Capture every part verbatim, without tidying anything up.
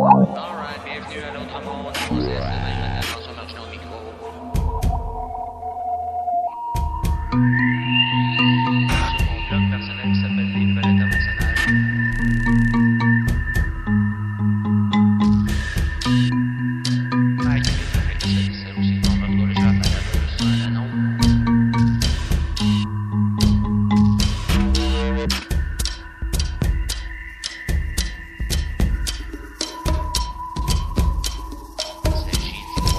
Alright, bienvenue à l'autre monde. On cesse de mettre attention marcher au micro. Sur mon blog personnel qui s'appelle Les Nouvelles Internationales. Mike, c'est aussi ton retour le genre à sur un anneau. C'est G D.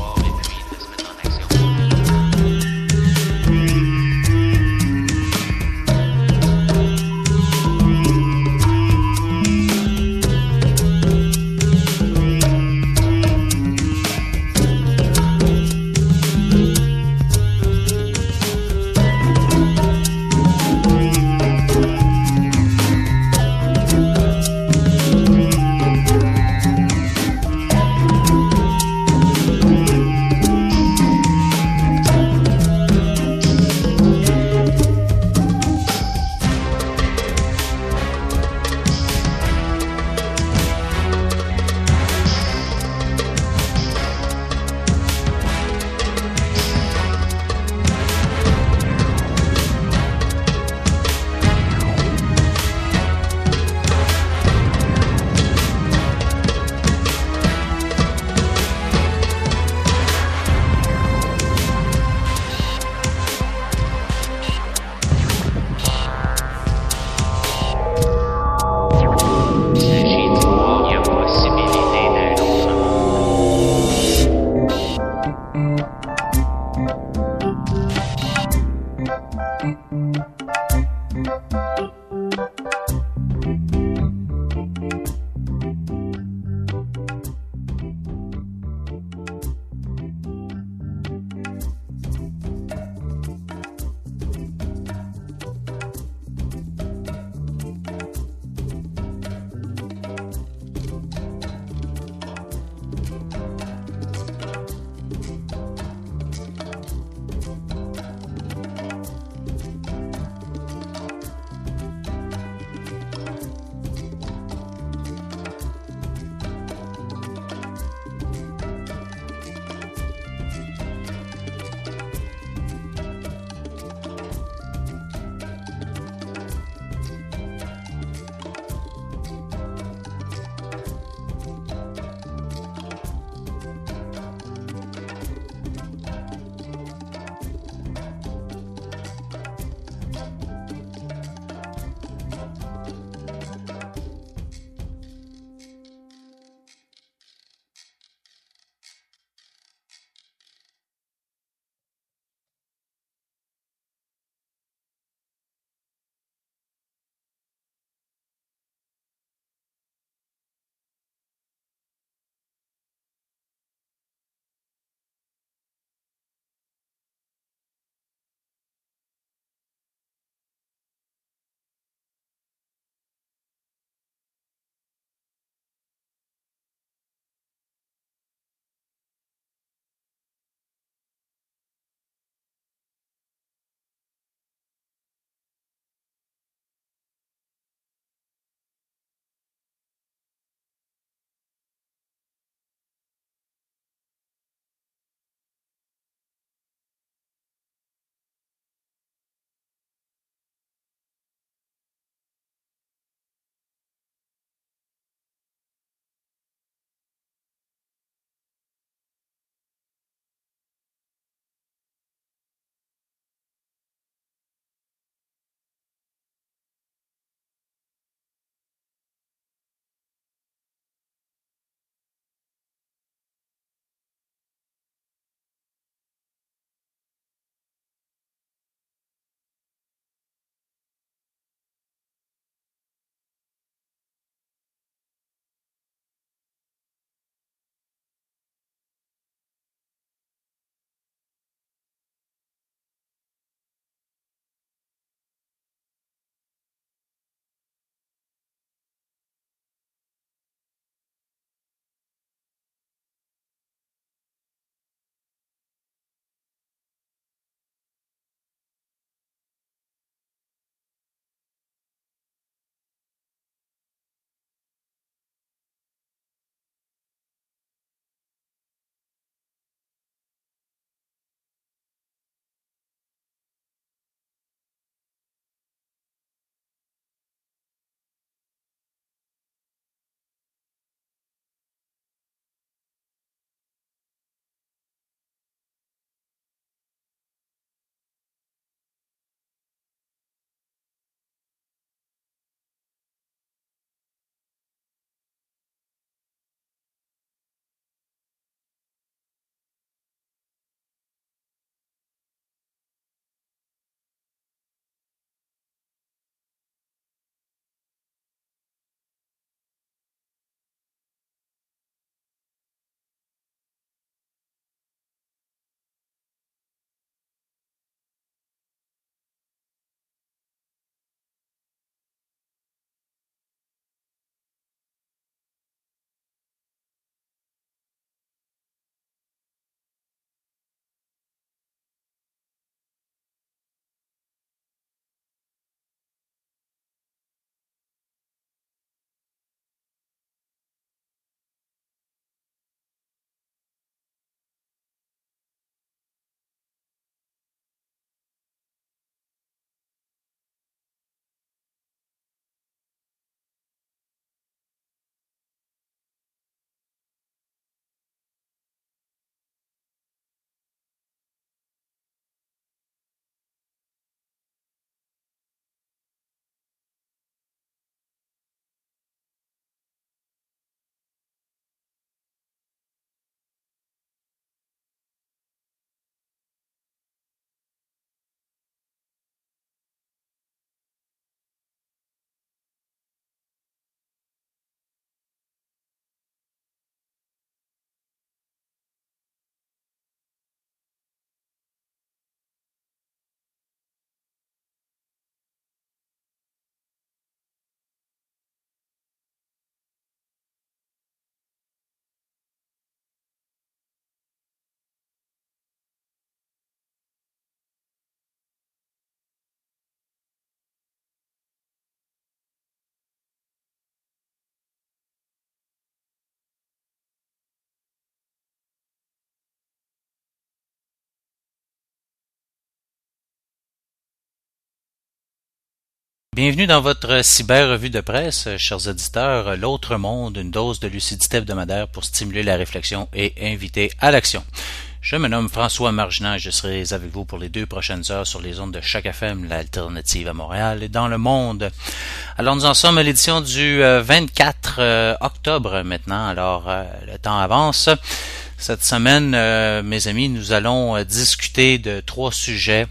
Bienvenue dans votre cyber-revue de presse, chers auditeurs, l'autre monde, une dose de lucidité hebdomadaire pour stimuler la réflexion et inviter à l'action. Je me nomme François Marginal et je serai avec vous pour les deux prochaines heures sur les ondes de Choc F M, l'alternative à Montréal et dans le monde. Alors nous en sommes à l'édition du vingt-quatre octobre maintenant, alors le temps avance. Cette semaine, mes amis, nous allons discuter de trois sujets.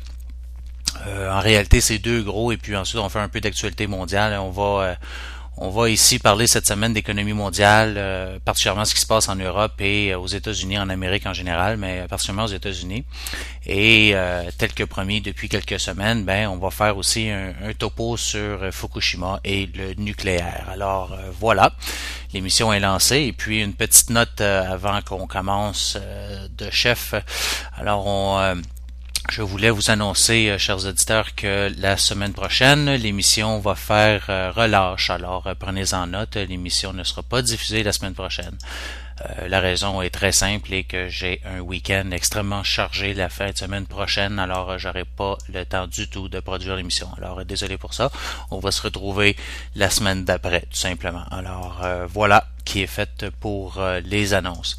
Euh, en réalité, c'est deux gros, et puis ensuite on fait un peu d'actualité mondiale. On va euh, on va ici parler cette semaine d'économie mondiale, euh, particulièrement ce qui se passe en Europe et aux États-Unis, en Amérique en général, mais particulièrement aux États-Unis. Et euh, tel que promis depuis quelques semaines, ben on va faire aussi un, un topo sur Fukushima et le nucléaire. Alors euh, voilà, l'émission est lancée. Et puis une petite note euh, avant qu'on commence euh, de chef. Alors on euh, Je voulais vous annoncer, euh, chers auditeurs, que la semaine prochaine, l'émission va faire euh, relâche. Alors, euh, prenez-en note, l'émission ne sera pas diffusée la semaine prochaine. Euh, la raison est très simple et que j'ai un week-end extrêmement chargé la fin de semaine prochaine, alors euh, j'aurai pas le temps du tout de produire l'émission. Alors, euh, désolé pour ça. On va se retrouver la semaine d'après, tout simplement. Alors, euh, voilà qui est fait pour euh, les annonces.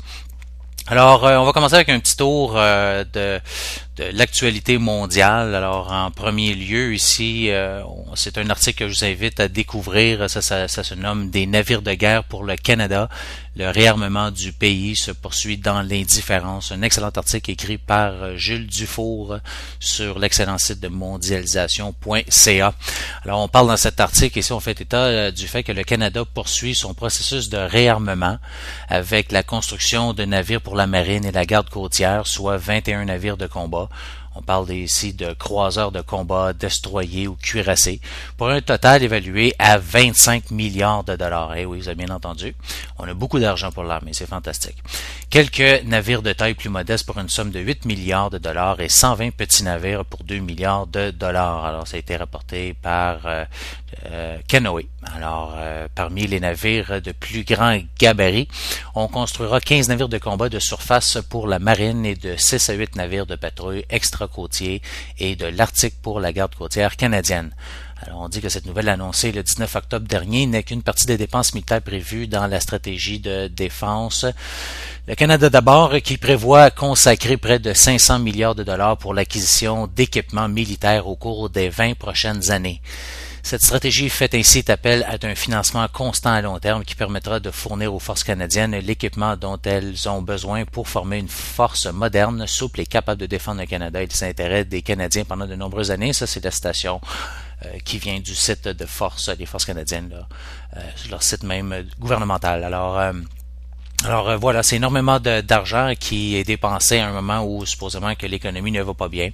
Alors, euh, on va commencer avec un petit tour euh, de, de l'actualité mondiale. Alors, en premier lieu, ici, euh, c'est un article que je vous invite à découvrir. Ça, ça, ça se nomme « Des navires de guerre pour le Canada. Le réarmement du pays se poursuit dans l'indifférence ». Un excellent article écrit par Jules Dufour sur l'excellent site de mondialisation point c a. Alors, on parle dans cet article, ici, on fait état du fait que le Canada poursuit son processus de réarmement avec la construction de navires pour la marine et la garde côtière, soit vingt et un navires de combat. On parle ici de croiseurs de combat, destroyers ou cuirassés, pour un total évalué à vingt-cinq milliards de dollars. Eh oui, vous avez bien entendu. On a beaucoup d'argent pour l'armée, c'est fantastique. Quelques navires de taille plus modeste pour une somme de huit milliards de dollars et cent vingt petits navires pour deux milliards de dollars. Alors, ça a été rapporté par euh, euh, Canoë. Alors, euh, parmi les navires de plus grand gabarit, on construira quinze navires de combat de surface pour la marine et de six à huit navires de patrouille extra-côtiers et de l'Arctique pour la garde côtière canadienne. Alors, on dit que cette nouvelle annoncée le dix-neuf octobre dernier n'est qu'une partie des dépenses militaires prévues dans la stratégie de défense. Le Canada d'abord, qui prévoit consacrer près de cinq cents milliards de dollars pour l'acquisition d'équipements militaires au cours des vingt prochaines années. Cette stratégie fait ainsi appel à un financement constant à long terme qui permettra de fournir aux forces canadiennes l'équipement dont elles ont besoin pour former une force moderne, souple et capable de défendre le Canada et les intérêts des Canadiens pendant de nombreuses années. Ça, c'est la citation euh, qui vient du site de force des forces canadiennes, là, euh, sur leur site même euh, gouvernemental. Alors, euh, alors euh, voilà, c'est énormément de, d'argent qui est dépensé à un moment où supposément que l'économie ne va pas bien.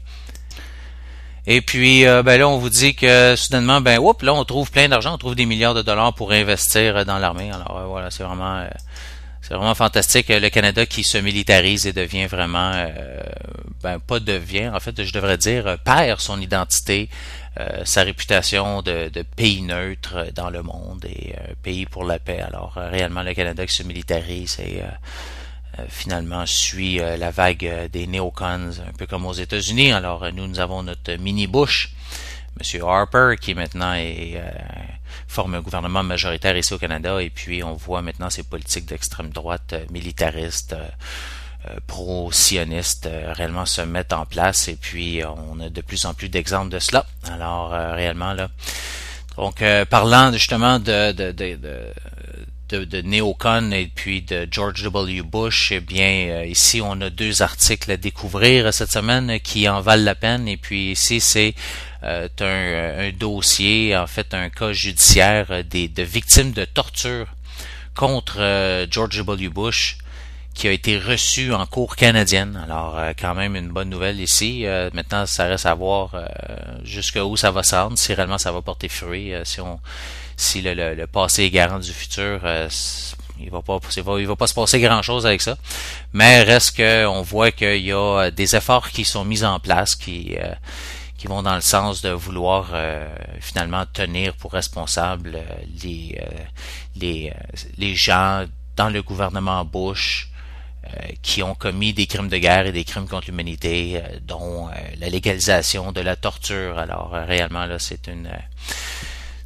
Et puis, euh, ben là, on vous dit que soudainement, ben, oups, là, on trouve plein d'argent, on trouve des milliards de dollars pour investir dans l'armée. Alors, euh, voilà, c'est vraiment, euh, c'est vraiment fantastique. Le Canada qui se militarise et devient vraiment, euh, ben, pas devient, en fait, je devrais dire, perd son identité, euh, sa réputation de, de pays neutre dans le monde et euh, pays pour la paix. Alors, euh, réellement, le Canada qui se militarise et euh, Euh, finalement suit euh, la vague euh, des néocons, un peu comme aux États-Unis. Alors euh, nous, nous avons notre mini-Bush, M. Harper, qui maintenant est, euh, forme un gouvernement majoritaire ici au Canada, et puis on voit maintenant ces politiques d'extrême droite euh, militaristes, euh, euh, pro-sionistes euh, réellement se mettre en place, et puis on a de plus en plus d'exemples de cela. Alors euh, réellement là, donc euh, parlant justement de, de, de, de de, de néocons et puis de George W. Bush, eh bien, euh, ici, on a deux articles à découvrir cette semaine qui en valent la peine. Et puis ici, c'est euh, un, un dossier, en fait, un cas judiciaire des, de victimes de torture contre euh, George W. Bush qui a été reçu en cour canadienne. Alors, euh, quand même une bonne nouvelle ici. Euh, maintenant, ça reste à voir euh, jusqu'où ça va se rendre, si réellement ça va porter fruit, euh, si on si le, le, le passé est garant du futur, euh, il va pas il va pas se passer grand chose avec ça, mais reste que on voit qu'il y a des efforts qui sont mis en place qui euh, qui vont dans le sens de vouloir euh, finalement tenir pour responsables euh, les euh, les euh, les gens dans le gouvernement Bush euh, qui ont commis des crimes de guerre et des crimes contre l'humanité, euh, dont euh, la légalisation de la torture. Alors euh, réellement là, c'est une euh,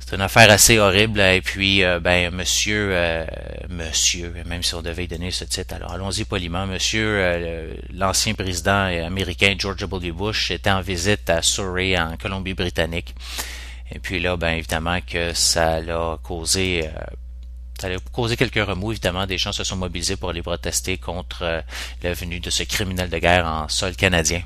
C'est une affaire assez horrible. Et puis, euh, ben, monsieur, euh, monsieur, même si on devait y donner ce titre, alors allons-y poliment, monsieur, euh, l'ancien président américain George W. Bush était en visite à Surrey, en Colombie-Britannique. Et puis là, ben, évidemment que ça l'a causé... Euh, Ça a causé quelques remous, évidemment. Des gens se sont mobilisés pour aller protester contre euh, la venue de ce criminel de guerre en sol canadien.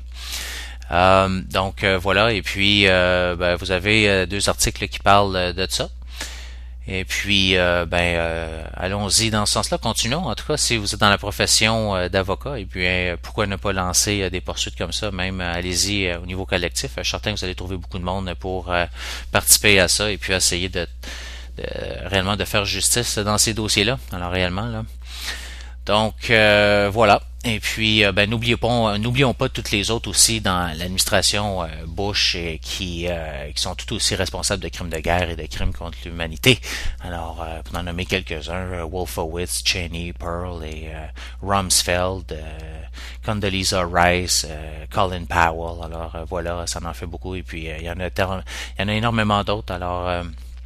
Euh, donc euh, voilà, et puis euh, ben, vous avez euh, deux articles qui parlent euh, de ça. Et puis euh, ben euh, allons-y dans ce sens-là, continuons. En tout cas, si vous êtes dans la profession euh, d'avocat, et puis euh, pourquoi ne pas lancer euh, des poursuites comme ça, même euh, allez-y euh, au niveau collectif. Je suis certain que vous allez trouver beaucoup de monde pour euh, participer à ça et puis essayer de De, réellement de faire justice dans ces dossiers-là, alors réellement là. Donc euh, voilà. Et puis euh, ben n'oublions pas, n'oublions pas toutes les autres aussi dans l'administration euh, Bush et qui euh, qui sont tout aussi responsables de crimes de guerre et de crimes contre l'humanité. Alors euh, pour en nommer quelques-uns, euh, Wolfowitz, Cheney, Pearl et euh, Rumsfeld, euh, Condoleezza Rice, euh, Colin Powell. Alors euh, voilà, ça en fait beaucoup. Et puis euh, il y en a il y en a énormément d'autres. Alors euh,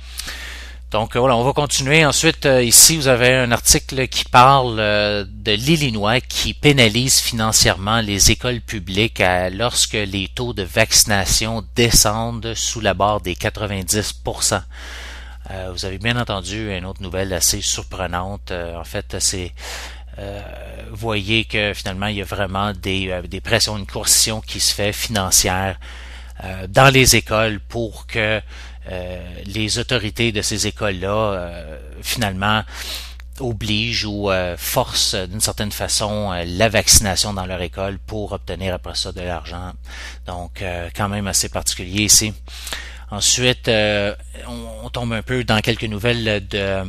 Donc voilà, on va continuer. Ensuite, euh, ici, vous avez un article qui parle euh, de l'Illinois qui pénalise financièrement les écoles publiques à, lorsque les taux de vaccination descendent sous la barre des quatre-vingt-dix pour cent. Euh, vous avez bien entendu une autre nouvelle assez surprenante. Euh, en fait, c'est euh, vous voyez que finalement, il y a vraiment des, euh, des pressions, une coercition qui se fait financière euh, dans les écoles pour que Euh, les autorités de ces écoles-là, euh, finalement, obligent ou euh, forcent d'une certaine façon euh, la vaccination dans leur école pour obtenir après ça de l'argent. Donc, euh, quand même assez particulier ici. Ensuite, euh, on, on tombe un peu dans quelques nouvelles de...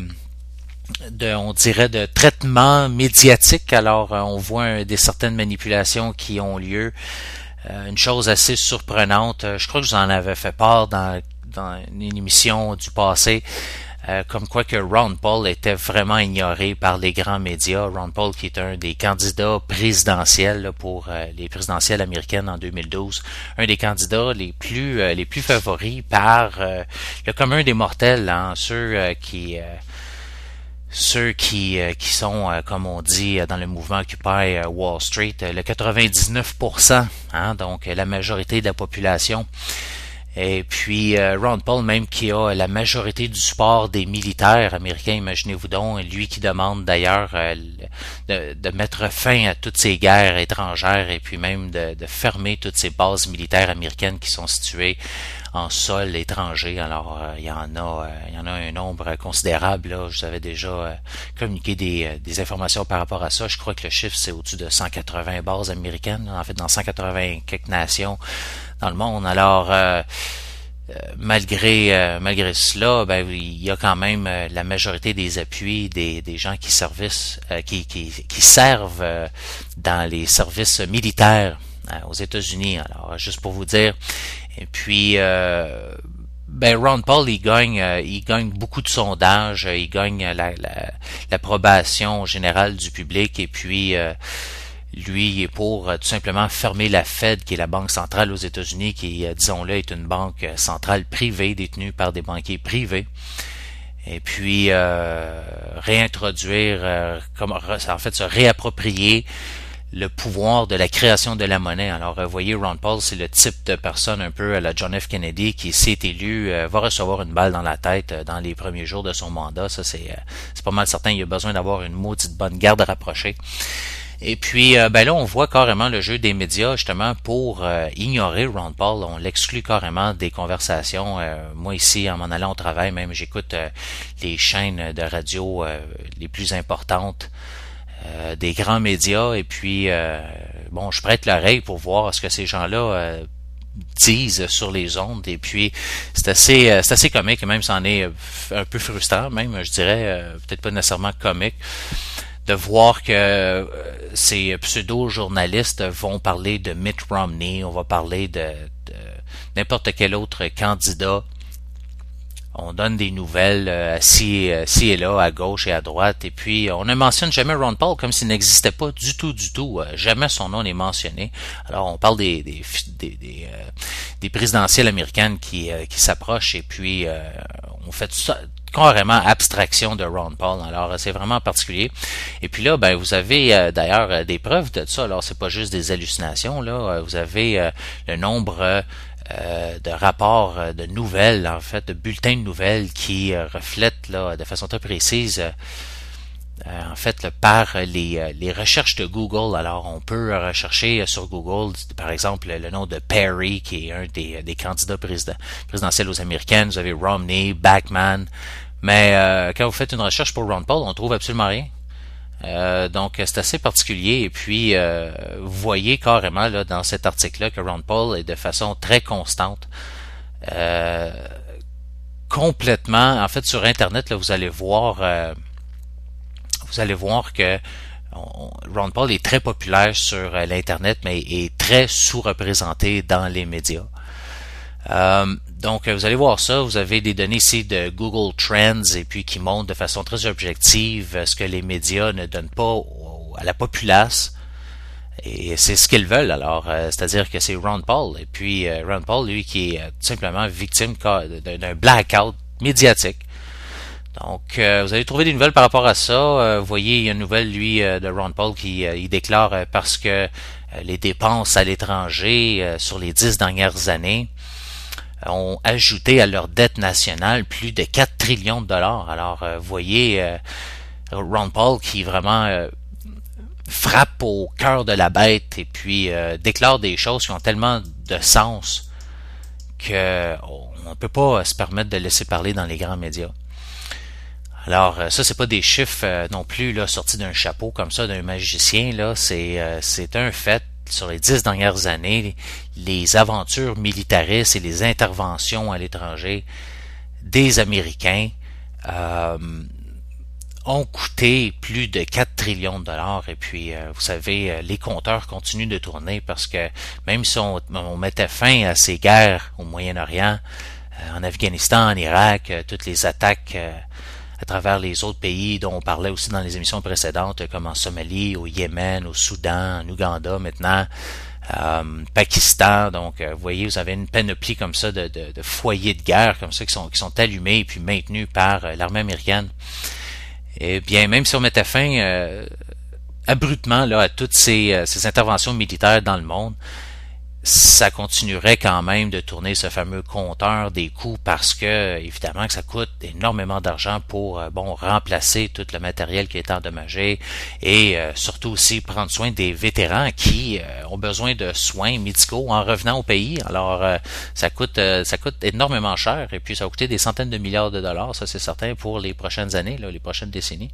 de, on dirait, de traitement médiatique. Alors, euh, on voit des certaines manipulations qui ont lieu. Euh, une chose assez surprenante, je crois que je vous en avais fait part dans dans une émission du passé, euh, comme quoi que Ron Paul était vraiment ignoré par les grands médias. Ron Paul qui est un des candidats présidentiels là, pour euh, les présidentielles américaines en deux mille douze, un des candidats les plus euh, les plus favoris par euh, le commun des mortels, hein, ceux euh, qui euh, ceux qui euh, qui sont, euh, comme on dit dans le mouvement Occupy Wall Street, le quatre-vingt-dix-neuf pour cent, hein, donc la majorité de la population. Et puis euh, Ron Paul, même qui a la majorité du support des militaires américains, imaginez-vous donc, lui qui demande d'ailleurs euh, de, de mettre fin à toutes ces guerres étrangères et puis même de, de fermer toutes ces bases militaires américaines qui sont situées en sol étranger. Alors euh, il y en a euh, il y en a un nombre considérable là. Je vous avais déjà euh, communiqué des, des informations par rapport à ça. Je crois que le chiffre c'est au-dessus de cent quatre-vingts bases américaines, en fait dans cent quatre-vingts quelques nations dans le monde. Alors euh, euh, malgré euh, malgré cela, ben il y a quand même euh, la majorité des appuis des, des gens qui servissent euh, qui, qui qui servent euh, dans les services militaires euh, aux États-Unis. Alors juste pour vous dire. Et puis euh, ben Ron Paul il gagne euh, il gagne beaucoup de sondages, il gagne la, la l'approbation générale du public et puis euh, lui, il est pour euh, tout simplement fermer la Fed, qui est la banque centrale aux États-Unis, qui, euh, disons-le, est une banque centrale privée, détenue par des banquiers privés. Et puis, euh, réintroduire, euh, comme, en fait, se réapproprier le pouvoir de la création de la monnaie. Alors, vous voyez, Ron Paul, c'est le type de personne un peu à la John F. Kennedy qui, s'est élu, euh, va recevoir une balle dans la tête euh, dans les premiers jours de son mandat. Ça, c'est, euh, c'est pas mal certain. Il a besoin d'avoir une maudite bonne garde rapprochée. Et puis, euh, ben là, on voit carrément le jeu des médias, justement, pour euh, ignorer Ron Paul. On l'exclut carrément des conversations. Euh, moi, ici, en m'en allant au travail, même, j'écoute euh, les chaînes de radio euh, les plus importantes euh, des grands médias. Et puis, euh, bon, je prête l'oreille pour voir ce que ces gens-là euh, disent sur les ondes. Et puis, c'est assez, euh, c'est assez comique, même c'en est un peu frustrant, même, je dirais, euh, peut-être pas nécessairement comique, de voir que euh, ces pseudo-journalistes vont parler de Mitt Romney, on va parler de, de n'importe quel autre candidat. On donne des nouvelles euh, ci, euh, ci et là, à gauche et à droite, et puis on ne mentionne jamais Ron Paul comme s'il n'existait pas du tout, du tout. Euh, jamais son nom n'est mentionné. Alors on parle des des des, des, euh, des présidentielles américaines qui euh, qui s'approchent, et puis euh, on fait ça, carrément abstraction de Ron Paul. Alors, c'est vraiment particulier. Et puis là, ben, vous avez euh, d'ailleurs euh, des preuves de ça. Alors, c'est pas juste des hallucinations. Là, euh, vous avez euh, le nombre euh, euh, de rapports euh, de nouvelles, en fait, de bulletins de nouvelles qui euh, reflètent là de façon très précise. Euh, Euh, en fait, là, par les, euh, les recherches de Google. Alors, on peut rechercher euh, sur Google, par exemple, le nom de Perry, qui est un des, des candidats président, présidentiels aux Américaines. Vous avez Romney, Bachmann. Mais euh, quand vous faites une recherche pour Ron Paul, on trouve absolument rien. Euh, donc, c'est assez particulier. Et puis, euh, vous voyez carrément là dans cet article-là que Ron Paul est de façon très constante. Euh, complètement, en fait, sur Internet, là, vous allez voir... Euh, vous allez voir que on, Ron Paul est très populaire sur euh, l'Internet, mais est très sous-représenté dans les médias. Euh, donc, vous allez voir ça. Vous avez des données ici de Google Trends et puis qui montrent de façon très objective ce que les médias ne donnent pas au, à la populace. Et c'est ce qu'ils veulent. Alors, euh, c'est-à-dire que c'est Ron Paul. Et puis, euh, Ron Paul, lui, qui est euh, tout simplement victime d'un blackout médiatique. Donc, euh, vous allez trouver des nouvelles par rapport à ça. Euh, vous voyez, il y a une nouvelle, lui, euh, de Ron Paul qui euh, il déclare euh, parce que euh, les dépenses à l'étranger euh, sur les dix dernières années euh, ont ajouté à leur dette nationale plus de quatre trillions de dollars. Alors, euh, vous voyez, euh, Ron Paul qui vraiment euh, frappe au cœur de la bête et puis euh, déclare des choses qui ont tellement de sens que oh, on ne peut pas se permettre de laisser parler dans les grands médias. Alors, ça, c'est pas des chiffres euh, non plus là sortis d'un chapeau comme ça, d'un magicien. Là, c'est euh, c'est un fait. Sur les dix dernières années, les aventures militaristes et les interventions à l'étranger des Américains euh, ont coûté plus de quatre trillions de dollars. Et puis, euh, vous savez, les compteurs continuent de tourner parce que même si on, on mettait fin à ces guerres au Moyen-Orient, euh, en Afghanistan, en Irak, euh, toutes les attaques euh, à travers les autres pays dont on parlait aussi dans les émissions précédentes, comme en Somalie, au Yémen, au Soudan, en Ouganda maintenant, euh, Pakistan. Donc, euh, vous voyez, vous avez une panoplie comme ça de, de, de foyers de guerre comme ça qui sont, qui sont allumés et puis maintenus par euh, l'armée américaine. Et bien, même si on mettait fin euh, abruptement là à toutes ces, euh, ces interventions militaires dans le monde, ça continuerait quand même de tourner ce fameux compteur des coûts parce que, évidemment, que ça coûte énormément d'argent pour, bon, remplacer tout le matériel qui est endommagé et euh, surtout aussi prendre soin des vétérans qui euh, ont besoin de soins médicaux en revenant au pays. Alors, euh, ça coûte euh, ça coûte énormément cher et puis ça va coûter des centaines de milliards de dollars, ça c'est certain, pour les prochaines années, là, les prochaines décennies.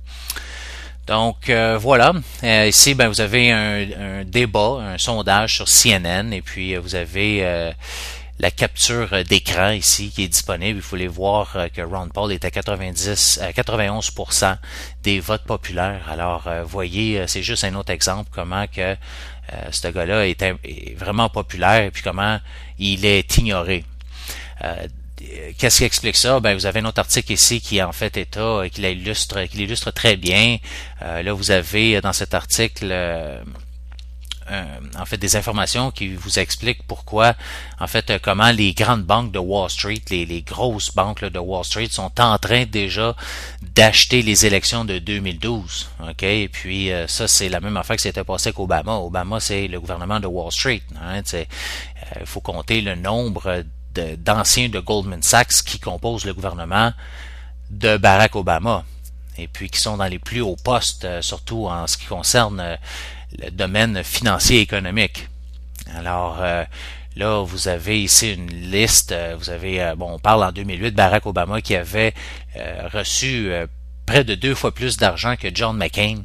Donc euh, voilà, euh, ici ben vous avez un, un débat, un sondage sur C N N et puis euh, vous avez euh, la capture d'écran ici qui est disponible. Il faut les voir euh, que Ron Paul est à quatre-vingt-dix, à quatre-vingt-onze pour cent des votes populaires. Alors euh, voyez, euh, c'est juste un autre exemple comment que euh, ce gars-là est, est vraiment populaire et puis comment il est ignoré. Euh, Qu'est-ce qui explique ça? Ben, vous avez un autre article ici qui en fait est là, qui l'illustre, qui l'illustre très bien. Euh, là, vous avez dans cet article euh, euh, en fait des informations qui vous expliquent pourquoi, en fait, euh, comment les grandes banques de Wall Street, les, les grosses banques là, de Wall Street sont en train déjà d'acheter les élections de deux mille douze. Ok, et puis euh, ça c'est la même affaire que s'était passé avec Obama. Obama c'est le gouvernement de Wall Street. Hein, il euh, faut compter le nombre De, d'anciens de Goldman Sachs qui composent le gouvernement de Barack Obama et puis qui sont dans les plus hauts postes, euh, surtout en ce qui concerne euh, le domaine financier et économique. Alors euh, là, vous avez ici une liste, euh, vous avez, euh, bon, on parle en deux mille huit, Barack Obama qui avait euh, reçu euh, près de deux fois plus d'argent que John McCain.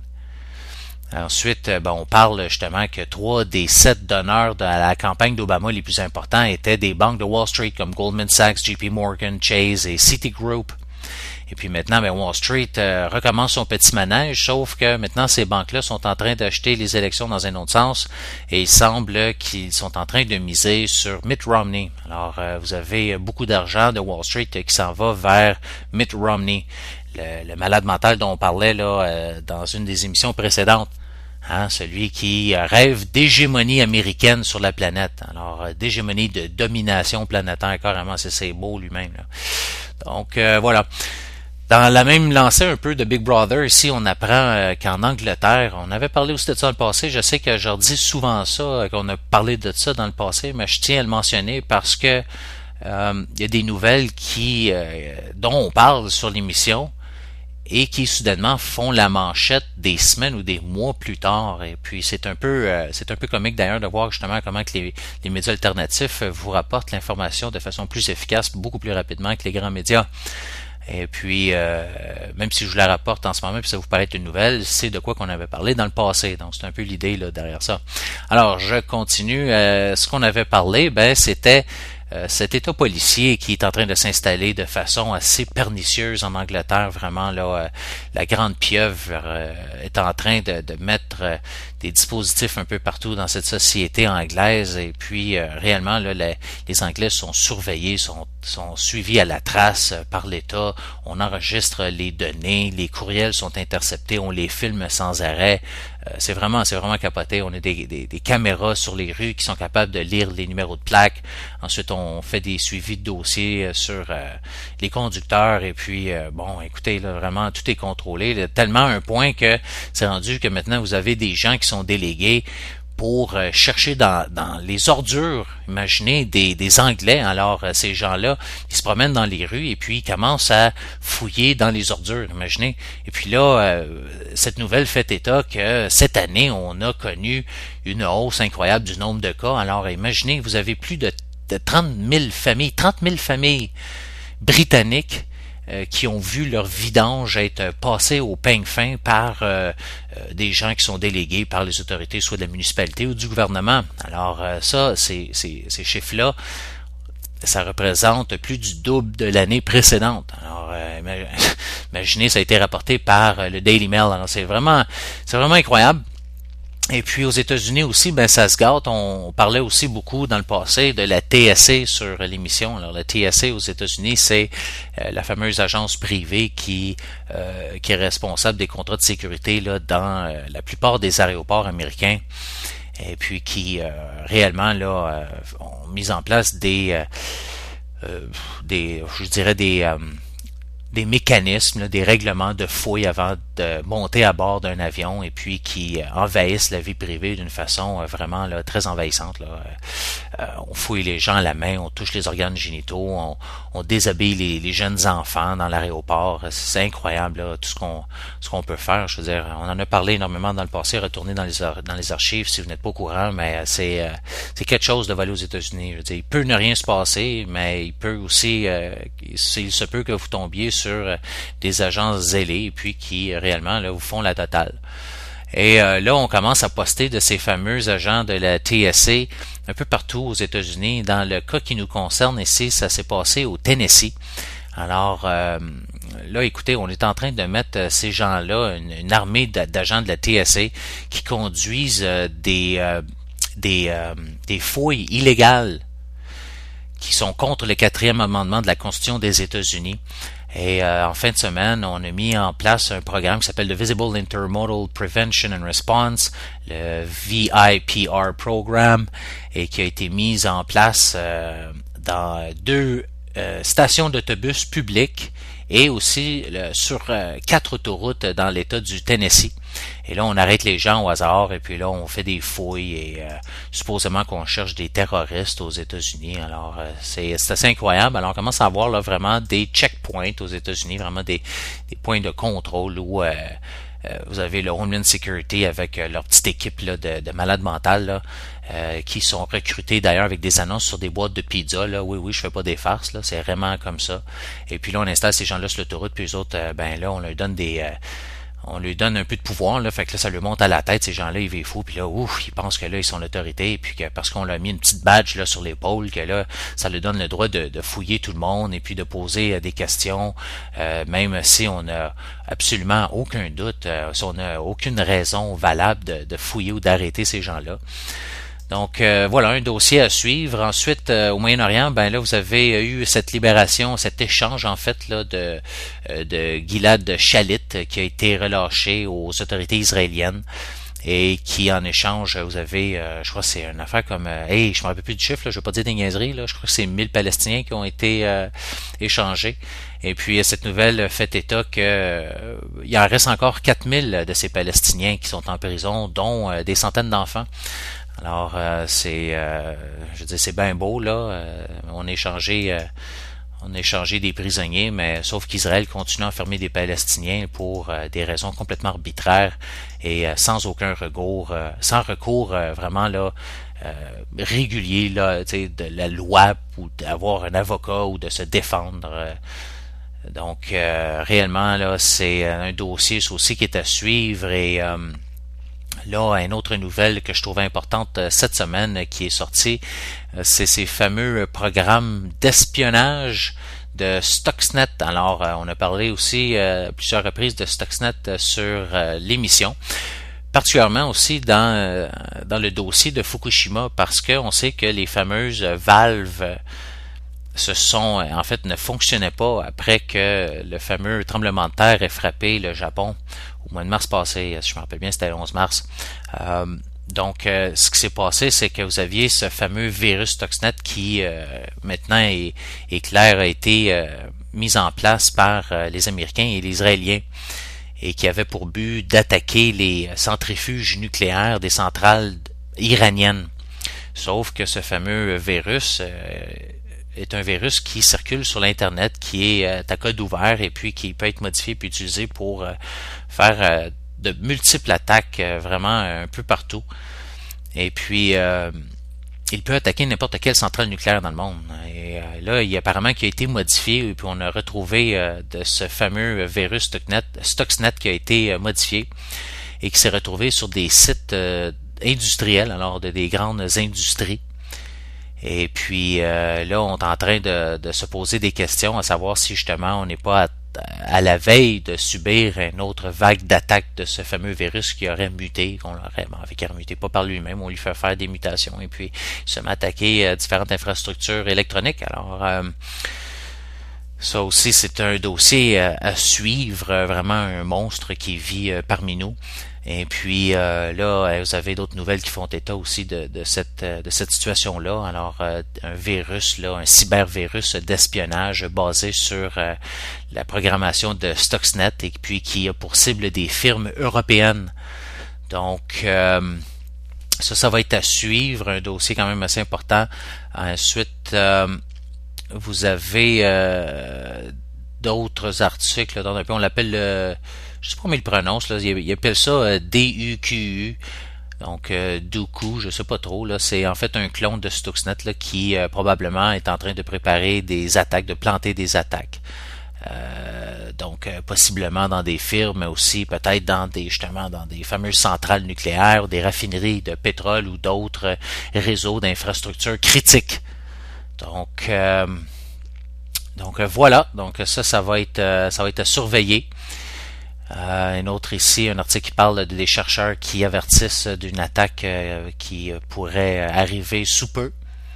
Ensuite, ben, on parle justement que trois des sept donneurs de la campagne d'Obama les plus importants étaient des banques de Wall Street comme Goldman Sachs, J P Morgan, Chase et Citigroup. Et puis maintenant, ben, Wall Street euh, recommence son petit manège, sauf que maintenant ces banques-là sont en train d'acheter les élections dans un autre sens et il semble qu'ils sont en train de miser sur Mitt Romney. Alors, euh, vous avez beaucoup d'argent de Wall Street qui s'en va vers Mitt Romney. Le, le malade mental dont on parlait là euh, dans une des émissions précédentes, hein, celui qui rêve d'hégémonie américaine sur la planète. Alors, euh, d'hégémonie de domination planétaire, carrément, c'est, c'est beau lui-même. Là. Donc euh, voilà. Dans la même lancée un peu de Big Brother, ici on apprend euh, qu'en Angleterre, on avait parlé aussi de ça dans le passé, je sais que je redis souvent ça, euh, qu'on a parlé de ça dans le passé, mais je tiens à le mentionner parce que euh, il y a des nouvelles qui euh, dont on parle sur l'émission et qui soudainement font la manchette des semaines ou des mois plus tard. Et puis c'est un peu euh, c'est un peu comique d'ailleurs de voir justement comment que les, les médias alternatifs vous rapportent l'information de façon plus efficace, beaucoup plus rapidement que les grands médias. Et puis, euh, même si je vous la rapporte en ce moment, puis ça vous paraît être une nouvelle, c'est de quoi qu'on avait parlé dans le passé. Donc, c'est un peu l'idée là derrière ça. Alors, je continue. Euh, ce qu'on avait parlé, ben, c'était euh, cet État policier qui est en train de s'installer de façon assez pernicieuse en Angleterre. Vraiment, là, euh, la grande pieuvre euh, est en train de, de mettre euh, des dispositifs un peu partout dans cette société anglaise. Et puis, euh, réellement, là, les, les Anglais sont surveillés, sont sont suivis à la trace par l'État, on enregistre les données, les courriels sont interceptés, on les filme sans arrêt. Euh, c'est vraiment, c'est vraiment capoté. On a des, des, des caméras sur les rues qui sont capables de lire les numéros de plaques. Ensuite, on fait des suivis de dossiers sur euh, les conducteurs. Et puis, euh, bon, écoutez, là, vraiment, tout est contrôlé. Là, tellement à un point que c'est rendu que maintenant, vous avez des gens qui sont délégués pour euh, chercher dans, dans les ordures, imaginez, des, des Anglais. Alors, euh, ces gens-là, ils se promènent dans les rues et puis ils commencent à fouiller dans les ordures, imaginez. Et puis là, euh, cette nouvelle fait état que cette année, on a connu une hausse incroyable du nombre de cas. Alors, imaginez, vous avez plus de, de trente mille familles, trente mille familles britanniques Euh, qui ont vu leur vidange être passé au peigne fin par euh, euh, des gens qui sont délégués par les autorités, soit de la municipalité ou du gouvernement. Alors euh, ça, ces, ces, ces chiffres-là, ça représente plus du double de l'année précédente. Alors, euh, imaginez, ça a été rapporté par le Daily Mail. Alors c'est vraiment, c'est vraiment incroyable. Et puis aux États-Unis aussi, ben ça se gâte. On parlait aussi beaucoup dans le passé de la T S A sur l'émission. Alors la T S A aux États-Unis, c'est euh, la fameuse agence privée qui euh, qui est responsable des contrats de sécurité là dans euh, la plupart des aéroports américains. Et puis qui euh, réellement là euh, ont mis en place des euh, euh, des je dirais des euh, des mécanismes, là, des règlements de fouille avant de monter à bord d'un avion et puis qui euh, envahissent la vie privée d'une façon euh, vraiment là, très envahissante. Là. Euh, on fouille les gens à la main, on touche les organes génitaux, on, on déshabille les, les jeunes enfants dans l'aéroport. C'est incroyable là, tout ce qu'on ce qu'on peut faire. Je veux dire, on en a parlé énormément dans le passé, retournez dans les dans les archives si vous n'êtes pas au courant, mais c'est euh, c'est quelque chose de voler aux États-Unis. Je veux dire, il peut ne rien se passer, mais il peut aussi euh, il se peut que vous tombiez sur euh, des agents zélés et puis qui euh, réellement là vous font la totale. Et euh, là, on commence à poster de ces fameux agents de la T S A un peu partout aux États-Unis. Dans le cas qui nous concerne ici, ça s'est passé au Tennessee. Alors euh, là, écoutez, on est en train de mettre ces gens-là, une, une armée d'agents de la T S A qui conduisent euh, des euh, des, euh, des fouilles illégales qui sont contre le quatrième amendement de la Constitution des États-Unis. Et euh, en fin de semaine, on a mis en place un programme qui s'appelle le Visible Intermodal Prevention and Response, le V I P R Program, et qui a été mis en place euh, dans deux euh, stations d'autobus publiques et aussi le, sur euh, quatre autoroutes dans l'État du Tennessee. Et là, on arrête les gens au hasard et puis là, on fait des fouilles et euh, supposément qu'on cherche des terroristes aux États-Unis. Alors, euh, c'est, c'est assez incroyable. Alors, on commence à avoir là vraiment des checkpoints aux États-Unis, vraiment des, des points de contrôle où euh, euh, vous avez le Homeland Security avec euh, leur petite équipe là, de, de malades mentales là, euh, qui sont recrutés d'ailleurs avec des annonces sur des boîtes de pizza. Là. Oui, oui, je fais pas des farces, là, c'est vraiment comme ça. Et puis là, on installe ces gens-là sur l'autoroute, puis les autres, euh, ben là, on leur donne des... Euh, on lui donne un peu de pouvoir, là, fait que là, ça lui monte à la tête, ces gens-là, ils vivent fous, puis là, ouf, ils pensent que là, ils sont l'autorité, et puis que parce qu'on leur a mis une petite badge là sur l'épaule, que là, ça lui donne le droit de, de fouiller tout le monde, et puis de poser euh, des questions, euh, même si on n'a absolument aucun doute, euh, si on n'a aucune raison valable de, de fouiller ou d'arrêter ces gens-là. Donc euh, voilà un dossier à suivre. Ensuite, euh, au Moyen-Orient, ben là vous avez eu cette libération, cet échange en fait là de euh, de Gilad Shalit qui a été relâché aux autorités israéliennes. et qui en échange, vous avez, euh, je crois que c'est une affaire comme, euh, hey, je me rappelle plus du chiffre, là, je vais pas dire des niaiseries, là, je crois que c'est mille Palestiniens qui ont été euh, échangés. Et puis cette nouvelle fait état que euh, il en reste encore quatre mille de ces Palestiniens qui sont en prison, dont euh, des centaines d'enfants. Alors euh, c'est, euh, je veux dire, c'est bien beau là. Euh, on a échangé, euh, on a échangé des prisonniers, mais sauf qu'Israël continue à enfermer des Palestiniens pour euh, des raisons complètement arbitraires et euh, sans aucun recours, euh, sans recours euh, vraiment là. Euh, régulier là, de la loi ou d'avoir un avocat ou de se défendre. Euh, Donc, euh, réellement, là, c'est un dossier aussi qui est à suivre. Et euh, là, une autre nouvelle que je trouvais importante euh, cette semaine euh, qui est sortie, euh, c'est ces fameux programmes d'espionnage de Stuxnet. Alors, euh, on a parlé aussi euh, à plusieurs reprises de Stuxnet euh, sur euh, l'émission. Particulièrement aussi dans, euh, dans le dossier de Fukushima, parce qu'on sait que les fameuses valves euh, ce sont, en fait, ne fonctionnaient pas après que le fameux tremblement de terre ait frappé le Japon au mois de mars passé, si je me rappelle bien, c'était le onze mars. Euh, donc, euh, ce qui s'est passé, c'est que vous aviez ce fameux virus Stuxnet qui, euh, maintenant, est, est clair, a été euh, mis en place par euh, les Américains et les Israéliens et qui avait pour but d'attaquer les centrifuges nucléaires des centrales iraniennes. Sauf que ce fameux virus euh, est un virus qui circule sur l'Internet, qui est euh, à code ouvert et puis qui peut être modifié puis utilisé pour euh, faire euh, de multiples attaques euh, vraiment un peu partout. Et puis, euh, il peut attaquer n'importe quelle centrale nucléaire dans le monde. Et euh, là, il y a apparemment qui a été modifié et puis on a retrouvé euh, de ce fameux virus Stuxnet, Stuxnet qui a été euh, modifié et qui s'est retrouvé sur des sites euh, industriels, alors de des grandes industries. Et puis euh, là, on est en train de, de se poser des questions à savoir si justement on n'est pas à, à la veille de subir une autre vague d'attaque de ce fameux virus qui aurait muté, qu'on l'aurait, bon, avec muté pas par lui-même, on lui fait faire des mutations et puis se met à attaquer euh, différentes infrastructures électroniques. Alors euh, ça aussi, c'est un dossier euh, à suivre, euh, vraiment un monstre qui vit euh, parmi nous. Et puis euh, là, vous avez d'autres nouvelles qui font état aussi de, de cette de cette situation-là. Alors, euh, un virus, là, un cybervirus d'espionnage basé sur euh, la programmation de Stuxnet et puis qui a pour cible des firmes européennes. Donc, euh, ça, ça va être à suivre, un dossier quand même assez important. Ensuite, euh, vous avez euh, d'autres articles, dans un peu, on l'appelle le je sais pas comment il le prononce, là. Il, il appelle ça euh, D U Q U, donc euh, Duku, je sais pas trop. Là, c'est en fait un clone de Stuxnet là, qui euh, probablement est en train de préparer des attaques, de planter des attaques. Euh, donc euh, possiblement dans des firmes, mais aussi peut-être dans des justement dans des fameuses centrales nucléaires, des raffineries de pétrole ou d'autres euh, réseaux d'infrastructures critiques. Donc euh, donc euh, voilà, donc ça, ça va être euh, ça va être surveillé. Euh, un autre ici, un article qui parle de des chercheurs qui avertissent d'une attaque euh, qui pourrait arriver sous peu.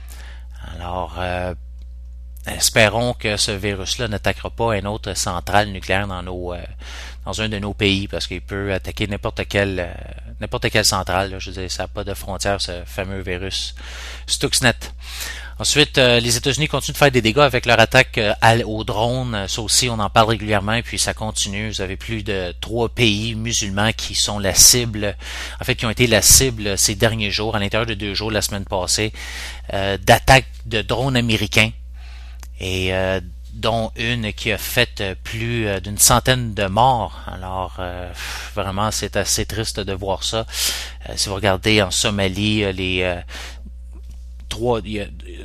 Alors, euh, espérons que ce virus-là n'attaquera pas une autre centrale nucléaire dans nos, euh, dans un de nos pays, parce qu'il peut attaquer n'importe quelle, euh, n'importe quelle centrale. Là, je veux dire, ça n'a pas de frontières, ce fameux virus Stuxnet. Ensuite, euh, les États-Unis continuent de faire des dégâts avec leur attaque euh, aux drones. Ça aussi, on en parle régulièrement, et puis ça continue. Vous avez plus de trois pays musulmans qui sont la cible, en fait, qui ont été la cible ces derniers jours, à l'intérieur de deux jours, la semaine passée, euh, d'attaques de drones américains, et euh, dont une qui a fait plus d'une centaine de morts. Alors, euh, vraiment, c'est assez triste de voir ça. Euh, si vous regardez en Somalie, les... Euh, Trois, il y a,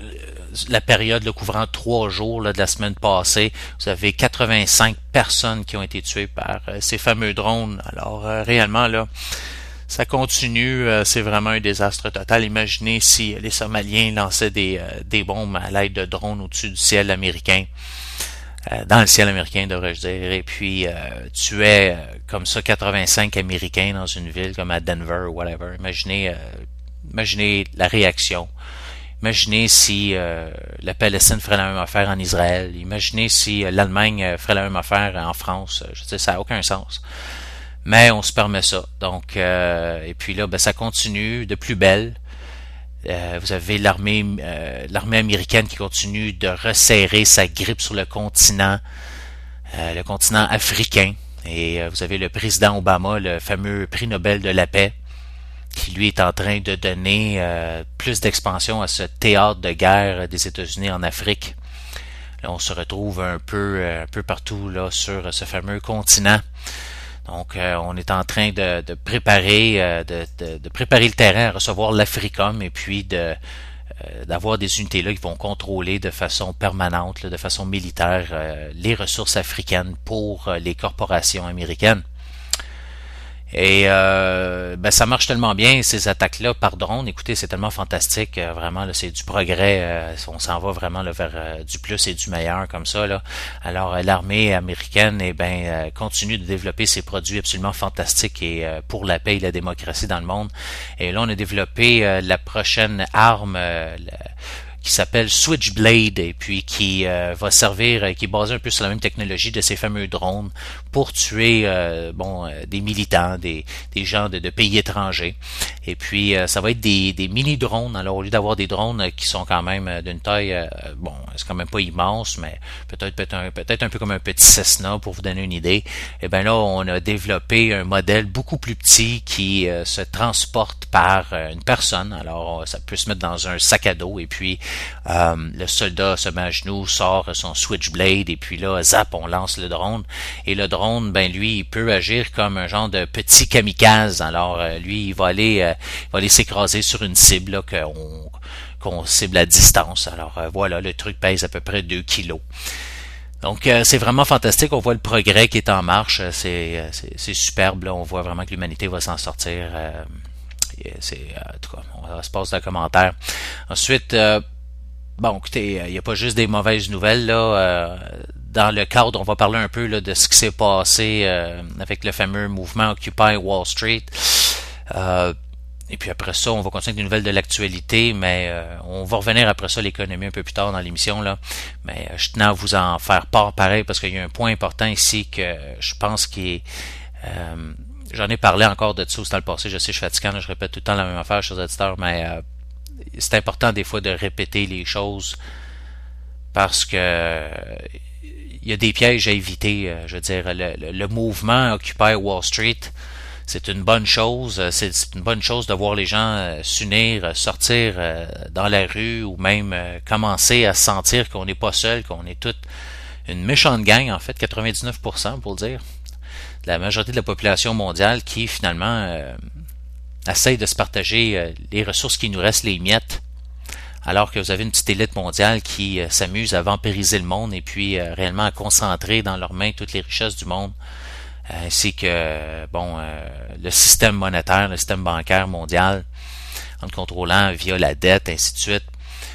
la période le couvrant trois jours là, de la semaine passée, vous avez quatre-vingt-cinq personnes qui ont été tuées par euh, ces fameux drones. Alors euh, réellement là, ça continue, euh, c'est vraiment un désastre total. Imaginez si les Somaliens lançaient des, euh, des bombes à l'aide de drones au-dessus du ciel américain, euh, dans le ciel américain devrais-je dire, et puis euh, tuaient euh, comme ça quatre-vingt-cinq Américains dans une ville comme à Denver ou whatever. Imaginez, euh, imaginez la réaction. Imaginez si euh, la Palestine ferait la même affaire en Israël. Imaginez si euh, l'Allemagne ferait la même affaire en France. Je veux dire, ça n'a aucun sens. Mais on se permet ça. Donc, euh, et puis là, ben, ça continue de plus belle. Euh, vous avez l'armée euh, l'armée américaine qui continue de resserrer sa grippe sur le continent, euh, le continent africain. Et euh, vous avez le président Obama, le fameux prix Nobel de la paix, qui lui est en train de donner euh, plus d'expansion à ce théâtre de guerre des États-Unis en Afrique. Là, on se retrouve un peu, euh, un peu partout là sur ce fameux continent. Donc, euh, on est en train de, de préparer, euh, de, de, de préparer le terrain à recevoir l'Africom et puis de euh, d'avoir des unités là qui vont contrôler de façon permanente, là, de façon militaire, euh, les ressources africaines pour euh, les corporations américaines. Et euh, ben ça marche tellement bien ces attaques-là par drone. Écoutez, c'est tellement fantastique, euh, vraiment là, c'est du progrès. Euh, on s'en va vraiment là, vers euh, du plus et du meilleur comme ça là. Alors euh, l'armée américaine, eh ben euh, continue de développer ses produits absolument fantastiques et euh, pour la paix et la démocratie dans le monde. Et là, on a développé euh, la prochaine arme. Euh, la, qui s'appelle Switchblade et puis qui euh, va servir, euh, qui est basé un peu sur la même technologie de ces fameux drones pour tuer euh, bon euh, des militants, des, des gens de, de pays étrangers. Et puis euh, ça va être des, des mini-drones. Alors au lieu d'avoir des drones qui sont quand même euh, d'une taille, euh, bon, c'est quand même pas immense, mais peut-être peut-être un, peut-être un peu comme un petit Cessna pour vous donner une idée. Et bien là, on a développé un modèle beaucoup plus petit qui euh, se transporte par euh, une personne. Alors ça peut se mettre dans un sac à dos et puis Euh, le soldat se met à genoux, sort son switchblade et puis là, zap, on lance le drone. Et le drone, ben lui, il peut agir comme un genre de petit kamikaze. Alors euh, lui, il va aller, euh, il va aller s'écraser sur une cible là, qu'on, qu'on cible à distance. Alors euh, voilà, le truc pèse à peu près deux kilos. Donc euh, c'est vraiment fantastique, on voit le progrès qui est en marche, c'est, c'est, c'est superbe, là. On voit vraiment que l'humanité va s'en sortir. Euh, c'est, en tout cas, on va se passer dans le commentaire. Ensuite, euh, bon, écoutez, il n'y a pas juste des mauvaises nouvelles là. Euh, dans le cadre, on va parler un peu là, de ce qui s'est passé euh, avec le fameux mouvement Occupy Wall Street. Euh, et puis après ça, on va continuer avec des nouvelles de l'actualité, mais euh, on va revenir après ça à l'économie un peu plus tard dans l'émission là. Mais euh, je tenais à vous en faire part pareil parce qu'il y a un point important ici que je pense qu'il est euh, j'en ai parlé encore de ça aussi dans le passé. Je sais, je suis fatiguant, là, je répète tout le temps la même affaire, chers auditeurs, mais euh, c'est important des fois de répéter les choses parce que il y a des pièges à éviter. Je veux dire, le, le, le mouvement Occupy Wall Street, c'est une bonne chose. C'est, c'est une bonne chose de voir les gens s'unir, sortir dans la rue ou même commencer à sentir qu'on n'est pas seul, qu'on est toute une méchante gang, en fait, quatre-vingt-dix-neuf pour cent pour le dire. La majorité de la population mondiale qui finalement euh, essaye de se partager euh, les ressources qui nous restent, les miettes, alors que vous avez une petite élite mondiale qui euh, s'amuse à vampiriser le monde et puis euh, réellement à concentrer dans leurs mains toutes les richesses du monde, euh, ainsi que euh, bon euh, le système monétaire, le système bancaire mondial, en le contrôlant via la dette, ainsi de suite.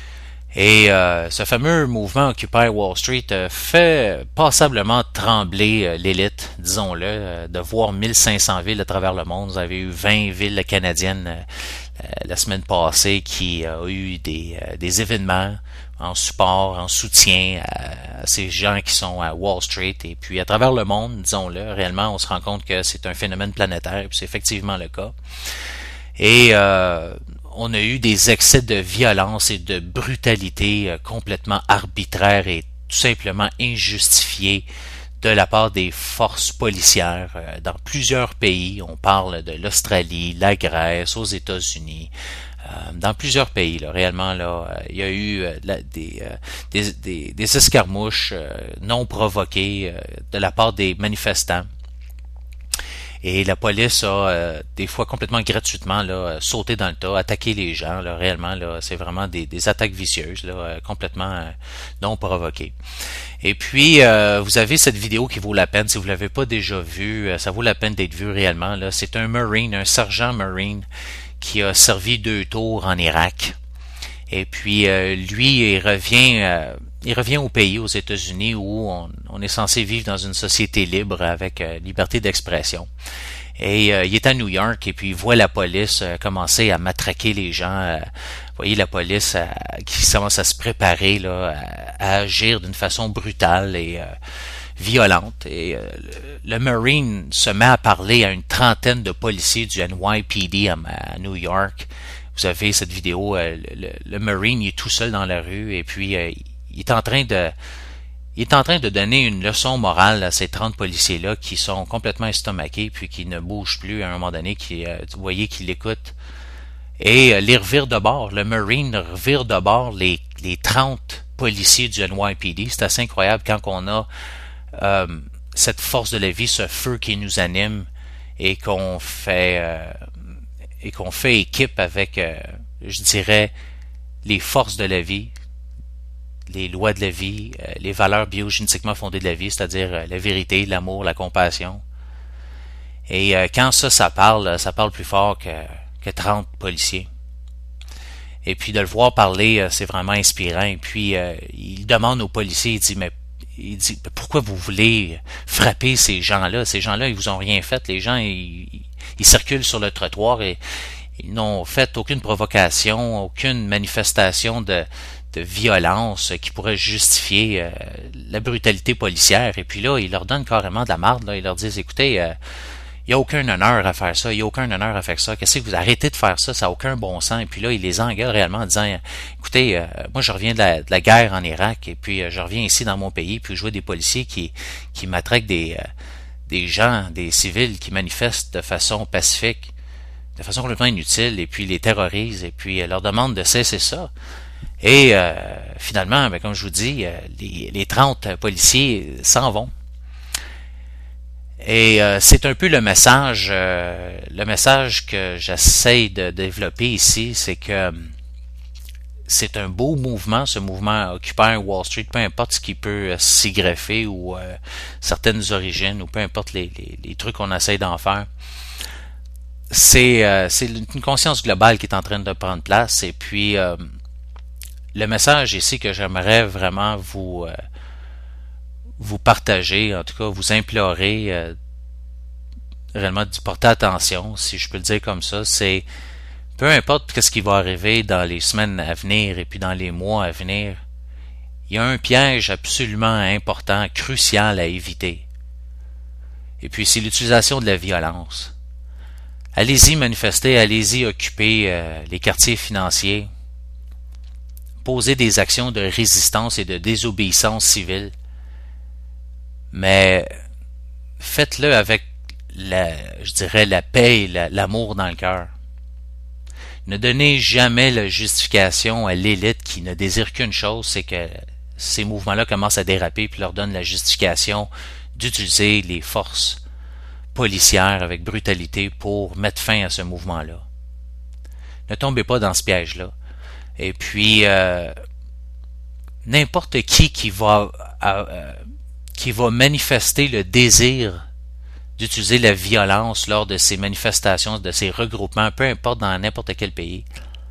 Et euh, ce fameux mouvement Occupy Wall Street euh, fait passablement trembler euh, l'élite, disons-le, euh, de voir mille cinq cents villes à travers le monde. Vous avez eu vingt villes canadiennes euh, la semaine passée qui euh, ont eu des, euh, des événements en support, en soutien à, à ces gens qui sont à Wall Street. Et puis à travers le monde, disons-le, réellement, on se rend compte que c'est un phénomène planétaire, et puis c'est effectivement le cas. Et euh, on a eu des excès de violence et de brutalité euh, complètement arbitraires et tout simplement injustifiés de la part des forces policières euh, dans plusieurs pays. On parle de l'Australie, la Grèce, aux États-Unis, euh, dans plusieurs pays. Là, réellement, là, euh, il y a eu euh, la, des, euh, des, des, des escarmouches euh, non provoquées euh, de la part des manifestants. Et la police a euh, des fois complètement gratuitement là, sauté dans le tas, attaqué les gens. Là, réellement, là, c'est vraiment des, des attaques vicieuses, là, euh, complètement euh, non provoquées. Et puis, euh, vous avez cette vidéo qui vaut la peine. Si vous l'avez pas déjà vue, euh, ça vaut la peine d'être vu réellement. Là, c'est un Marine, un sergent Marine qui a servi deux tours en Irak. Et puis, euh, lui, il revient... Euh, Il revient au pays, aux États-Unis, où on, on est censé vivre dans une société libre avec euh, liberté d'expression. Et euh, il est à New York et puis il voit la police euh, commencer à matraquer les gens. Euh, vous voyez la police euh, qui commence à se préparer là, à, à agir d'une façon brutale et euh, violente. Et euh, le, le Marine se met à parler à une trentaine de policiers du N Y P D à, à New York. Vous avez cette vidéo, euh, le, le Marine il est tout seul dans la rue et puis euh, il est en train de il est en train de donner une leçon morale à ces trente policiers-là qui sont complètement estomaqués puis qui ne bougent plus à un moment donné, qui, euh, vous voyez qu'ils l'écoutent. Et euh, les revire de bord. Le Marine revire de bord les, les trente policiers du N Y P D. C'est assez incroyable quand on a euh, cette force de la vie, ce feu qui nous anime et qu'on fait euh, et qu'on fait équipe avec, euh, je dirais, les forces de la vie, les lois de la vie, euh, les valeurs biogénétiquement fondées de la vie, c'est-à-dire euh, la vérité, l'amour, la compassion. Et euh, quand ça, ça parle, ça parle plus fort que, que trente policiers. Et puis de le voir parler, euh, c'est vraiment inspirant. Et puis euh, il demande aux policiers, il dit, mais il dit, pourquoi vous voulez frapper ces gens-là? Ces gens-là, ils vous ont rien fait. Les gens, ils, ils circulent sur le trottoir et ils n'ont fait aucune provocation, aucune manifestation de, de violence qui pourrait justifier euh, la brutalité policière. Et puis là, ils leur donnent carrément de la marde. Là. Ils leur disent, écoutez, euh, il n'y a aucun honneur à faire ça, il n'y a aucun honneur à faire ça. Qu'est-ce que vous arrêtez de faire ça? Ça n'a aucun bon sens. Et puis là, il les engueule réellement en disant, écoutez, euh, moi je reviens de la, de la guerre en Irak et puis euh, je reviens ici dans mon pays, puis je vois des policiers qui, qui matraquent des, euh, des gens, des civils qui manifestent de façon pacifique, de façon complètement inutile, et puis les terrorisent, et puis euh, leur demandent de cesser ça. Et euh, finalement, ben, comme je vous dis, euh, les, les trente policiers s'en vont. Et euh, c'est un peu le message, euh, le message que j'essaie de développer ici, c'est que c'est un beau mouvement, ce mouvement Occupy Wall Street, peu importe ce qui peut euh, s'y greffer ou euh, certaines origines ou peu importe les, les, les trucs qu'on essaie d'en faire. C'est euh, c'est une conscience globale qui est en train de prendre place. Et puis euh, le message ici que j'aimerais vraiment vous euh, vous partager, en tout cas vous implorer euh, réellement d'y porter attention, si je peux le dire comme ça, c'est peu importe ce qui va arriver dans les semaines à venir et puis dans les mois à venir, il y a un piège absolument important, crucial à éviter. Et puis c'est l'utilisation de la violence. Allez-y manifester, allez-y occuper euh, les quartiers financiers, poser des actions de résistance et de désobéissance civile, mais faites-le avec la, je dirais, la paix et la, l'amour dans le cœur. Ne donnez jamais la justification à l'élite qui ne désire qu'une chose, c'est que ces mouvements-là commencent à déraper puis leur donne la justification d'utiliser les forces policières avec brutalité pour mettre fin à ce mouvement-là. Ne tombez pas dans ce piège-là. Et puis, euh, n'importe qui qui va, euh, qui va manifester le désir d'utiliser la violence lors de ces manifestations, de ces regroupements, peu importe dans n'importe quel pays,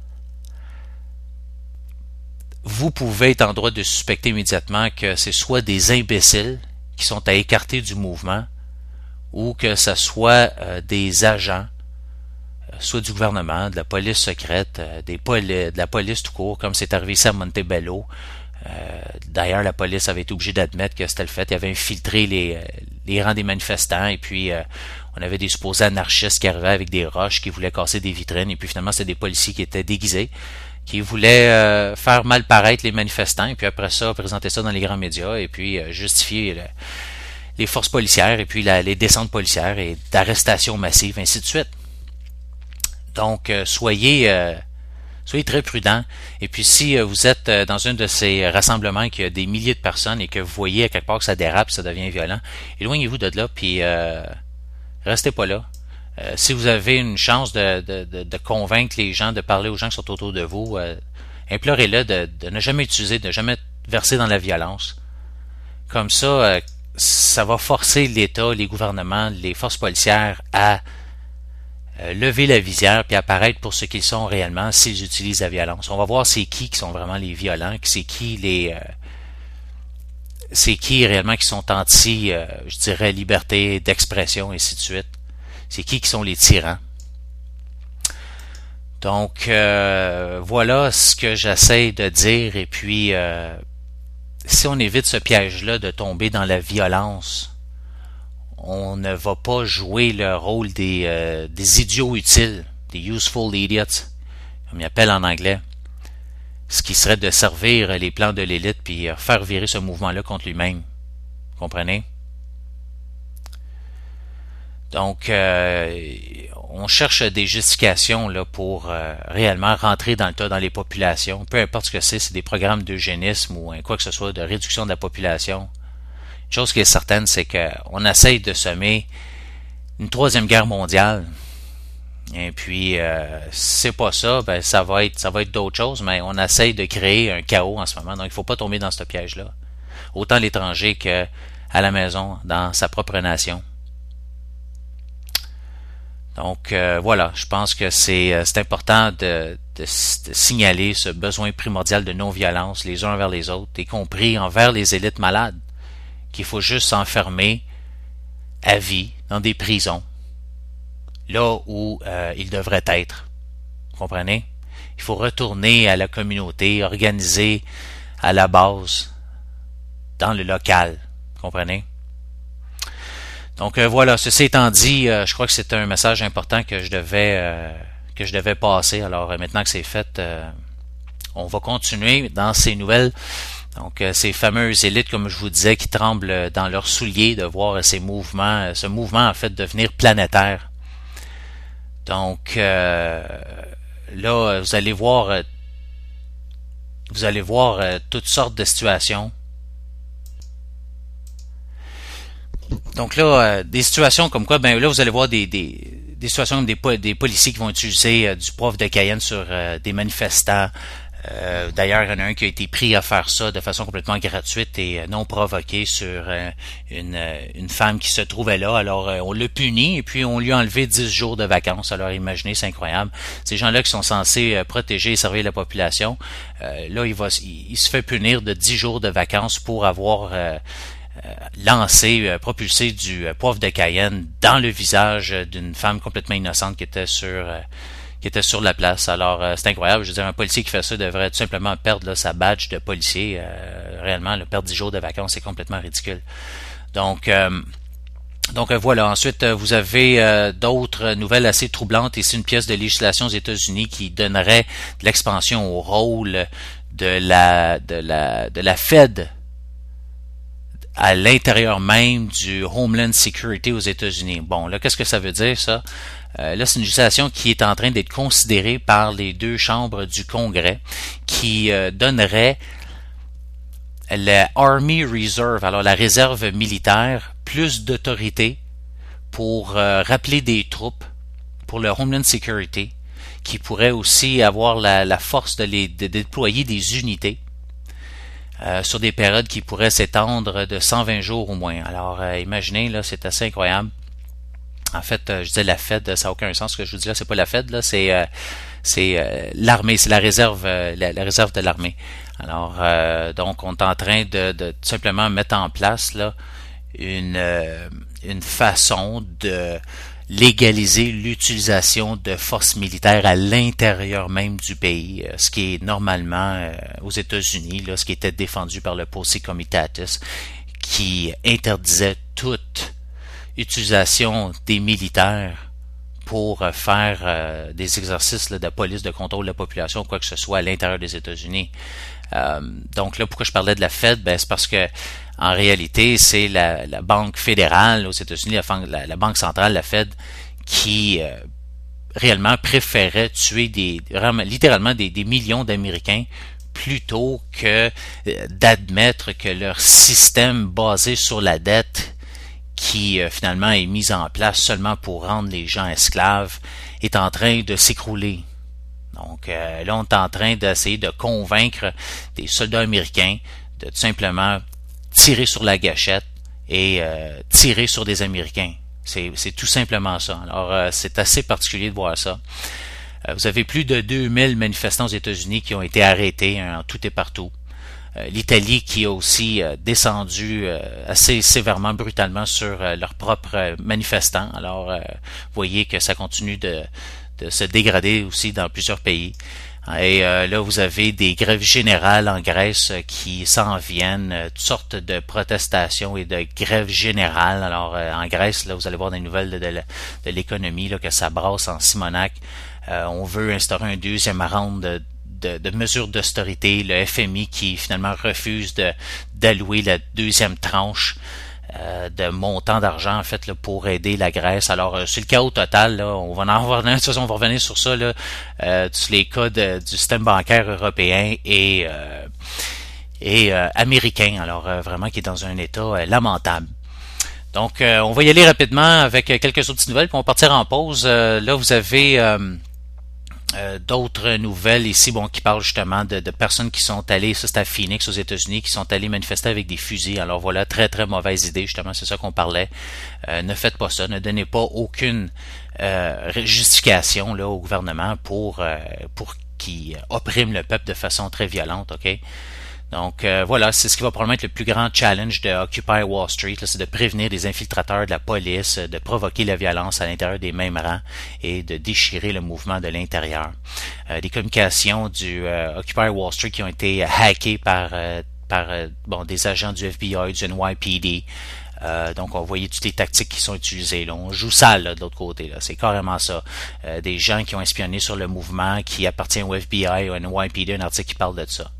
vous pouvez être en droit de suspecter immédiatement que c'est soit des imbéciles qui sont à écarter du mouvement ou que ce soit euh, des agents, euh, soit du gouvernement, de la police secrète, euh, des poli- de la police tout court, comme c'est arrivé ici à Montebello. Euh, d'ailleurs, la police avait été obligée d'admettre que c'était le fait. Il avait infiltré les, euh, les rangs des manifestants et puis euh, on avait des supposés anarchistes qui arrivaient avec des roches, qui voulaient casser des vitrines et puis finalement c'était des policiers qui étaient déguisés, qui voulaient euh, faire mal paraître les manifestants et puis après ça, présenter ça dans les grands médias et puis euh, justifier le, les forces policières et puis la, les descentes policières et d'arrestations massives, ainsi de suite. Donc, euh, soyez... Euh, Soyez très prudents. Et puis si euh, vous êtes euh, dans un de ces rassemblements qui a des milliers de personnes et que vous voyez à quelque part que ça dérape, ça devient violent, éloignez-vous de là, puis euh, restez pas là. Euh, si vous avez une chance de, de, de, de convaincre les gens, de parler aux gens qui sont autour de vous, euh, implorez-le de, de ne jamais utiliser, de ne jamais verser dans la violence. Comme ça, euh, ça va forcer l'État, les gouvernements, les forces policières à Euh, lever la visière puis apparaître pour ce qu'ils sont réellement s'ils utilisent la violence. On va voir c'est qui qui sont vraiment les violents, c'est qui les euh, c'est qui réellement qui sont anti, euh, je dirais, liberté d'expression, et ainsi de suite. C'est qui qui sont les tyrans. Donc, euh, voilà ce que j'essaie de dire, et puis, euh, si on évite ce piège-là de tomber dans la violence, on ne va pas jouer le rôle des, euh, des idiots utiles, des useful idiots, comme ils appellent en anglais, ce qui serait de servir les plans de l'élite puis faire virer ce mouvement-là contre lui-même. Comprenez? Donc, euh, on cherche des justifications là pour euh, réellement rentrer dans le tas dans les populations. Peu importe ce que c'est, c'est des programmes d'eugénisme ou hein, quoi que ce soit, de réduction de la population. Une chose qui est certaine, c'est qu'on essaye de semer une troisième guerre mondiale. Et puis, euh, si c'est pas ça, ben ça va être ça va être d'autres choses, mais on essaye de créer un chaos en ce moment. Donc, il faut pas tomber dans ce piège-là. Autant à l'étranger qu'à la maison, dans sa propre nation. Donc euh, voilà, je pense que c'est euh, c'est important de, de, de signaler ce besoin primordial de non-violence les uns envers les autres, y compris envers les élites malades, qu'il faut juste s'enfermer à vie dans des prisons, là où euh, ils devraient être. Vous comprenez? Il faut retourner à la communauté, organiser à la base, dans le local. Vous comprenez? Donc euh, voilà, ceci étant dit, euh, je crois que c'est un message important que je devais euh, que je devais passer. Alors euh, maintenant que c'est fait, euh, on va continuer dans ces nouvelles. Donc euh, ces fameuses élites, comme je vous disais, qui tremblent dans leurs souliers de voir ces mouvements, ce mouvement en fait devenir planétaire. Donc euh, là, vous allez voir, euh, vous allez voir euh, toutes sortes de situations. Donc là, euh, des situations comme quoi, ben là, vous allez voir des, des, des situations comme des, des policiers qui vont utiliser euh, du poivre de Cayenne sur euh, des manifestants. Euh, D'ailleurs, il y en a un qui a été pris à faire ça de façon complètement gratuite et euh, non provoquée sur euh, une, euh, une femme qui se trouvait là. Alors, euh, on l'a puni et puis on lui a enlevé dix jours de vacances. Alors, imaginez, c'est incroyable. Ces gens-là qui sont censés euh, protéger et servir la population, euh, là, il, va, il, il se fait punir de dix jours de vacances pour avoir... Euh, Euh, lancé, euh, propulsé du euh, poivre de Cayenne dans le visage euh, d'une femme complètement innocente qui était sur euh, qui était sur la place. Alors euh, c'est incroyable, je veux dire, un policier qui fait ça devrait tout simplement perdre là, sa badge de policier. Euh, réellement, le perdre dix jours de vacances, c'est complètement ridicule. Donc euh, donc euh, voilà, ensuite euh, vous avez euh, d'autres nouvelles assez troublantes. Ici, une pièce de législation aux États-Unis qui donnerait de l'expansion au rôle de la de la de la Fed à l'intérieur même du Homeland Security aux États-Unis. Bon, là, qu'est-ce que ça veut dire, ça? Euh, là, c'est une législation qui est en train d'être considérée par les deux chambres du Congrès, qui euh, donnerait la Army Reserve, alors la réserve militaire, plus d'autorité pour euh, rappeler des troupes pour le Homeland Security, qui pourrait aussi avoir la, la force de, les, de déployer des unités Euh, sur des périodes qui pourraient s'étendre de cent vingt jours au moins. Alors, euh, imaginez, là, c'est assez incroyable. En fait, euh, je disais la Fed, ça n'a aucun sens ce que je vous dis là, c'est pas la Fed, là, c'est euh, c'est euh, l'armée, c'est la réserve, euh, la, la réserve de l'armée. Alors, euh, donc, on est en train de, de tout simplement mettre en place là une euh, une façon de légaliser l'utilisation de forces militaires à l'intérieur même du pays, ce qui est normalement euh, aux États-Unis, là, ce qui était défendu par le Posse Comitatus, qui interdisait toute utilisation des militaires pour euh, faire euh, des exercices là, de police, de contrôle de la population, quoi que ce soit à l'intérieur des États-Unis. Euh, donc là, pourquoi je parlais de la Fed, ben, c'est parce que en réalité, c'est la, la Banque fédérale aux États-Unis, la, la, la Banque centrale, la Fed, qui euh, réellement préférait tuer des, vraiment, littéralement des, des millions d'Américains plutôt que euh, d'admettre que leur système basé sur la dette, qui euh, finalement est mis en place seulement pour rendre les gens esclaves, est en train de s'écrouler. Donc euh, là, on est en train d'essayer de convaincre des soldats américains de tout simplement tirer sur la gâchette et euh, tirer sur des Américains. C'est, c'est tout simplement ça. Alors, euh, c'est assez particulier de voir ça. Euh, vous avez plus de deux mille manifestants aux États-Unis qui ont été arrêtés hein, en tout et partout. Euh, L'Italie qui a aussi euh, descendu euh, assez sévèrement, brutalement sur euh, leurs propres euh, manifestants. Alors, euh, vous voyez que ça continue de, de se dégrader aussi dans plusieurs pays. Et euh, là, vous avez des grèves générales en Grèce euh, qui s'en viennent, euh, toutes sortes de protestations et de grèves générales. Alors, euh, en Grèce, là, vous allez voir des nouvelles de, de, de l'économie, là, que ça brasse en Simonac. Euh, on veut instaurer un deuxième round de, de, de mesures d'austérité. Le F M I qui finalement refuse de d'allouer la deuxième tranche Euh, de montant d'argent en fait là, pour aider la Grèce. Alors euh, c'est le cas au total, là, on va en revenir, de toute façon on va revenir sur ça là, euh, tous les cas de, du système bancaire européen et euh, et euh, américain. Alors euh, vraiment qui est dans un état euh, lamentable. Donc euh, on va y aller rapidement avec quelques autres petites nouvelles, puis on va partir en pause. Euh, là vous avez euh, Euh, d'autres nouvelles ici, bon, qui parlent justement de, de personnes qui sont allées, ça c'est à Phoenix aux États-Unis, qui sont allées manifester avec des fusils. Alors voilà, très très mauvaise idée, justement, c'est ça qu'on parlait. Euh, ne faites pas ça, ne donnez pas aucune euh, justification là au gouvernement pour euh, pour qu'il opprime le peuple de façon très violente, ok? Donc euh, voilà, c'est ce qui va probablement être le plus grand challenge de Occupy Wall Street, là, c'est de prévenir des infiltrateurs de la police, de provoquer la violence à l'intérieur des mêmes rangs et de déchirer le mouvement de l'intérieur. Euh, des communications du euh, Occupy Wall Street qui ont été hackées par euh, par euh, bon des agents du F B I, du N Y P D. Euh, donc on voyait toutes les tactiques qui sont utilisées. Là. On joue sale là, de l'autre côté. Là. C'est carrément ça. Euh, des gens qui ont espionné sur le mouvement qui appartient au F B I, au N Y P D, un article qui parle de ça.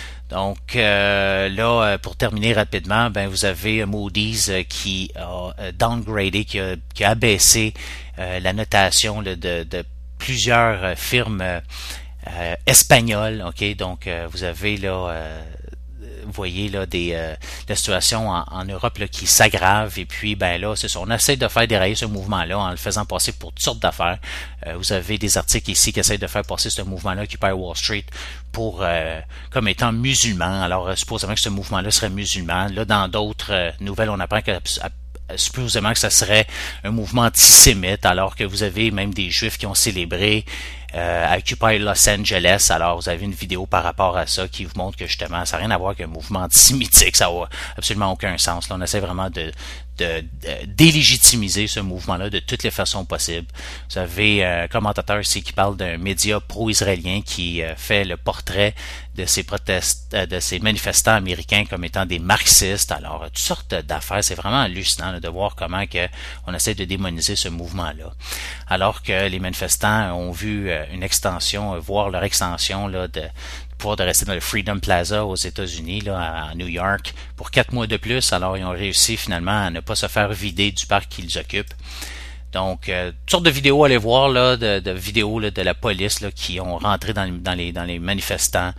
Donc euh, là, pour terminer rapidement, ben vous avez Moody's euh, qui a euh, downgradé, qui a, qui a abaissé euh, la notation là, de, de plusieurs euh, firmes euh, euh, espagnoles. Ok, donc euh, vous avez là, euh, vous voyez là des euh, la situation en, en Europe là, qui s'aggrave et puis ben là c'est ça, on essaie de faire dérailler ce mouvement-là en le faisant passer pour toutes sortes d'affaires. Euh, vous avez des articles ici qui essaient de faire passer ce mouvement-là Occupy Wall Street pour euh, comme étant musulman. Alors euh, supposément que ce mouvement-là serait musulman. Là dans d'autres euh, nouvelles on apprend que supposément que ça serait un mouvement antisémite alors que vous avez même des juifs qui ont célébré Euh, à Occupy Los Angeles. Alors vous avez une vidéo par rapport à ça qui vous montre que justement ça n'a rien à voir avec un mouvement antisémitique, ça n'a absolument aucun sens. Là, on essaie vraiment de, de, de délégitimiser ce mouvement-là de toutes les façons possibles. Vous avez un commentateur ici qui parle d'un média pro-israélien qui euh, fait le portrait de ces protestes, euh, de ces manifestants américains comme étant des marxistes. Alors toutes sortes d'affaires, c'est vraiment hallucinant là, de voir comment que on essaie de démoniser ce mouvement-là. Alors que les manifestants ont vu euh, une extension, euh, voir leur extension là, de pouvoir de rester dans le Freedom Plaza aux États-Unis, là, à New York, pour quatre mois de plus. Alors, ils ont réussi finalement à ne pas se faire vider du parc qu'ils occupent. Donc, euh, toutes sortes de vidéos, allez voir, là, de, de vidéos là, de la police là, qui ont rentré dans, dans, les, dans les manifestants.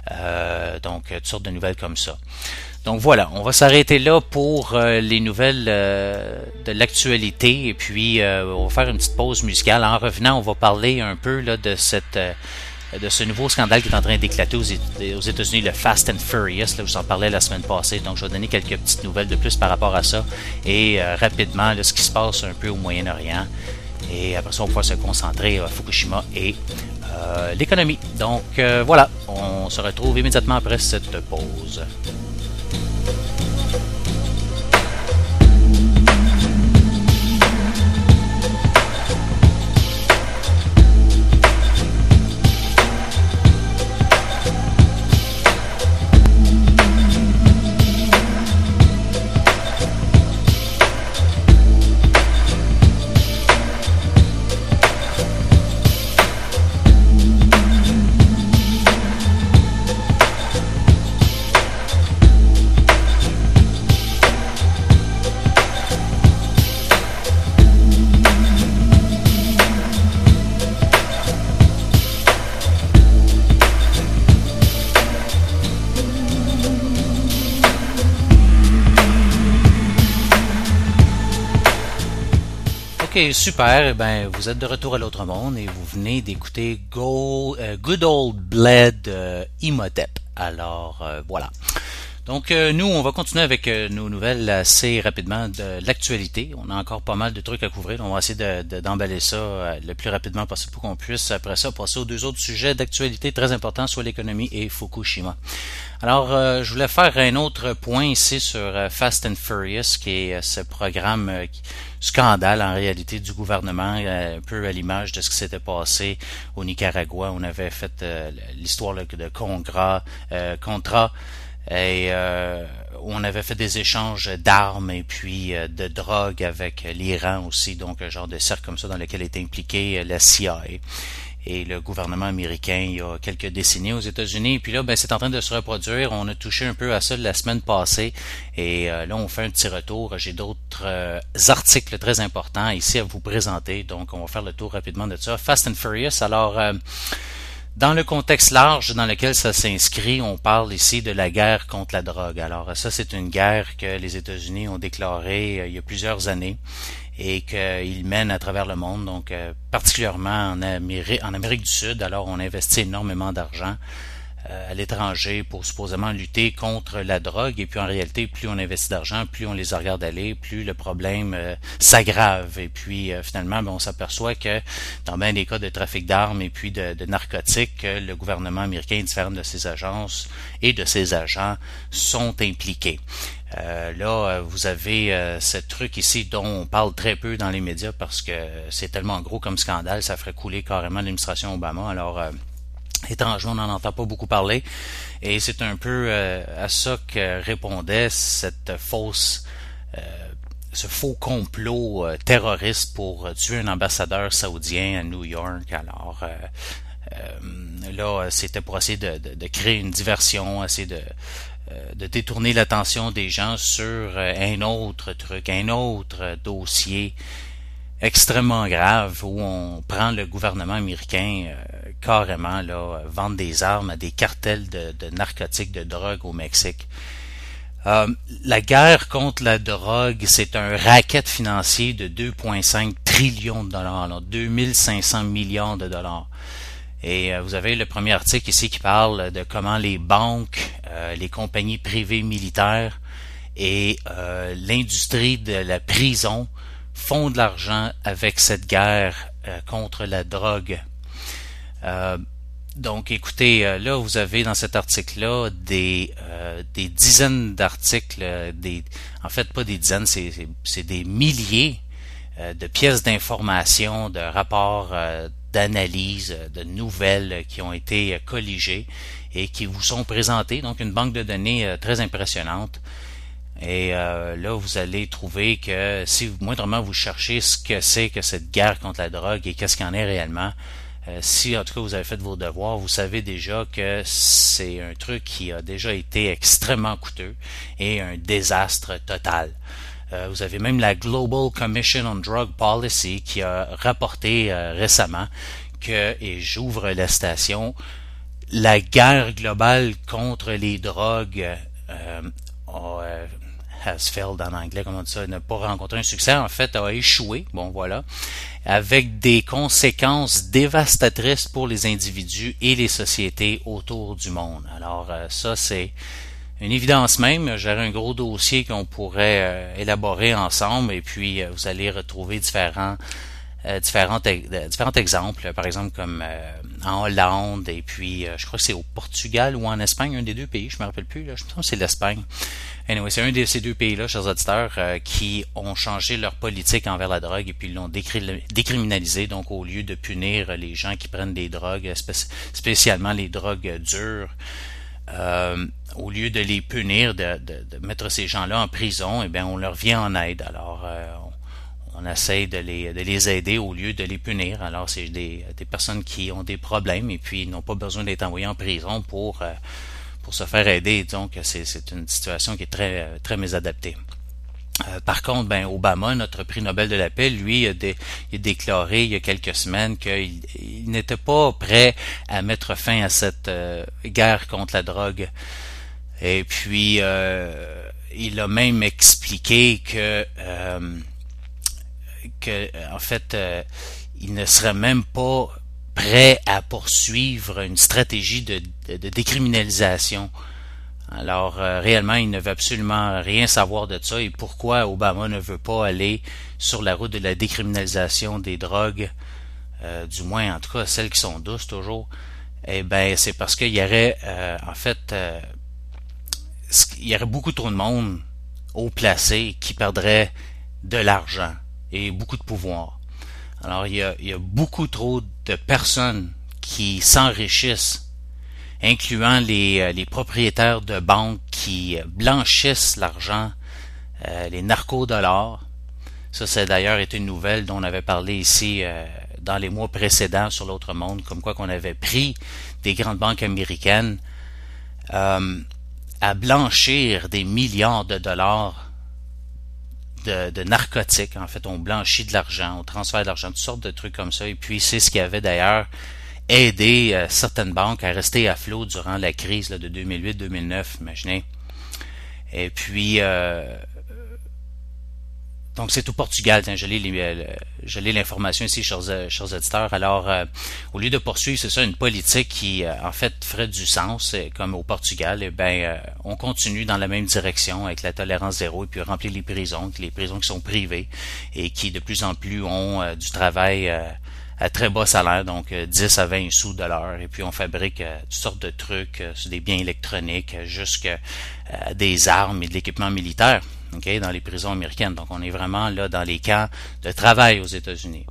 Euh, donc, toutes sortes de nouvelles comme ça. Donc voilà, on va s'arrêter là pour euh, les nouvelles euh, de l'actualité et puis euh, on va faire une petite pause musicale. En revenant, on va parler un peu là, de cette euh, de ce nouveau scandale qui est en train d'éclater aux États-Unis, le Fast and Furious. Là, je vous en parlais la semaine passée, donc je vais donner quelques petites nouvelles de plus par rapport à ça et euh, rapidement là, ce qui se passe un peu au Moyen-Orient. Et après ça, on va pouvoir se concentrer à Fukushima et euh, l'économie. Donc euh, voilà, on se retrouve immédiatement après cette pause. Ok, super. Eh ben, vous êtes de retour à l'autre monde et vous venez d'écouter Go, euh, Good Old Bled euh, Imhotep. Alors, euh, voilà. Donc, euh, nous, on va continuer avec euh, nos nouvelles assez rapidement de l'actualité. On a encore pas mal de trucs à couvrir. On va essayer de, de, d'emballer ça euh, le plus rapidement possible pour qu'on puisse, après ça, passer aux deux autres sujets d'actualité très importants, soit l'économie et Fukushima. Alors, euh, je voulais faire un autre point ici sur euh, Fast and Furious, qui est euh, ce programme euh, scandale en réalité du gouvernement, euh, un peu à l'image de ce qui s'était passé au Nicaragua. On avait fait euh, l'histoire là, de Congra, euh, Contra, et euh, on avait fait des échanges d'armes et puis euh, de drogue avec l'Iran aussi, donc un genre de cercle comme ça dans lequel était impliqué la C I A et le gouvernement américain il y a quelques décennies aux États-Unis. Et puis là, ben c'est en train de se reproduire. On a touché un peu à ça la semaine passée et euh, là on fait un petit retour. J'ai d'autres euh, articles très importants ici à vous présenter, donc on va faire le tour rapidement de ça. Fast and Furious, alors euh, dans le contexte large dans lequel ça s'inscrit, on parle ici de la guerre contre la drogue. Alors ça, c'est une guerre que les États-Unis ont déclarée euh, il y a plusieurs années et qu'ils mènent à travers le monde, donc euh, particulièrement en Amérique, en Amérique du Sud. Alors on investit énormément d'argent à l'étranger pour supposément lutter contre la drogue, et puis en réalité, plus on investit d'argent, plus on les regarde aller, plus le problème euh, s'aggrave, et puis euh, finalement ben, on s'aperçoit que dans bien des cas de trafic d'armes et puis de, de narcotiques, le gouvernement américain, différent de ses agences et de ses agents, sont impliqués. Euh, là, vous avez euh, ce truc ici dont on parle très peu dans les médias parce que c'est tellement gros comme scandale, ça ferait couler carrément l'administration Obama. Alors euh, étrangement, on n'en entend pas beaucoup parler, et c'est un peu euh, à ça que répondait cette fausse, euh, ce faux complot euh, terroriste pour tuer un ambassadeur saoudien à New York. Alors euh, euh, là, c'était pour essayer de, de, de créer une diversion, essayer de euh, de détourner l'attention des gens sur euh, un autre truc, un autre dossier extrêmement grave où on prend le gouvernement américain euh, carrément là vendre des armes à des cartels de, de narcotiques, de drogue au Mexique. Euh, la guerre contre la drogue, c'est un racket financier de deux virgule cinq trillions de dollars, là, deux mille cinq cents millions de dollars. Et euh, vous avez le premier article ici qui parle de comment les banques, euh, les compagnies privées militaires et euh, l'industrie de la prison font de l'argent avec cette guerre euh, contre la drogue. Euh, donc, écoutez, euh, là, vous avez dans cet article-là des euh, des dizaines d'articles, euh, des en fait, pas des dizaines, c'est, c'est, c'est des milliers euh, de pièces d'information, de rapports euh, d'analyse, de nouvelles qui ont été euh, colligées et qui vous sont présentées. Donc, une banque de données euh, très impressionnante. Et euh, là, vous allez trouver que si vous, moindrement vous cherchez ce que c'est que cette guerre contre la drogue et qu'est-ce qu'il en est réellement, euh, si en tout cas vous avez fait vos devoirs, vous savez déjà que c'est un truc qui a déjà été extrêmement coûteux et un désastre total. Euh, vous avez même la Global Commission on Drug Policy qui a rapporté euh, récemment que, et j'ouvre la citation, la guerre globale contre les drogues euh, a, euh, has failed en anglais, comment on dit ça, n'a pas rencontré un succès, en fait, a échoué, bon voilà, avec des conséquences dévastatrices pour les individus et les sociétés autour du monde. Alors euh, ça, c'est une évidence même. J'aurais un gros dossier qu'on pourrait euh, élaborer ensemble, et puis euh, vous allez retrouver différents Euh, différents, euh, différents exemples, par exemple comme euh, en Hollande, et puis euh, je crois que c'est au Portugal ou en Espagne, un des deux pays, je me rappelle plus, là, je pense que c'est l'Espagne. Anyway, c'est un de ces deux pays-là, chers auditeurs, euh, qui ont changé leur politique envers la drogue et puis l'ont décri- décriminalisé, donc au lieu de punir les gens qui prennent des drogues, spé- spécialement les drogues dures, euh, au lieu de les punir, de, de, de mettre ces gens-là en prison, eh bien on leur vient en aide. Alors euh, on On essaie de les, de les aider au lieu de les punir. Alors, c'est des, des personnes qui ont des problèmes et puis n'ont pas besoin d'être envoyées en prison pour, euh, pour se faire aider. Donc, c'est, c'est une situation qui est très, très mésadaptée. Euh, par contre, ben, Obama, notre prix Nobel de la paix, lui, a, dé, il a déclaré il y a quelques semaines qu'il il n'était pas prêt à mettre fin à cette euh, guerre contre la drogue. Et puis, euh, il a même expliqué que... Euh, que en fait euh, il ne serait même pas prêt à poursuivre une stratégie de, de, de décriminalisation Alors, euh, réellement, il ne veut absolument rien savoir de ça. Et pourquoi Obama ne veut pas aller sur la route de la décriminalisation des drogues, euh, du moins, en tout cas, celles qui sont douces toujours, eh ben, c'est parce qu'il y aurait, euh, en fait, euh, il y aurait beaucoup trop de monde haut placé qui perdrait de l'argent et beaucoup de pouvoir. Alors, il y a, il y a beaucoup trop de personnes qui s'enrichissent, incluant les, les propriétaires de banques qui blanchissent l'argent, euh, les narcodollars. Ça, c'est d'ailleurs été une nouvelle dont on avait parlé ici euh, dans les mois précédents sur l'autre monde, comme quoi qu'on avait pris des grandes banques américaines euh, à blanchir des milliards de dollars de, de narcotiques. En fait, on blanchit de l'argent, on transfère de l'argent, toutes sortes de trucs comme ça. Et puis, c'est ce qui avait d'ailleurs aidé euh, certaines banques à rester à flot durant la crise là, de deux mille huit deux mille neuf, imaginez. Et puis, euh, donc c'est au Portugal. Tiens, je lis l'information ici, chers, chers auditeurs. Alors, euh, au lieu de poursuivre, c'est ça, une politique qui, euh, en fait, ferait du sens, comme au Portugal, eh ben, euh, on continue dans la même direction avec la tolérance zéro et puis remplir les prisons, les prisons qui sont privées et qui de plus en plus ont euh, du travail euh, à très bas salaire, donc euh, dix à vingt sous de l'heure. Et puis on fabrique euh, toutes sortes de trucs, euh, des biens électroniques, euh, jusqu'à euh, des armes et de l'équipement militaire. Okay, dans les prisons américaines. Donc, on est vraiment là dans les camps de travail aux États-Unis.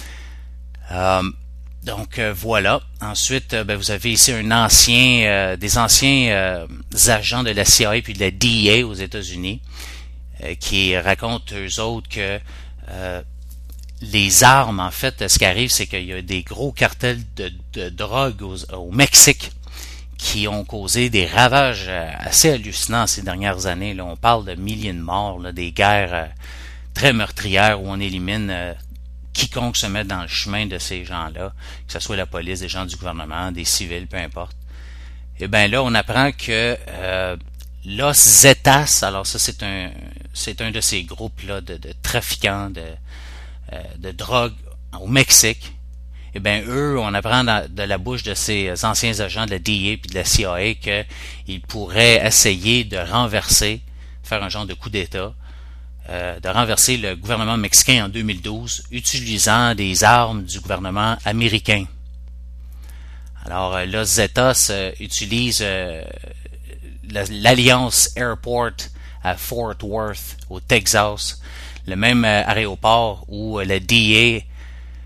Euh, donc, euh, voilà. Ensuite, euh, ben, vous avez ici un ancien, euh, des anciens euh, agents de la C I A puis de la D E A aux États-Unis euh, qui racontent eux autres que euh, les armes, en fait, ce qui arrive, c'est qu'il y a des gros cartels de, de drogue au, au Mexique qui ont causé des ravages assez hallucinants ces dernières années. Là, on parle de milliers de morts, là, des guerres euh, très meurtrières où on élimine euh, quiconque se met dans le chemin de ces gens-là, que ce soit la police, des gens du gouvernement, des civils, peu importe. Et bien là, on apprend que euh, Los Zetas, alors ça c'est un c'est un de ces groupes-là de, de trafiquants de, euh, de drogue au Mexique. Eh bien, eux, on apprend dans, de la bouche de ces anciens agents de la D E A et de la C I A qu'ils pourraient essayer de renverser, faire un genre de coup d'État, euh, de renverser le gouvernement mexicain en deux mille douze, utilisant des armes du gouvernement américain. Alors, euh, Los Zetas euh, utilise euh, l'Alliance Airport à Fort Worth, au Texas, le même euh, aéroport où euh, la D E A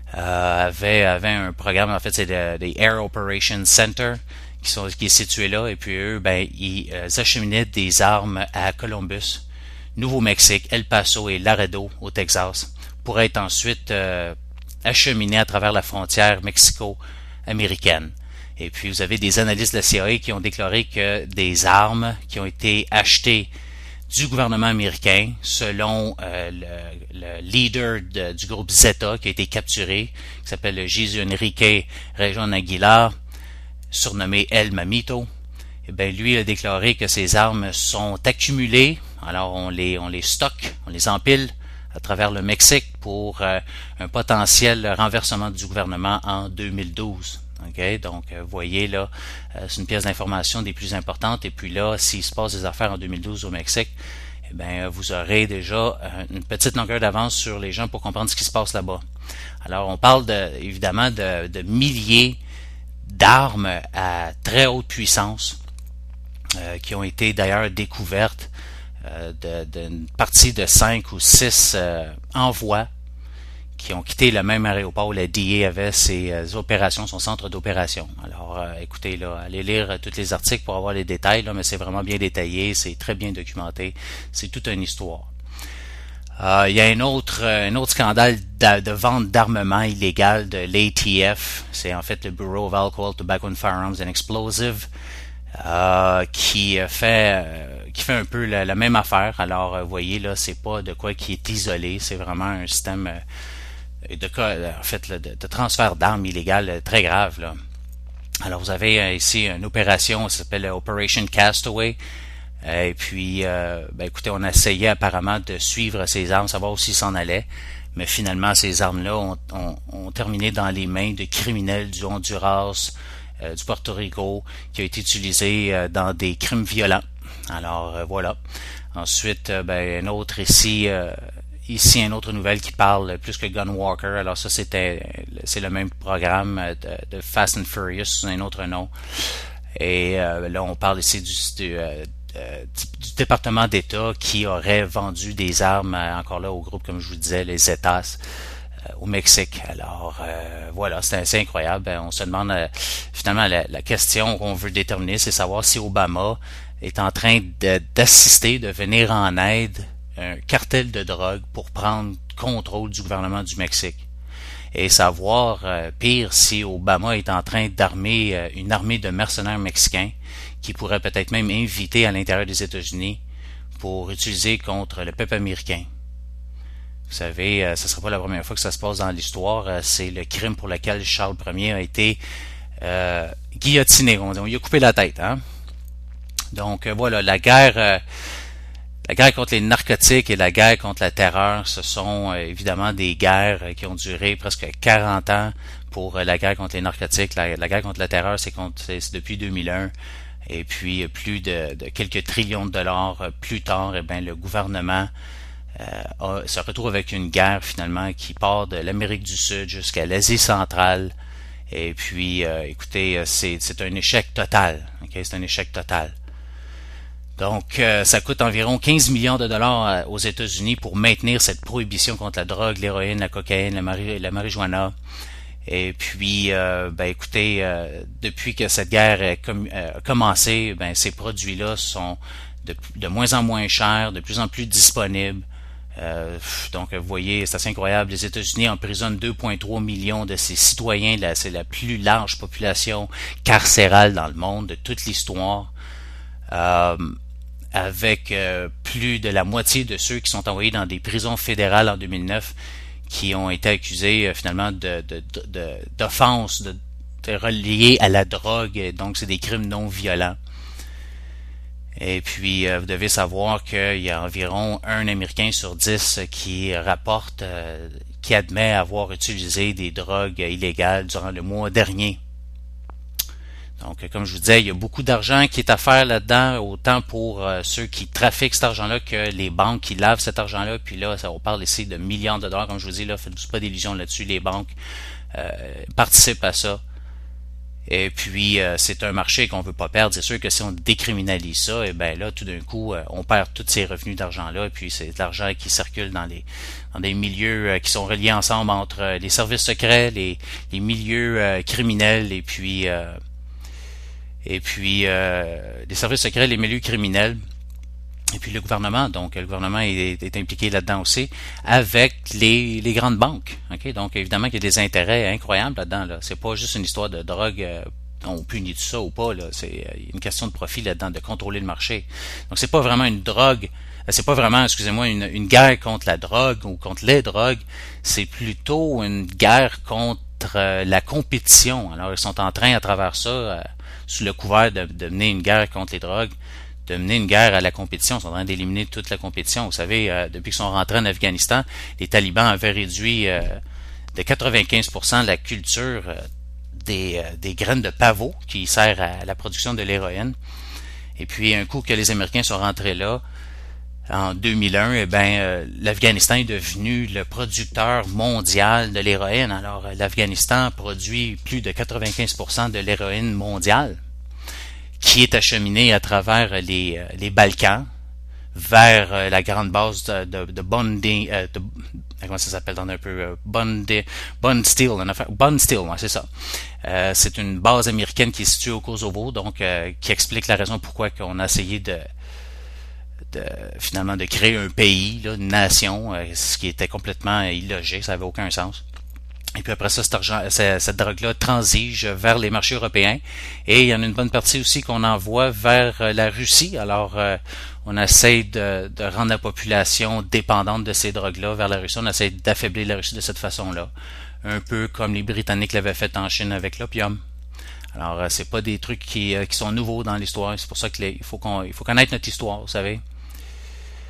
Euh, avait, avait un programme, en fait, c'est le, le Air Operations Center qui, sont, qui est situé là, et puis eux, ben, ils euh, acheminaient des armes à Columbus, Nouveau-Mexique, El Paso et Laredo au Texas, pour être ensuite euh, acheminés à travers la frontière mexico-américaine. Et puis vous avez des analystes de la C I A qui ont déclaré que des armes qui ont été achetées du gouvernement américain, selon euh, le, le leader de, du groupe Zeta qui a été capturé, qui s'appelle Jesús Enrique Rejon Aguilar, surnommé El Mamito. Eh bien, lui a déclaré que ces armes sont accumulées, alors on les, on les stocke, on les empile à travers le Mexique pour euh, un potentiel renversement du gouvernement en deux mille douze. Okay, donc, vous voyez là, euh, c'est une pièce d'information des plus importantes. Et puis là, s'il se passe des affaires en deux mille douze au Mexique, eh bien, vous aurez déjà euh, une petite longueur d'avance sur les gens pour comprendre ce qui se passe là-bas. Alors, on parle de, évidemment de, de milliers d'armes à très haute puissance euh, qui ont été d'ailleurs découvertes euh, d'une partie de cinq ou six euh, envois qui ont quitté le même aéroport où la D E A avait ses euh, opérations, son centre d'opération. Alors, euh, écoutez, là, allez lire euh, tous les articles pour avoir les détails, là, mais c'est vraiment bien détaillé, c'est très bien documenté, c'est toute une histoire. Euh, il y a un autre, un autre scandale de, de vente d'armement illégal de l'A T F, c'est en fait le Bureau of Alcohol, Tobacco and Firearms and Explosive, euh, qui fait euh, qui fait un peu la, la même affaire. Alors, vous voyez, là, c'est pas de quoi qui est isolé, c'est vraiment un système euh, de cas, en fait, là, de, de transfert d'armes illégales très grave, là. Alors, vous avez euh, ici une opération, ça s'appelle Operation Castaway. Euh, et puis, euh, ben, écoutez, on a essayé apparemment de suivre ces armes, savoir où s'ils s'en allaient. Mais finalement, ces armes-là ont, ont, ont terminé dans les mains de criminels du Honduras, euh, du Porto Rico, qui ont été utilisées euh, dans des crimes violents. Alors euh, voilà. Ensuite, euh, ben, un autre ici, euh, ici une autre nouvelle qui parle plus que Gunwalker. Alors ça, c'était c'est le même programme de, de Fast and Furious sous un autre nom. Et euh, là, on parle ici du, du, euh, du département d'État qui aurait vendu des armes, euh, encore là, au groupe, comme je vous disais, les États euh, au Mexique. Alors, euh, voilà, c'est assez incroyable. Ben, on se demande, euh, finalement, la, la question qu'on veut déterminer, c'est savoir si Obama est en train de, d'assister, de venir en aide un cartel de drogue pour prendre contrôle du gouvernement du Mexique. Et savoir, euh, pire, si Obama est en train d'armer euh, une armée de mercenaires mexicains qui pourrait peut-être même inviter à l'intérieur des États-Unis pour utiliser contre le peuple américain. Vous savez, euh, ce ne sera pas la première fois que ça se passe dans l'histoire. Euh, c'est le crime pour lequel Charles Ier a été euh, guillotiné. On, on lui a coupé la tête. Hein? Donc euh, voilà, la guerre... Euh, La guerre contre les narcotiques et la guerre contre la terreur, ce sont euh, évidemment des guerres euh, qui ont duré presque quarante ans pour euh, la guerre contre les narcotiques. La, la guerre contre la terreur, c'est, contre, c'est, c'est depuis deux mille un. Et puis euh, plus de, de quelques trillions de dollars euh, plus tard, eh bien, le gouvernement euh, a, se retrouve avec une guerre finalement qui part de l'Amérique du Sud jusqu'à l'Asie centrale. Et puis, euh, écoutez, c'est, c'est un échec total. Okay? C'est un échec total. Donc, euh, ça coûte environ quinze millions de dollars aux États-Unis pour maintenir cette prohibition contre la drogue, l'héroïne, la cocaïne, la, mari- la marijuana. Et puis, euh, ben écoutez, euh, depuis que cette guerre a com- euh, commencé, ben ces produits-là sont de, de moins en moins chers, de plus en plus disponibles. Euh, donc, vous voyez, c'est assez incroyable. Les États-Unis emprisonnent deux virgule trois millions de ses citoyens. Là, c'est la plus large population carcérale dans le monde de toute l'histoire. Euh, avec euh, plus de la moitié de ceux qui sont envoyés dans des prisons fédérales en deux mille neuf qui ont été accusés euh, finalement de, de, de, de d'offenses de, de reliées à la drogue. Donc, c'est des crimes non violents. Et puis, euh, vous devez savoir qu'il y a environ un Américain sur dix qui rapporte, euh, qui admet avoir utilisé des drogues illégales durant le mois dernier. Donc, comme je vous disais, il y a beaucoup d'argent qui est à faire là-dedans, autant pour euh, ceux qui trafiquent cet argent-là que les banques qui lavent cet argent-là. Puis là, ça, on parle ici de millions de dollars, comme je vous dis, là, faites-vous pas d'illusions là-dessus. Les banques euh, participent à ça. Et puis, euh, c'est un marché qu'on veut pas perdre. C'est sûr que si on décriminalise ça, et ben là, tout d'un coup, euh, on perd tous ces revenus d'argent-là. Et puis, c'est de l'argent qui circule dans les dans des milieux euh, qui sont reliés ensemble entre euh, les services secrets, les, les milieux euh, criminels et puis... Euh, et puis euh, les services secrets, les milieux criminels, et puis le gouvernement. Donc, le gouvernement est, est impliqué là-dedans aussi, avec les, les grandes banques. Okay? Donc, évidemment qu'il y a des intérêts incroyables là-dedans. Là. C'est pas juste une histoire de drogue, euh, on punit tout ça ou pas. Là. C'est euh, une question de profit là-dedans, de contrôler le marché. Donc, c'est pas vraiment une drogue, c'est pas vraiment, excusez-moi, une, une guerre contre la drogue ou contre les drogues. C'est plutôt une guerre contre euh, la compétition. Alors, ils sont en train, à travers ça, euh, sous le couvert de, de mener une guerre contre les drogues, de mener une guerre à la compétition. Ils sont en train d'éliminer toute la compétition. Vous savez, euh, depuis qu'ils sont rentrés en Afghanistan, les talibans avaient réduit euh, de quatre-vingt-quinze pour cent la culture euh, des, euh, des graines de pavot qui sert à la production de l'héroïne. Et puis, un coup que les Américains sont rentrés là, en deux mille un, eh ben, euh, l'Afghanistan est devenu le producteur mondial de l'héroïne. Alors, euh, l'Afghanistan produit plus de quatre-vingt-quinze pour cent de l'héroïne mondiale qui est acheminée à travers les, euh, les Balkans vers euh, la grande base de, de, de Bondi, euh, de, comment ça s'appelle dans un peu, euh, Bondi, Bonsteel, Bonsteel, ouais, c'est ça. Euh, c'est une base américaine qui est située au Kosovo, donc euh, qui explique la raison pourquoi on a essayé de De, finalement de créer un pays, là, une nation, euh, ce qui était complètement illogique, ça n'avait aucun sens. Et puis après ça, cet argent, cette, cette drogue-là transige vers les marchés européens. Et il y en a une bonne partie aussi qu'on envoie vers euh, la Russie. Alors, euh, on essaie de, de rendre la population dépendante de ces drogues-là vers la Russie. On essaie d'affaiblir la Russie de cette façon-là. Un peu comme les Britanniques l'avaient fait en Chine avec l'opium. Alors, euh, c'est pas des trucs qui, euh, qui sont nouveaux dans l'histoire. C'est pour ça qu'il faut qu'on, il faut connaître notre histoire, vous savez.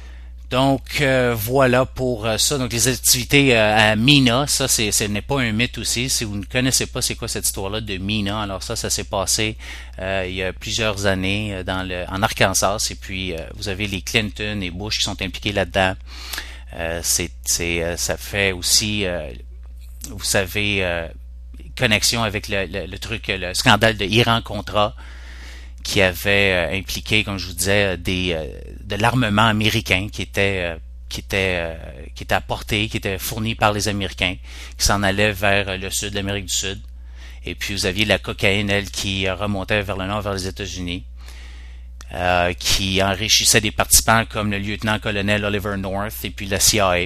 Donc euh, voilà pour euh, ça. Donc les activités euh, à Mina, ça c'est, ce n'est pas un mythe aussi. Si vous ne connaissez pas c'est quoi cette histoire-là de Mina, alors ça, ça s'est passé euh, il y a plusieurs années euh, dans le, en Arkansas. Et puis euh, vous avez les Clinton et Bush qui sont impliqués là-dedans. Euh, c'est, c'est, euh, ça fait aussi, euh, vous savez, euh, connexion avec le, le, le truc, le scandale de Iran-Contra, qui avait euh, impliqué, comme je vous disais, des euh, de l'armement américain qui était euh, qui était euh, qui était apporté, qui était fourni par les Américains, qui s'en allait vers le sud de l'Amérique du Sud. Et puis vous aviez la cocaïne, elle, qui remontait vers le nord, vers les États-Unis, euh, qui enrichissait des participants comme le lieutenant-colonel Oliver North et puis la C I A.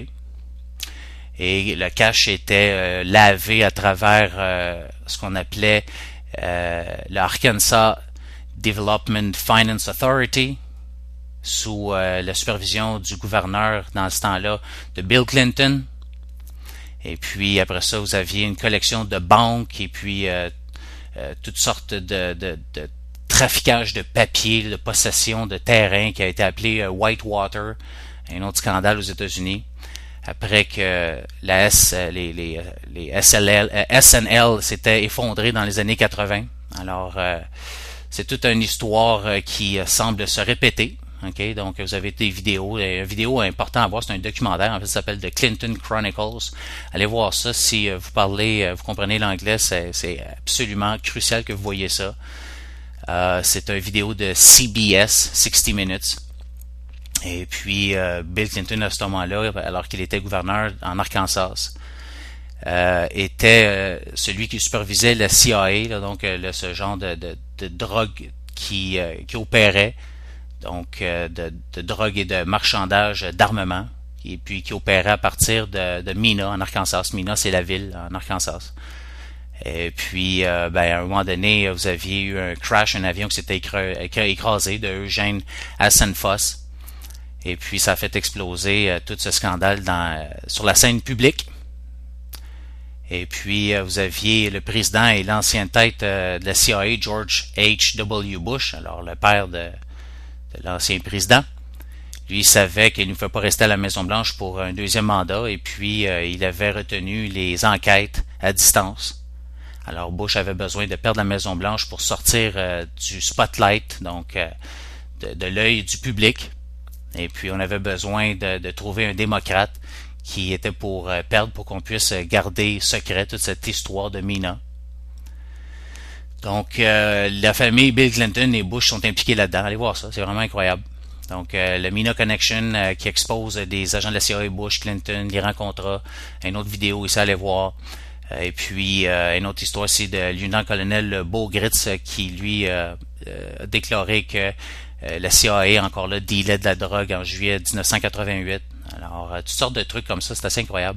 Et le cash était euh, lavé à travers euh, ce qu'on appelait euh, le Arkansas Development Finance Authority, sous euh, la supervision du gouverneur dans ce temps-là de Bill Clinton. Et puis après ça, vous aviez une collection de banques et puis euh, euh, toutes sortes de, de, de traficage de papier, de possession de terrain qui a été appelé euh, Whitewater, un autre scandale aux États-Unis. Après que la S, les, les, les S L L, euh, S N L s'était effondré dans les années quatre-vingts. Alors euh, c'est toute une histoire qui semble se répéter. Okay? Donc, vous avez des vidéos. Une vidéo importante à voir, c'est un documentaire. En fait, ça s'appelle The Clinton Chronicles. Allez voir ça. Si vous parlez, vous comprenez l'anglais, c'est, c'est absolument crucial que vous voyez ça. Euh, c'est une vidéo de C B S, sixty minutes. Et puis, euh, Bill Clinton, à ce moment-là, alors qu'il était gouverneur en Arkansas, Euh, était euh, celui qui supervisait la C I A, là, donc euh, là, ce genre de, de, de drogue qui, euh, qui opérait, donc euh, de, de drogue et de marchandage d'armement, et puis qui opérait à partir de, de Mina en Arkansas. Mina, c'est la ville en Arkansas. Et puis, euh, ben, à un moment donné, vous aviez eu un crash, un avion qui s'était écrasé de Eugene Hassenfoss. Et puis, ça a fait exploser euh, tout ce scandale dans, euh, sur la scène publique. Et puis, euh, vous aviez le président et l'ancienne tête euh, de la C I A, George H W Bush, alors le père de, de l'ancien président. Lui, il savait qu'il ne pouvait pas rester à la Maison-Blanche pour un deuxième mandat, et puis euh, il avait retenu les enquêtes à distance. Alors, Bush avait besoin de perdre la Maison-Blanche pour sortir euh, du spotlight, donc euh, de, de l'œil du public. Et puis, on avait besoin de, de trouver un démocrate qui était pour euh, perdre, pour qu'on puisse garder secret toute cette histoire de Mina. Donc, euh, la famille Bill Clinton et Bush sont impliqués là-dedans. Allez voir ça, c'est vraiment incroyable. Donc, euh, le Mina Connection euh, qui expose des agents de la C I A, Bush, Clinton, l'Iran-Contra. Une autre vidéo ici, allez voir. Euh, et puis, euh, une autre histoire ici de lieutenant-colonel Beau Gritz euh, qui, lui, euh, euh, a déclaré que euh, la C I A, encore là, dealait de la drogue en juillet dix-neuf cent quatre-vingt-huit. Alors, euh, toutes sortes de trucs comme ça, c'est assez incroyable.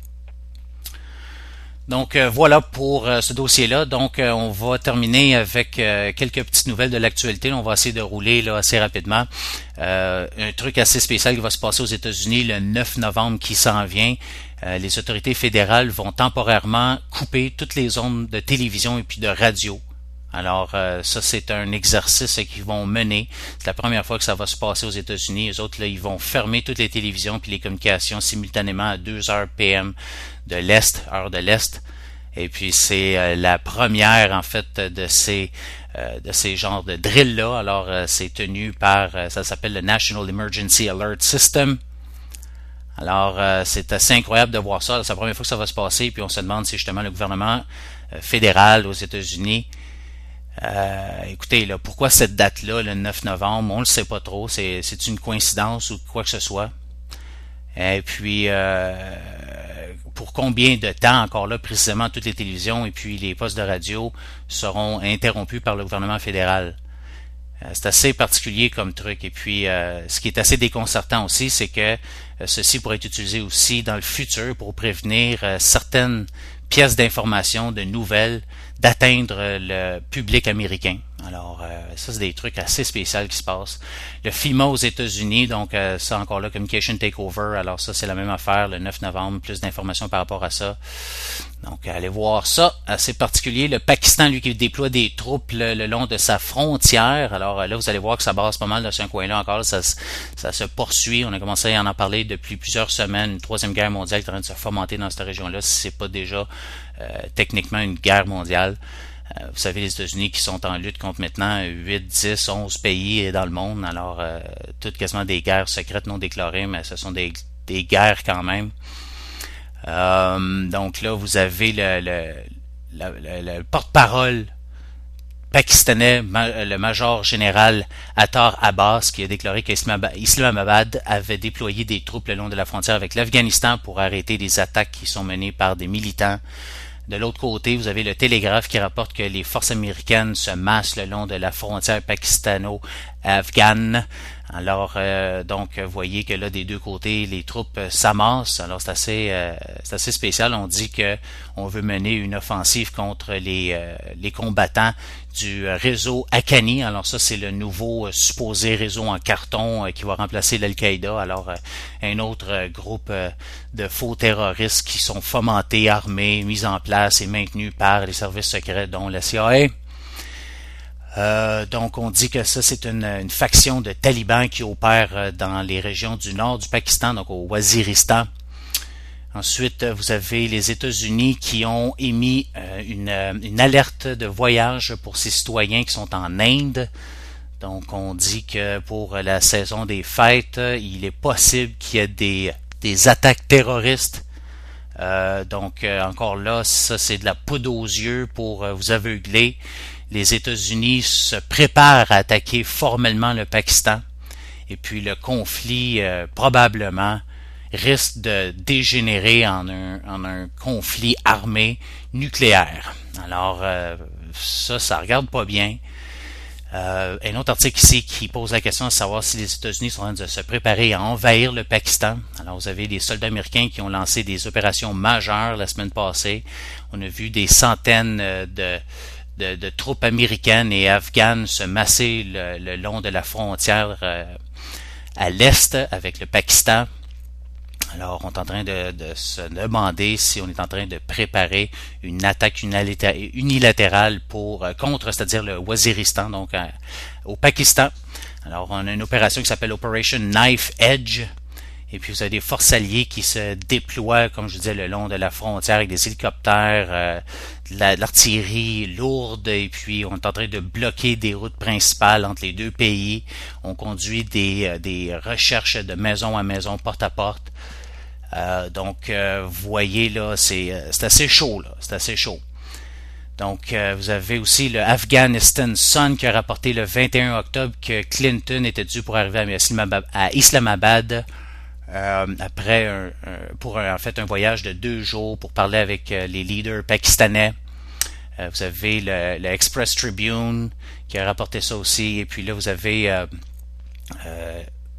Donc, euh, voilà pour euh, ce dossier-là. Donc, euh, on va terminer avec euh, quelques petites nouvelles de l'actualité. On va essayer de rouler là assez rapidement. Euh, un truc assez spécial qui va se passer aux États-Unis le neuf novembre qui s'en vient. Euh, les autorités fédérales vont temporairement couper toutes les ondes de télévision et puis de radio. Alors, euh, ça, c'est un exercice qu'ils vont mener. C'est la première fois que ça va se passer aux États-Unis. Les autres, là, ils vont fermer toutes les télévisions puis les communications simultanément à deux heures P M de l'Est, heure de l'Est. Et puis, c'est euh, la première, en fait, de ces euh, de ces genres de drills-là. Alors, euh, c'est tenu par, euh, ça s'appelle le National Emergency Alert System. Alors, euh, c'est assez incroyable de voir ça. C'est la première fois que ça va se passer. Puis, on se demande si, justement, le gouvernement euh, fédéral aux États-Unis Euh, écoutez, là, pourquoi cette date-là, le neuf novembre, on ne le sait pas trop, c'est, c'est une coïncidence ou quoi que ce soit. Et puis, euh, pour combien de temps, encore là, précisément, toutes les télévisions et puis les postes de radio seront interrompus par le gouvernement fédéral. Euh, c'est assez particulier comme truc. Et puis, euh, ce qui est assez déconcertant aussi, c'est que euh, ceci pourrait être utilisé aussi dans le futur pour prévenir euh, certaines pièces d'information, de nouvelles, d'atteindre le public américain. Alors, euh, Euh, ça, c'est des trucs assez spéciaux qui se passent. Le FEMA aux États-Unis, donc euh, ça encore là, Communication Takeover. Alors ça, c'est la même affaire, le neuf novembre, plus d'informations par rapport à ça. Donc, allez voir ça, assez particulier. Le Pakistan, lui, qui déploie des troupes le, le long de sa frontière. Alors là, vous allez voir que ça base pas mal dans ce coin-là encore. Ça, ça se poursuit. On a commencé à en parler depuis plusieurs semaines. Une troisième guerre mondiale qui est en train de se fomenter dans cette région-là, si c'est pas déjà euh, techniquement une guerre mondiale. Euh, vous savez, les États-Unis qui sont en lutte contre maintenant huit, dix, onze pays dans le monde. Alors, euh, toutes quasiment des guerres secrètes non déclarées, mais ce sont des, des guerres quand même. Euh, donc là, vous avez le, le, le, le, le porte-parole pakistanais, le major général Attar Abbas, qui a déclaré qu'Islamabad avait déployé des troupes le long de la frontière avec l'Afghanistan pour arrêter des attaques qui sont menées par des militants. De l'autre côté, vous avez le Télégraphe qui rapporte que les forces américaines se massent le long de la frontière pakistano-afghane. Alors, euh, donc, vous voyez que là, des deux côtés, les troupes euh, s'amassent. Alors, c'est assez, euh, c'est assez spécial. On dit que on veut mener une offensive contre les, euh, les combattants du réseau Haqqani. Alors, ça, c'est le nouveau euh, supposé réseau en carton euh, qui va remplacer l'Al-Qaïda. Alors, euh, un autre euh, groupe euh, de faux terroristes qui sont fomentés, armés, mis en place et maintenus par les services secrets, dont la C I A. Euh, donc, on dit que ça, c'est une, une faction de talibans qui opère dans les régions du nord du Pakistan, donc au Waziristan. Ensuite, vous avez les États-Unis qui ont émis euh, une, une alerte de voyage pour ces citoyens qui sont en Inde. Donc, on dit que pour la saison des fêtes, il est possible qu'il y ait des, des attaques terroristes. Euh, donc, euh, encore là, ça, c'est de la poudre aux yeux pour euh, vous aveugler. Les États-Unis se préparent à attaquer formellement le Pakistan et puis le conflit euh, probablement risque de dégénérer en un, en un conflit armé nucléaire. Alors euh, ça, ça regarde pas bien. Euh, un autre article ici qui pose la question de savoir si les États-Unis sont en train de se préparer à envahir le Pakistan. Alors vous avez des soldats américains qui ont lancé des opérations majeures la semaine passée. On a vu des centaines de De, de troupes américaines et afghanes se masser le, le long de la frontière euh, à l'est avec le Pakistan. Alors, on est en train de, de se demander si on est en train de préparer une attaque unilatérale pour euh, contre, c'est-à-dire le Waziristan, donc euh, au Pakistan. Alors, on a une opération qui s'appelle Operation Knife Edge. Et puis, vous avez des forces alliées qui se déploient, comme je disais, le long de la frontière avec des hélicoptères, euh, de l'artillerie lourde. Et puis, on est en train de bloquer des routes principales entre les deux pays. On conduit des, euh, des recherches de maison à maison, porte à porte. Euh, donc, euh, vous voyez, là, c'est, c'est assez chaud, là. C'est assez chaud. Donc, euh, vous avez aussi le Afghanistan Sun qui a rapporté le vingt et un octobre que Clinton était dû pour arriver à Islamabad, à Islamabad Euh, après un, un, pour un, en fait un voyage de deux jours pour parler avec euh, les leaders pakistanais. Euh, vous avez le, le Express Tribune qui a rapporté ça aussi. Et puis là, vous avez euh, euh,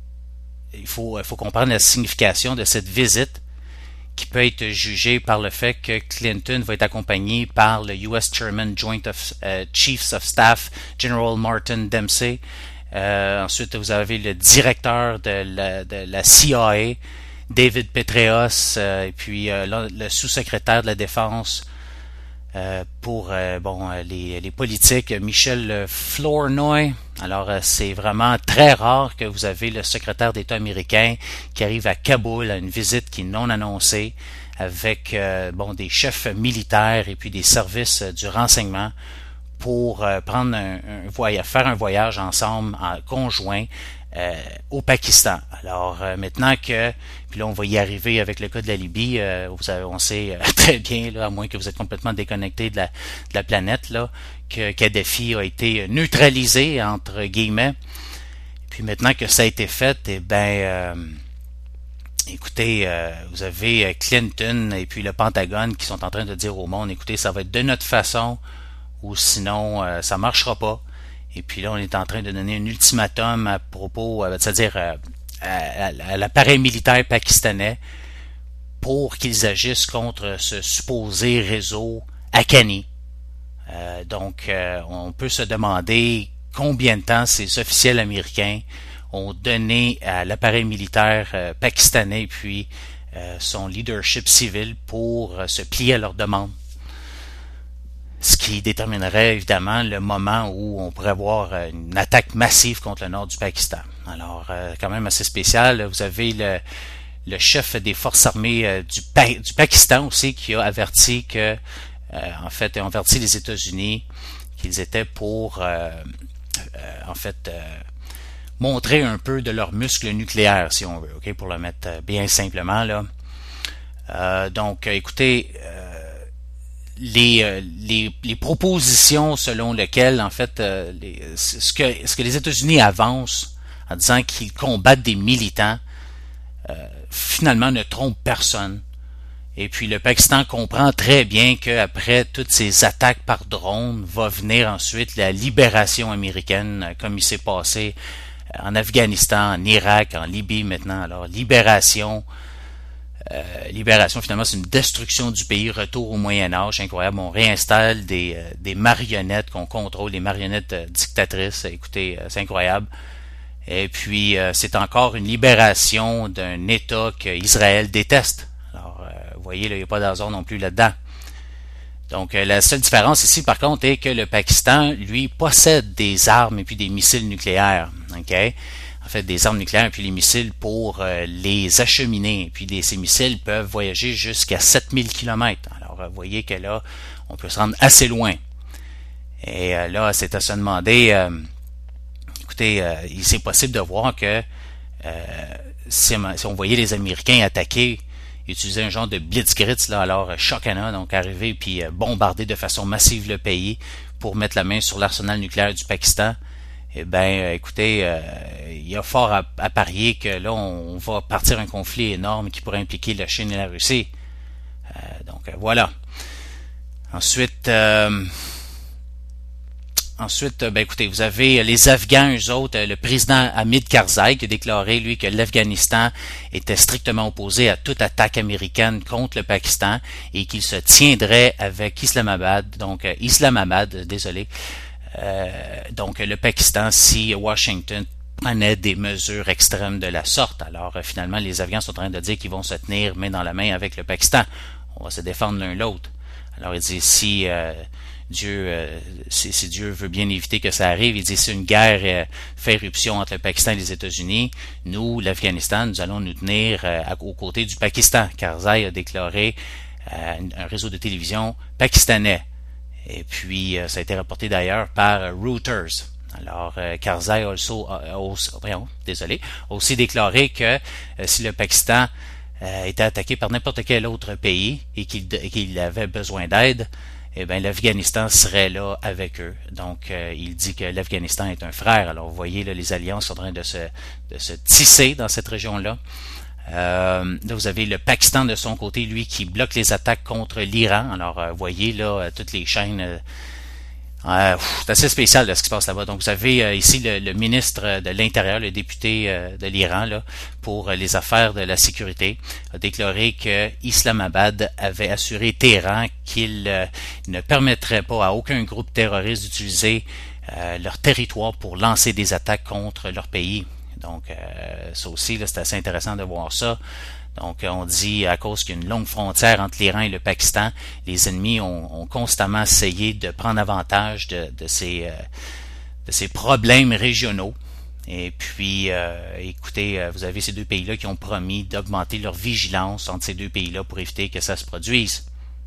il faut, il faut comprendre la signification de cette visite qui peut être jugée par le fait que Clinton va être accompagné par le U S Chairman Joint of, uh, Chiefs of Staff General Martin Dempsey. Euh, ensuite, vous avez le directeur de la, de la C I A, David Petraeus, euh, et puis euh, le, le sous-secrétaire de la Défense euh, pour euh, bon les, les politiques, Michel Flournoy. Alors, euh, c'est vraiment très rare que vous avez le secrétaire d'État américain qui arrive à Kaboul à une visite qui est non annoncée avec euh, bon des chefs militaires et puis des services euh, du renseignement pour euh, prendre un, un voyage, faire un voyage ensemble en conjoint euh, au Pakistan. Alors euh, maintenant que, puis là on va y arriver avec le cas de la Libye, euh, vous avez, on sait euh, très bien, là, à moins que vous êtes complètement déconnecté de la, de la planète, là, que Kadhafi a été neutralisé entre guillemets. Puis maintenant que ça a été fait, eh ben euh, écoutez, euh, vous avez Clinton et puis le Pentagone qui sont en train de dire au monde, écoutez, ça va être de notre façon ou sinon euh, ça marchera pas. Et puis là, on est en train de donner un ultimatum à propos, euh, c'est-à-dire euh, à, à, à l'appareil militaire pakistanais pour qu'ils agissent contre ce supposé réseau Haqqani. Euh, donc, euh, on peut se demander combien de temps ces officiels américains ont donné à l'appareil militaire euh, pakistanais puis euh, son leadership civil pour euh, se plier à leurs demandes. Ce qui déterminerait évidemment le moment où on pourrait avoir une attaque massive contre le nord du Pakistan. Alors, euh, quand même assez spécial. Vous avez le, le chef des forces armées euh, du, pa- du Pakistan aussi qui a averti que, euh, en fait, a averti les États-Unis qu'ils étaient pour, euh, euh, en fait, euh, montrer un peu de leur muscle nucléaire, si on veut, ok, pour le mettre bien simplement là. Euh, donc, écoutez. Euh, Les, euh, les les propositions selon lesquelles en fait euh, les, ce que ce que les États-Unis avancent en disant qu'ils combattent des militants euh, finalement ne trompent personne. Et puis le Pakistan comprend très bien qu'après toutes ces attaques par drone va venir ensuite la libération américaine, comme il s'est passé en Afghanistan, en Irak, en Libye maintenant. Alors libération Euh, libération, finalement, c'est une destruction du pays, retour au Moyen-Âge, incroyable. On réinstalle des, euh, des marionnettes qu'on contrôle, des marionnettes euh, dictatrices. Écoutez, euh, c'est incroyable. Et puis, euh, c'est encore une libération d'un État qu'Israël déteste. Alors, euh, vous voyez, là, il n'y a pas d'hasard non plus là-dedans. Donc, euh, la seule différence ici, par contre, est que le Pakistan, lui, possède des armes et puis des missiles nucléaires. OK? En fait, des armes nucléaires et puis les missiles pour euh, les acheminer. Et puis les, ces missiles peuvent voyager jusqu'à sept mille kilomètres. Alors, vous voyez que là, on peut se rendre assez loin. Et euh, là, c'est à se demander, euh, écoutez, euh, c'est possible de voir que euh, si, si on voyait les Américains attaquer, utiliser un genre de blitzkrieg, là, alors Chokana, donc arriver puis euh, bombarder de façon massive le pays pour mettre la main sur l'arsenal nucléaire du Pakistan, eh bien, écoutez, euh, il y a fort à, à parier que là, on, on va partir un conflit énorme qui pourrait impliquer la Chine et la Russie. Euh, donc, euh, voilà. Ensuite, euh, ensuite, ben écoutez, vous avez les Afghans, eux autres, le président Hamid Karzai qui a déclaré, lui, que l'Afghanistan était strictement opposé à toute attaque américaine contre le Pakistan et qu'il se tiendrait avec Islamabad, donc euh, Islamabad, désolé, Euh, donc le Pakistan si Washington prenait des mesures extrêmes de la sorte. Alors euh, finalement les Afghans sont en train de dire qu'ils vont se tenir main dans la main avec le Pakistan. On va se défendre l'un l'autre. Alors il dit si euh, Dieu euh, si, si Dieu veut bien éviter que ça arrive, il dit si une guerre euh, fait éruption entre le Pakistan et les États-Unis, nous, l'Afghanistan, nous allons nous tenir euh, à, aux côtés du Pakistan. Karzai a déclaré euh, un réseau de télévision pakistanais. Et puis, euh, ça a été rapporté d'ailleurs par euh, Reuters. Alors, euh, Karzai a also, euh, aussi, voyons, désolé, a aussi déclaré que euh, si le Pakistan euh, était attaqué par n'importe quel autre pays et qu'il, et qu'il avait besoin d'aide, eh bien, l'Afghanistan serait là avec eux. Donc, euh, il dit que l'Afghanistan est un frère. Alors, vous voyez, là, les alliances sont en train de se, de se tisser dans cette région-là. Euh, là, vous avez le Pakistan de son côté, lui, qui bloque les attaques contre l'Iran. Alors, euh, vous voyez là toutes les chaînes. Euh, euh, c'est assez spécial là, ce qui se passe là-bas. Donc, vous avez euh, ici le, le ministre de l'Intérieur, le député euh, de l'Iran, là, pour euh, les affaires de la sécurité, a déclaré que Islamabad avait assuré Téhéran qu'il euh, ne permettrait pas à aucun groupe terroriste d'utiliser euh, leur territoire pour lancer des attaques contre leur pays. Donc, euh, ça aussi, là, c'est assez intéressant de voir ça. Donc, on dit, à cause qu'il y a une longue frontière entre l'Iran et le Pakistan, les ennemis ont, ont constamment essayé de prendre avantage de, de, ces, euh, de ces problèmes régionaux. Et puis, euh, écoutez, vous avez ces deux pays-là qui ont promis d'augmenter leur vigilance entre ces deux pays-là pour éviter que ça se produise.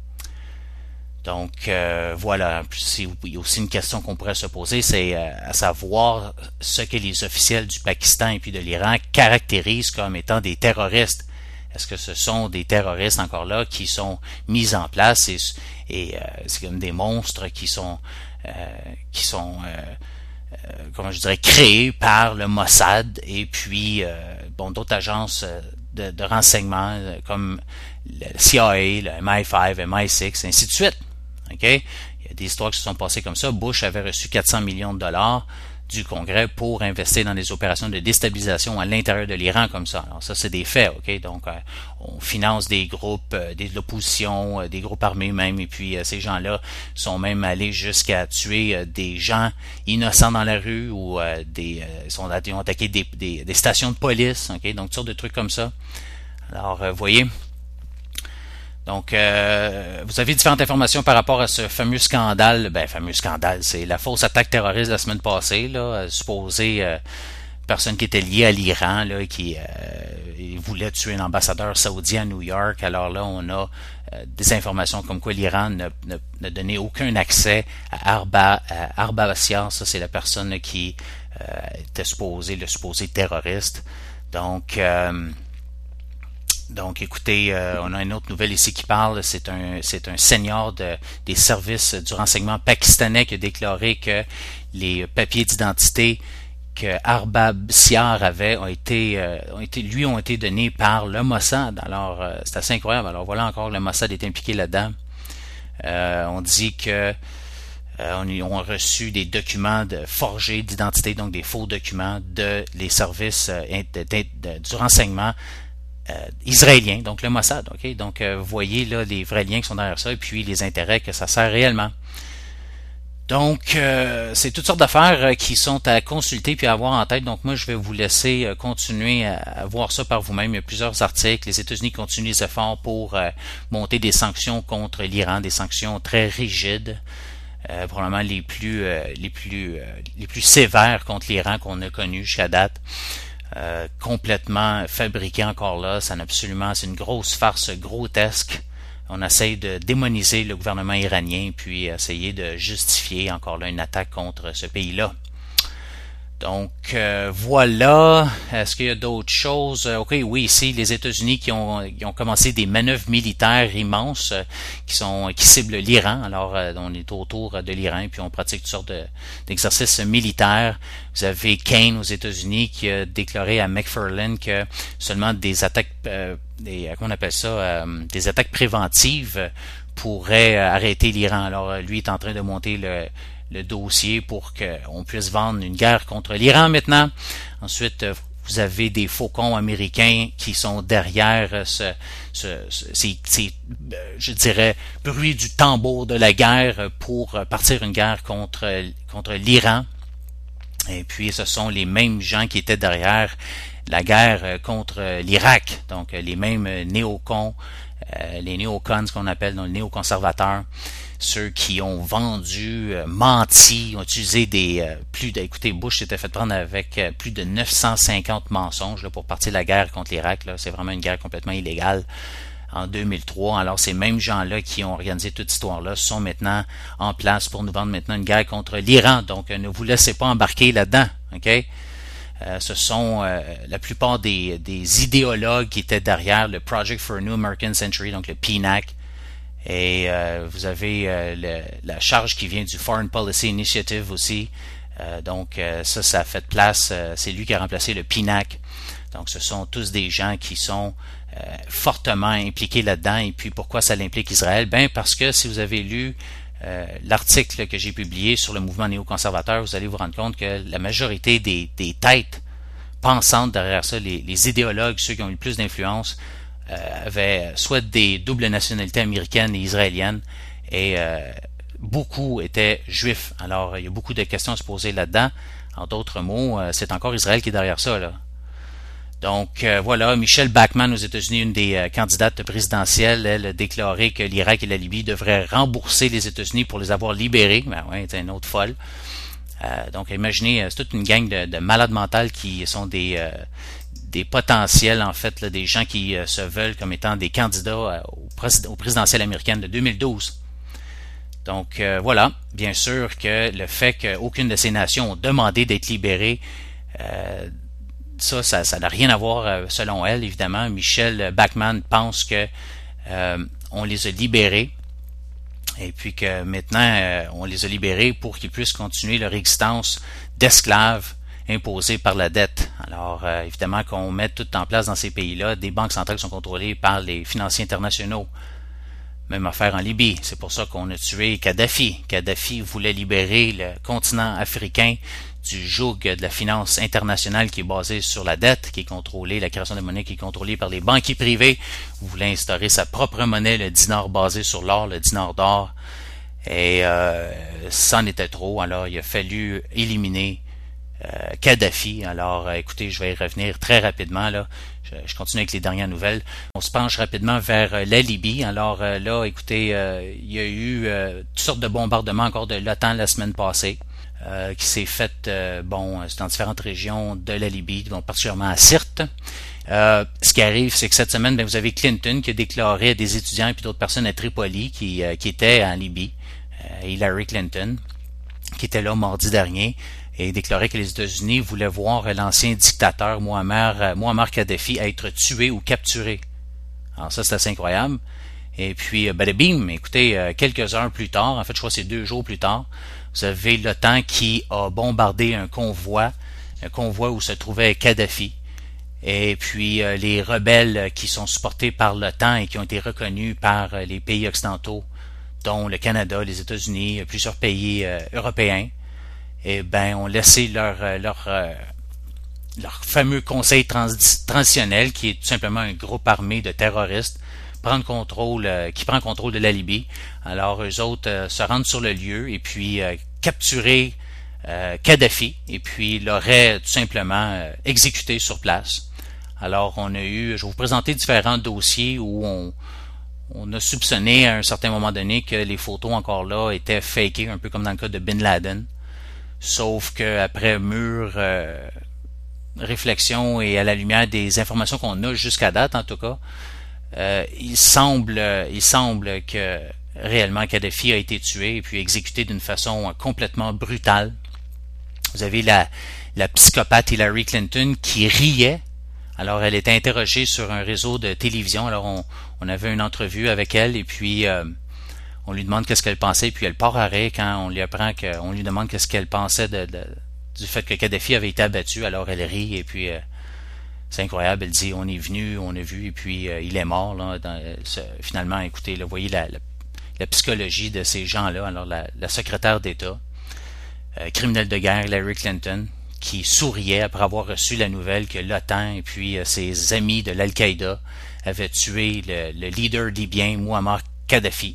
Donc, euh, voilà. Puis, il y a aussi une question qu'on pourrait se poser, c'est euh, à savoir ce que les officiels du Pakistan et puis de l'Iran caractérisent comme étant des terroristes. Est-ce que ce sont des terroristes encore là qui sont mis en place et, et euh, c'est comme des monstres qui sont euh, qui sont euh, euh, comment je dirais créés par le Mossad et puis euh, bon d'autres agences de, de renseignement comme le C I A, le M I cinq, M I six, ainsi de suite. OK? Il y a des histoires qui se sont passées comme ça. Bush avait reçu quatre cents millions de dollars du Congrès pour investir dans des opérations de déstabilisation à l'intérieur de l'Iran comme ça. Alors ça, c'est des faits, ok? Donc, euh, on finance des groupes, euh, des, de l'opposition, euh, des groupes armés même, et puis euh, ces gens-là sont même allés jusqu'à tuer euh, des gens innocents dans la rue ou euh, des, euh, sont, ils ont attaqué des, des, des stations de police, ok? Donc, toutes sortes de trucs comme ça. Alors, euh, vous voyez... Donc, euh, vous avez différentes informations par rapport à ce fameux scandale. Ben, fameux scandale, c'est la fausse attaque terroriste de la semaine passée, là, supposée euh, personne qui était liée à l'Iran, là, qui euh, voulait tuer un ambassadeur saoudien à New York. Alors là, on a euh, des informations comme quoi l'Iran n'a, n'a, n'a donné aucun accès à Arba, à Arba Bassiar. Ça, c'est la personne qui euh, était supposée, le supposé terroriste. Donc, euh, Donc, écoutez, euh, on a une autre nouvelle ici qui parle. C'est un, c'est un senior de, des services du renseignement pakistanais qui a déclaré que les papiers d'identité que Arbab Siar avait ont été, euh, ont été, lui, ont été donnés par le Mossad. Alors, euh, c'est assez incroyable. Alors, voilà encore, le Mossad est impliqué là-dedans. Euh, on dit que euh, on, on a reçu des documents de, forgés d'identité, donc des faux documents de les services euh, de, de, de, du renseignement Euh, israélien, donc le Mossad, ok? Donc, euh, vous voyez là les vrais liens qui sont derrière ça et puis les intérêts que ça sert réellement. Donc, euh, c'est toutes sortes d'affaires euh, qui sont à consulter puis à avoir en tête. Donc, moi, je vais vous laisser euh, continuer à, à voir ça par vous-même. Il y a plusieurs articles. Les États-Unis continuent les efforts pour euh, monter des sanctions contre l'Iran, des sanctions très rigides, euh, probablement les plus, euh, les plus, euh, les plus sévères contre l'Iran qu'on a connues jusqu'à date. Euh, complètement fabriqué encore là, c'est absolument, c'est une grosse farce grotesque. On essaye de démoniser le gouvernement iranien puis essayer de justifier encore là une attaque contre ce pays-là. Donc euh, voilà. Est-ce qu'il y a d'autres choses? Ok, oui, ici les États-Unis qui ont, qui ont commencé des manœuvres militaires immenses euh, qui sont qui ciblent l'Iran. Alors euh, on est autour de l'Iran puis on pratique toutes sortes de, d'exercices militaires. Vous avez Kane aux États-Unis qui a déclaré à McFarlane que seulement des attaques, euh, des, comment on appelle ça, euh, des attaques préventives pourraient arrêter l'Iran. Alors lui est en train de monter le le dossier pour qu'on puisse vendre une guerre contre l'Iran maintenant. Ensuite, vous avez des faucons américains qui sont derrière ce, ce, ce ces, ces, je dirais, bruit du tambour de la guerre pour partir une guerre contre, contre l'Iran. Et puis, ce sont les mêmes gens qui étaient derrière la guerre contre l'Irak. Donc, les mêmes néocons, euh, les néocons, ce qu'on appelle donc, les néoconservateurs. Ceux qui ont vendu, euh, menti, ont utilisé des euh, plus de, écoutez, Bush s'était fait prendre avec euh, plus de neuf cent cinquante mensonges là, pour partir la guerre contre l'Irak. Là, c'est vraiment une guerre complètement illégale en deux mille trois. Alors ces mêmes gens-là qui ont organisé toute cette histoire-là sont maintenant en place pour nous vendre maintenant une guerre contre l'Iran. Donc euh, ne vous laissez pas embarquer là-dedans, ok? Euh, ce sont euh, la plupart des, des idéologues qui étaient derrière le Project for a New American Century, donc le P N A C. Et euh, vous avez euh, le, la charge qui vient du Foreign Policy Initiative aussi. Euh, donc euh, ça, ça a fait place. Euh, c'est lui qui a remplacé le P N A C. Donc ce sont tous des gens qui sont euh, fortement impliqués là-dedans. Et puis pourquoi ça l'implique Israël? Ben parce que si vous avez lu euh, l'article que j'ai publié sur le mouvement néoconservateur, vous allez vous rendre compte que la majorité des, des têtes pensantes derrière ça, les, les idéologues, ceux qui ont eu le plus d'influence, Euh, avaient soit des doubles nationalités américaines et israéliennes et euh, beaucoup étaient juifs. Alors, il y a beaucoup de questions à se poser là-dedans. En d'autres mots, euh, c'est encore Israël qui est derrière ça, là. Donc, euh, voilà, Michelle Bachmann aux États-Unis, une des euh, candidates présidentielles, elle a déclaré que l'Irak et la Libye devraient rembourser les États-Unis pour les avoir libérés. Ben ouais, c'est une autre folle. Euh, donc, imaginez, c'est toute une gang de, de malades mentales qui sont des... Euh, des potentiels, en fait, là, des gens qui euh, se veulent comme étant des candidats euh, au, pré- au présidentiel américain de deux mille douze. Donc, euh, voilà. Bien sûr que le fait qu'aucune de ces nations ont demandé d'être libérées, euh, ça, ça, ça n'a rien à voir, euh, selon elle, évidemment. Michelle Bachmann pense que euh, on les a libérés et puis que maintenant, euh, on les a libérés pour qu'ils puissent continuer leur existence d'esclaves imposés par la dette. Alors, euh, évidemment qu'on met tout en place dans ces pays-là, des banques centrales sont contrôlées par les financiers internationaux. Même affaire en Libye. C'est pour ça qu'on a tué Kadhafi. Kadhafi voulait libérer le continent africain du joug de la finance internationale qui est basée sur la dette, qui est contrôlée, la création de monnaie qui est contrôlée par les banquiers privés. Il voulait instaurer sa propre monnaie, le dinar basé sur l'or, le dinar d'or. Et euh, ça en était trop. Alors, il a fallu éliminer euh, Kadhafi. Alors, euh, écoutez, je vais y revenir très rapidement, là. Je, je continue avec les dernières nouvelles. On se penche rapidement vers euh, la Libye. Alors euh, là, écoutez, euh, il y a eu euh, toutes sortes de bombardements encore de l'OTAN la semaine passée, euh, qui s'est fait, euh, bon, dans différentes régions de la Libye, donc particulièrement à Sirte. Euh, ce qui arrive, c'est que cette semaine, ben, vous avez Clinton qui a déclaré à des étudiants et puis d'autres personnes à Tripoli qui, euh, qui étaient en Libye, euh, Hillary Clinton, qui était là mardi dernier, et déclarait que les États-Unis voulaient voir l'ancien dictateur Muammar, Muammar Kadhafi être tué ou capturé. Alors ça, c'est assez incroyable. Et puis, bada bim, écoutez, quelques heures plus tard, en fait, je crois que c'est deux jours plus tard, vous avez l'OTAN qui a bombardé un convoi, un convoi où se trouvait Kadhafi. Et puis, les rebelles qui sont supportés par l'OTAN et qui ont été reconnus par les pays occidentaux, dont le Canada, les États-Unis, plusieurs pays euh, européens, eh ben, ont laissé leur, leur, euh, leur fameux conseil trans transitionnel, qui est tout simplement un groupe armé de terroristes, prendre contrôle, euh, qui prend contrôle de la Libye. Alors, eux autres euh, se rendent sur le lieu et puis euh, capturer euh, Kadhafi et puis l'auraient tout simplement euh, exécuté sur place. Alors, on a eu, je vais vous présenter différents dossiers où on On a soupçonné à un certain moment donné que les photos encore là étaient fakées, un peu comme dans le cas de Bin Laden. Sauf qu'après mûre euh, réflexion et à la lumière des informations qu'on a jusqu'à date, en tout cas, euh, il semble, il semble que réellement Kadhafi a été tué et puis exécuté d'une façon complètement brutale. Vous avez la, la psychopathe Hillary Clinton qui riait. Alors, elle était interrogée sur un réseau de télévision. Alors, on, on avait une entrevue avec elle et puis euh, on lui demande qu'est-ce qu'elle pensait. Puis elle part à rire quand on lui apprend qu'on lui demande qu'est-ce qu'elle pensait de, de, du fait que Kadhafi avait été abattu. Alors, elle rit et puis euh, c'est incroyable. Elle dit, on est venu, on a vu et puis euh, il est mort. Là, dans, euh, finalement, écoutez, là, vous voyez la, la, la psychologie de ces gens-là. Alors, la, la secrétaire d'État, euh, criminelle de guerre, Hillary Clinton, qui souriait après avoir reçu la nouvelle que l'OTAN et puis euh, ses amis de l'Al-Qaïda avaient tué le, le leader libyen Muammar Kadhafi.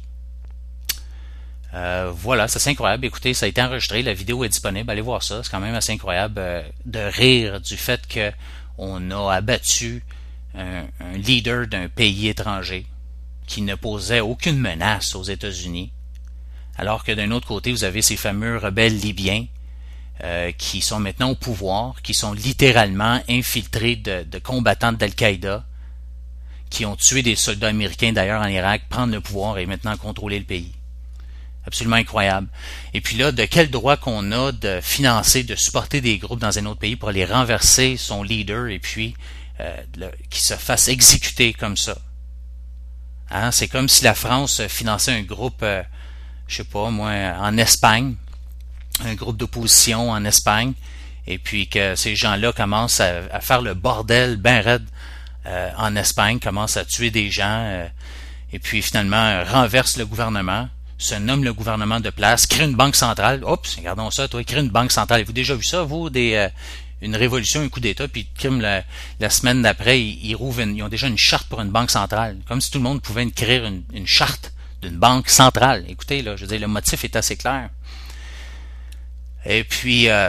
Euh, voilà, c'est incroyable. Écoutez, ça a été enregistré, la vidéo est disponible, allez voir ça. C'est quand même assez incroyable euh, de rire du fait que on a abattu un, un leader d'un pays étranger qui ne posait aucune menace aux États-Unis, alors que d'un autre côté, vous avez ces fameux rebelles libyens Euh, qui sont maintenant au pouvoir, qui sont littéralement infiltrés de, de combattants d'Al-Qaïda, qui ont tué des soldats américains d'ailleurs en Irak, prendre le pouvoir et maintenant contrôler le pays. Absolument incroyable. Et puis là, de quel droit qu'on a de financer, de supporter des groupes dans un autre pays pour aller renverser son leader et puis euh, le, qui se fasse exécuter comme ça? Hein? C'est comme si la France finançait un groupe, euh, je sais pas moi, en Espagne, un groupe d'opposition en Espagne, et puis que ces gens-là commencent à, à faire le bordel ben raide euh, en Espagne, commencent à tuer des gens, euh, et puis finalement euh, renversent le gouvernement, se nomme le gouvernement de place, crée une banque centrale. Oups, regardons ça, toi, crée une banque centrale. Avez-vous déjà vu ça, vous, des euh, une révolution, un coup d'État, puis crime la, la semaine d'après, ils, ils, une, ils ont déjà une charte pour une banque centrale, comme si tout le monde pouvait écrire une, une charte d'une banque centrale. Écoutez, là, je veux dire, le motif est assez clair. Et puis, euh,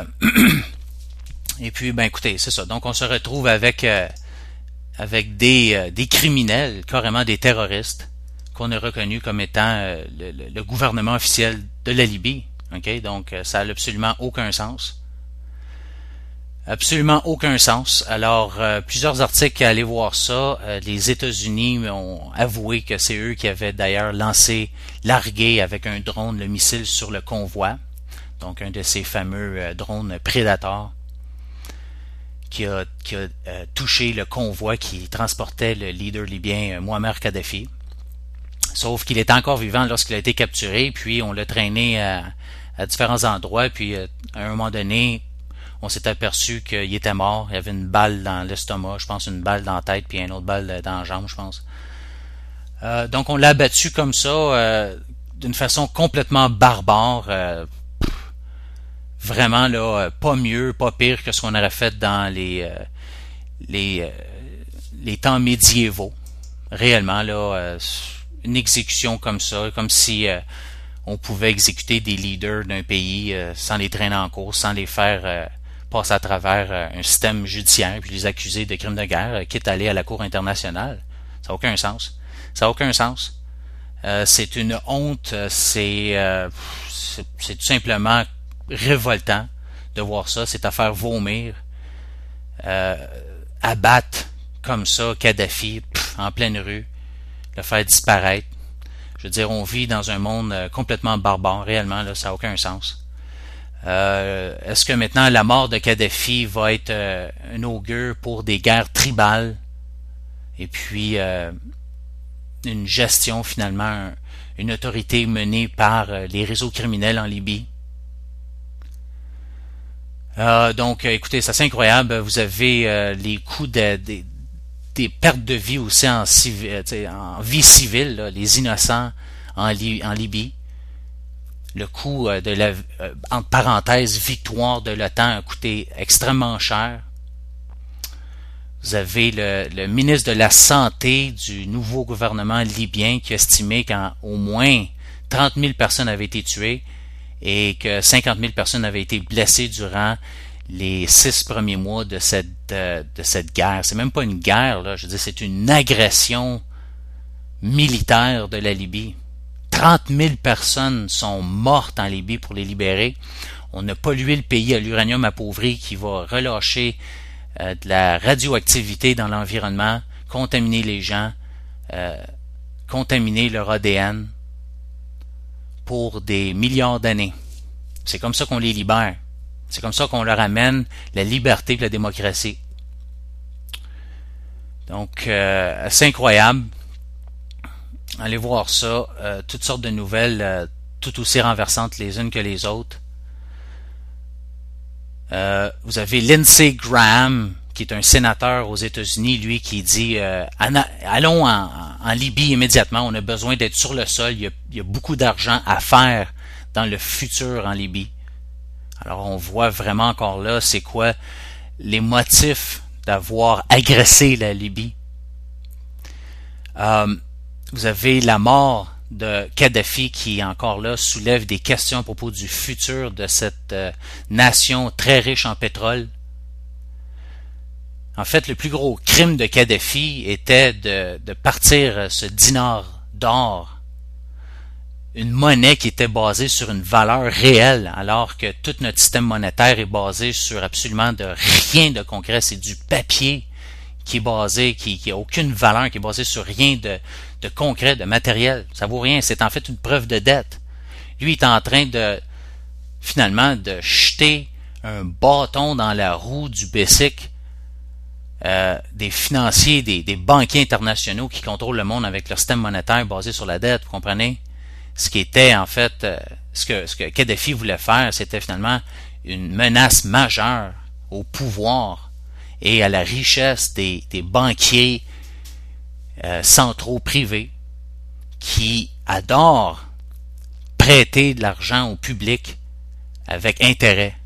et puis, ben écoutez, c'est ça. Donc, on se retrouve avec euh, avec des euh, des criminels, carrément des terroristes, qu'on a reconnus comme étant euh, le, le, le gouvernement officiel de la Libye. Ok, donc euh, ça n'a absolument aucun sens, absolument aucun sens. Alors, euh, plusieurs articles, allez voir ça. Euh, les États-Unis ont avoué que c'est eux qui avaient d'ailleurs lancé, largué avec un drone le missile sur le convoi. Donc, un de ces fameux euh, drones Predator qui a, qui a euh, touché le convoi qui transportait le leader libyen euh, Muammar Kadhafi. Sauf qu'il était encore vivant lorsqu'il a été capturé, puis on l'a traîné à, à différents endroits, puis euh, à un moment donné, on s'est aperçu qu'il était mort. Il y avait une balle dans l'estomac, je pense une balle dans la tête, puis une autre balle dans la jambe, je pense. Euh, donc on l'a abattu comme ça, euh, d'une façon complètement barbare. Euh, vraiment là, pas mieux, pas pire que ce qu'on aurait fait dans les euh, les euh, les temps médiévaux. Réellement là, euh, une exécution comme ça, comme si euh, on pouvait exécuter des leaders d'un pays euh, sans les traîner en cours, sans les faire euh, passer à travers euh, un système judiciaire, puis les accuser de crimes de guerre, euh, quitte à aller à la Cour internationale. Ça n'a aucun sens. Ça n'a aucun sens. Euh, c'est une honte. C'est, euh, c'est c'est tout simplement révoltant de voir ça. C'est à faire vomir. Euh, abattre comme ça Kadhafi pff, en pleine rue, le faire disparaître. Je veux dire, on vit dans un monde euh, complètement barbare. Réellement, là, ça n'a aucun sens. Euh, est-ce que maintenant la mort de Kadhafi va être euh, un augure pour des guerres tribales et puis euh, une gestion finalement, une autorité menée par euh, les réseaux criminels en Libye? Euh, donc, écoutez, c'est assez incroyable. Vous avez euh, les coûts de, de, des pertes de vie aussi en, civil, en vie civile, là, les innocents en, Li, en Libye. Le coût de la, euh, entre parenthèses, victoire de l'OTAN a coûté extrêmement cher. Vous avez le, le ministre de la Santé du nouveau gouvernement libyen qui a estimé qu'au moins trente mille personnes avaient été tuées et que cinquante mille personnes avaient été blessées durant les six premiers mois de cette, de, de cette guerre. C'est même pas une guerre, là. Je veux dire, c'est une agression militaire de la Libye. trente mille personnes sont mortes en Libye pour les libérer. On a pollué le pays à l'uranium appauvri qui va relâcher euh, de la radioactivité dans l'environnement, contaminer les gens, euh, contaminer leur A D N pour des milliards d'années. C'est comme ça qu'on les libère. C'est comme ça qu'on leur amène la liberté et la démocratie. Donc, euh, c'est incroyable. Allez voir ça. Euh, toutes sortes de nouvelles, euh, tout aussi renversantes les unes que les autres. Euh, vous avez Lindsey Graham, qui est un sénateur aux États-Unis, lui qui dit euh, allons en, en Libye immédiatement, on a besoin d'être sur le sol, il y a, il y a beaucoup d'argent à faire dans le futur en Libye. Alors on voit vraiment encore là, c'est quoi les motifs d'avoir agressé la Libye. Euh, vous avez la mort de Kadhafi qui encore là soulève des questions à propos du futur de cette euh, nation très riche en pétrole. En fait, le plus gros crime de Kadhafi était de, de partir ce dinar d'or, une monnaie qui était basée sur une valeur réelle, alors que tout notre système monétaire est basé sur absolument de rien de concret, c'est du papier qui est basé, qui, qui a aucune valeur, qui est basé sur rien de, de concret, de matériel. Ça vaut rien, c'est en fait une preuve de dette. Lui est en train de, finalement, de jeter un bâton dans la roue du bicycle euh, des financiers, des, des banquiers internationaux qui contrôlent le monde avec leur système monétaire basé sur la dette, vous comprenez? Ce qui était, en fait, euh, ce que, ce que Kadhafi voulait faire, c'était finalement une menace majeure au pouvoir et à la richesse des, des banquiers euh, centraux privés qui adorent prêter de l'argent au public avec intérêt.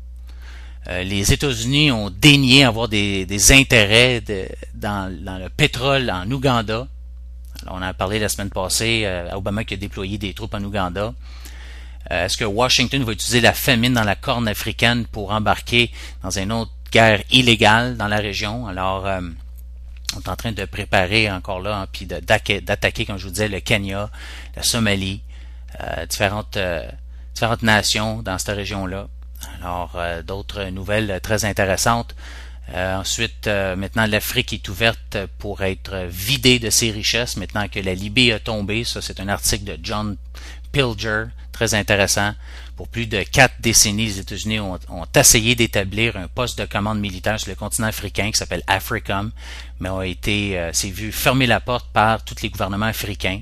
Euh, les États-Unis ont daigné avoir des, des intérêts de, dans, dans le pétrole en Ouganda. Alors, on en a parlé la semaine passée, euh, Obama qui a déployé des troupes en Ouganda. Euh, est-ce que Washington va utiliser la famine dans la corne africaine pour embarquer dans une autre guerre illégale dans la région? Alors, euh, on est en train de préparer encore là, hein, puis de, d'attaquer, comme je vous disais, le Kenya, la Somalie, euh, différentes, euh, différentes nations dans cette région-là. Alors, euh, d'autres nouvelles très intéressantes. Euh, ensuite, euh, maintenant, l'Afrique est ouverte pour être vidée de ses richesses, maintenant que la Libye a tombé. Ça, c'est un article de John Pilger, très intéressant. Pour plus de quatre décennies, les États-Unis ont, ont essayé d'établir un poste de commande militaire sur le continent africain qui s'appelle AFRICOM, mais ont été, euh, s'est vu fermer la porte par tous les gouvernements africains,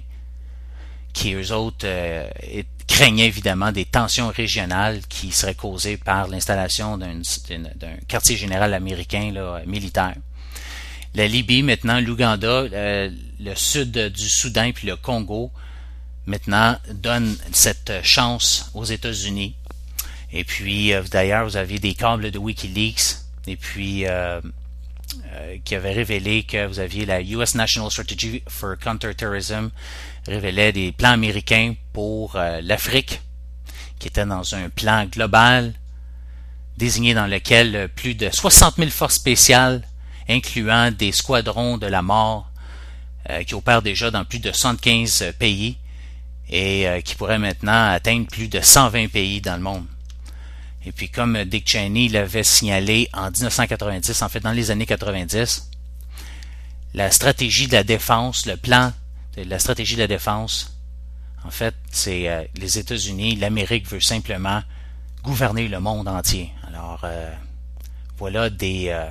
qui eux autres euh, craignaient évidemment des tensions régionales qui seraient causées par l'installation d'un, d'un quartier général américain là, militaire. La Libye, maintenant l'Ouganda, euh, le sud du Soudan puis le Congo, maintenant, donnent cette chance aux États-Unis. Et puis, euh, d'ailleurs, vous avez des câbles de WikiLeaks, et puis euh, euh, qui avaient révélé que vous aviez la U S National Strategy for Counterterrorism, révélait des plans américains pour euh, l'Afrique, qui était dans un plan global désigné dans lequel plus de soixante mille forces spéciales, incluant des squadrons de la mort, euh, qui opèrent déjà dans plus de soixante-quinze pays et euh, qui pourraient maintenant atteindre plus de cent vingt pays dans le monde. Et puis comme Dick Cheney l'avait signalé en dix-neuf cent quatre-vingt-dix, en fait dans les années quatre-vingt-dix, la stratégie de la défense, le plan de la stratégie de la défense, en fait, c'est euh, les États-Unis, l'Amérique veut simplement gouverner le monde entier. Alors, euh, voilà des, euh,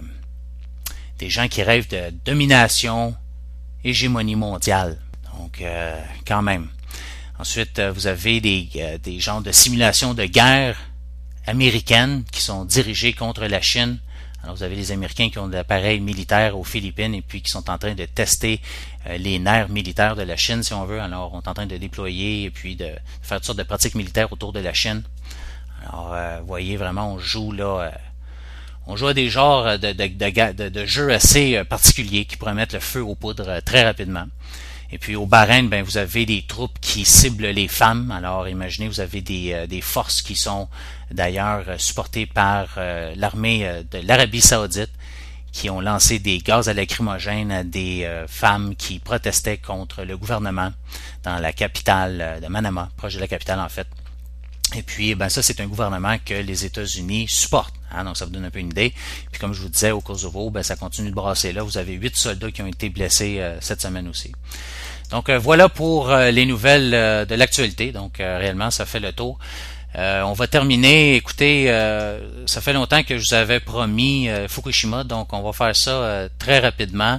des gens qui rêvent de domination, hégémonie mondiale. Donc, euh, quand même. Ensuite, euh, vous avez des, euh, des genres de simulations de guerre américaines qui sont dirigées contre la Chine. Alors, vous avez les Américains qui ont de l'appareil militaire aux Philippines et puis qui sont en train de tester euh, les nerfs militaires de la Chine, si on veut. Alors, on est en train de déployer et puis de faire toutes sortes de pratiques militaires autour de la Chine. Alors, euh, vous voyez vraiment, on joue là, euh, on joue à des genres de, de, de, de, de jeux assez euh, particuliers qui pourraient mettre le feu aux poudres euh, très rapidement. Et puis au Bahreïn, ben vous avez des troupes qui ciblent les femmes. Alors imaginez, vous avez des, euh, des forces qui sont d'ailleurs euh, supportées par euh, l'armée euh, de l'Arabie Saoudite, qui ont lancé des gaz à lacrymogène à des euh, femmes qui protestaient contre le gouvernement dans la capitale euh, de Manama, proche de la capitale en fait. Et puis, ben ça, c'est un gouvernement que les États-Unis supportent. Hein, donc, ça vous donne un peu une idée. Puis, comme je vous disais, au Kosovo, ben ça continue de brasser là. Vous avez huit soldats qui ont été blessés euh, cette semaine aussi. Donc, euh, voilà pour euh, les nouvelles euh, de l'actualité. Donc, euh, réellement, ça fait le tour. Euh, on va terminer. Écoutez, euh, ça fait longtemps que je vous avais promis euh, Fukushima. Donc, on va faire ça euh, très rapidement.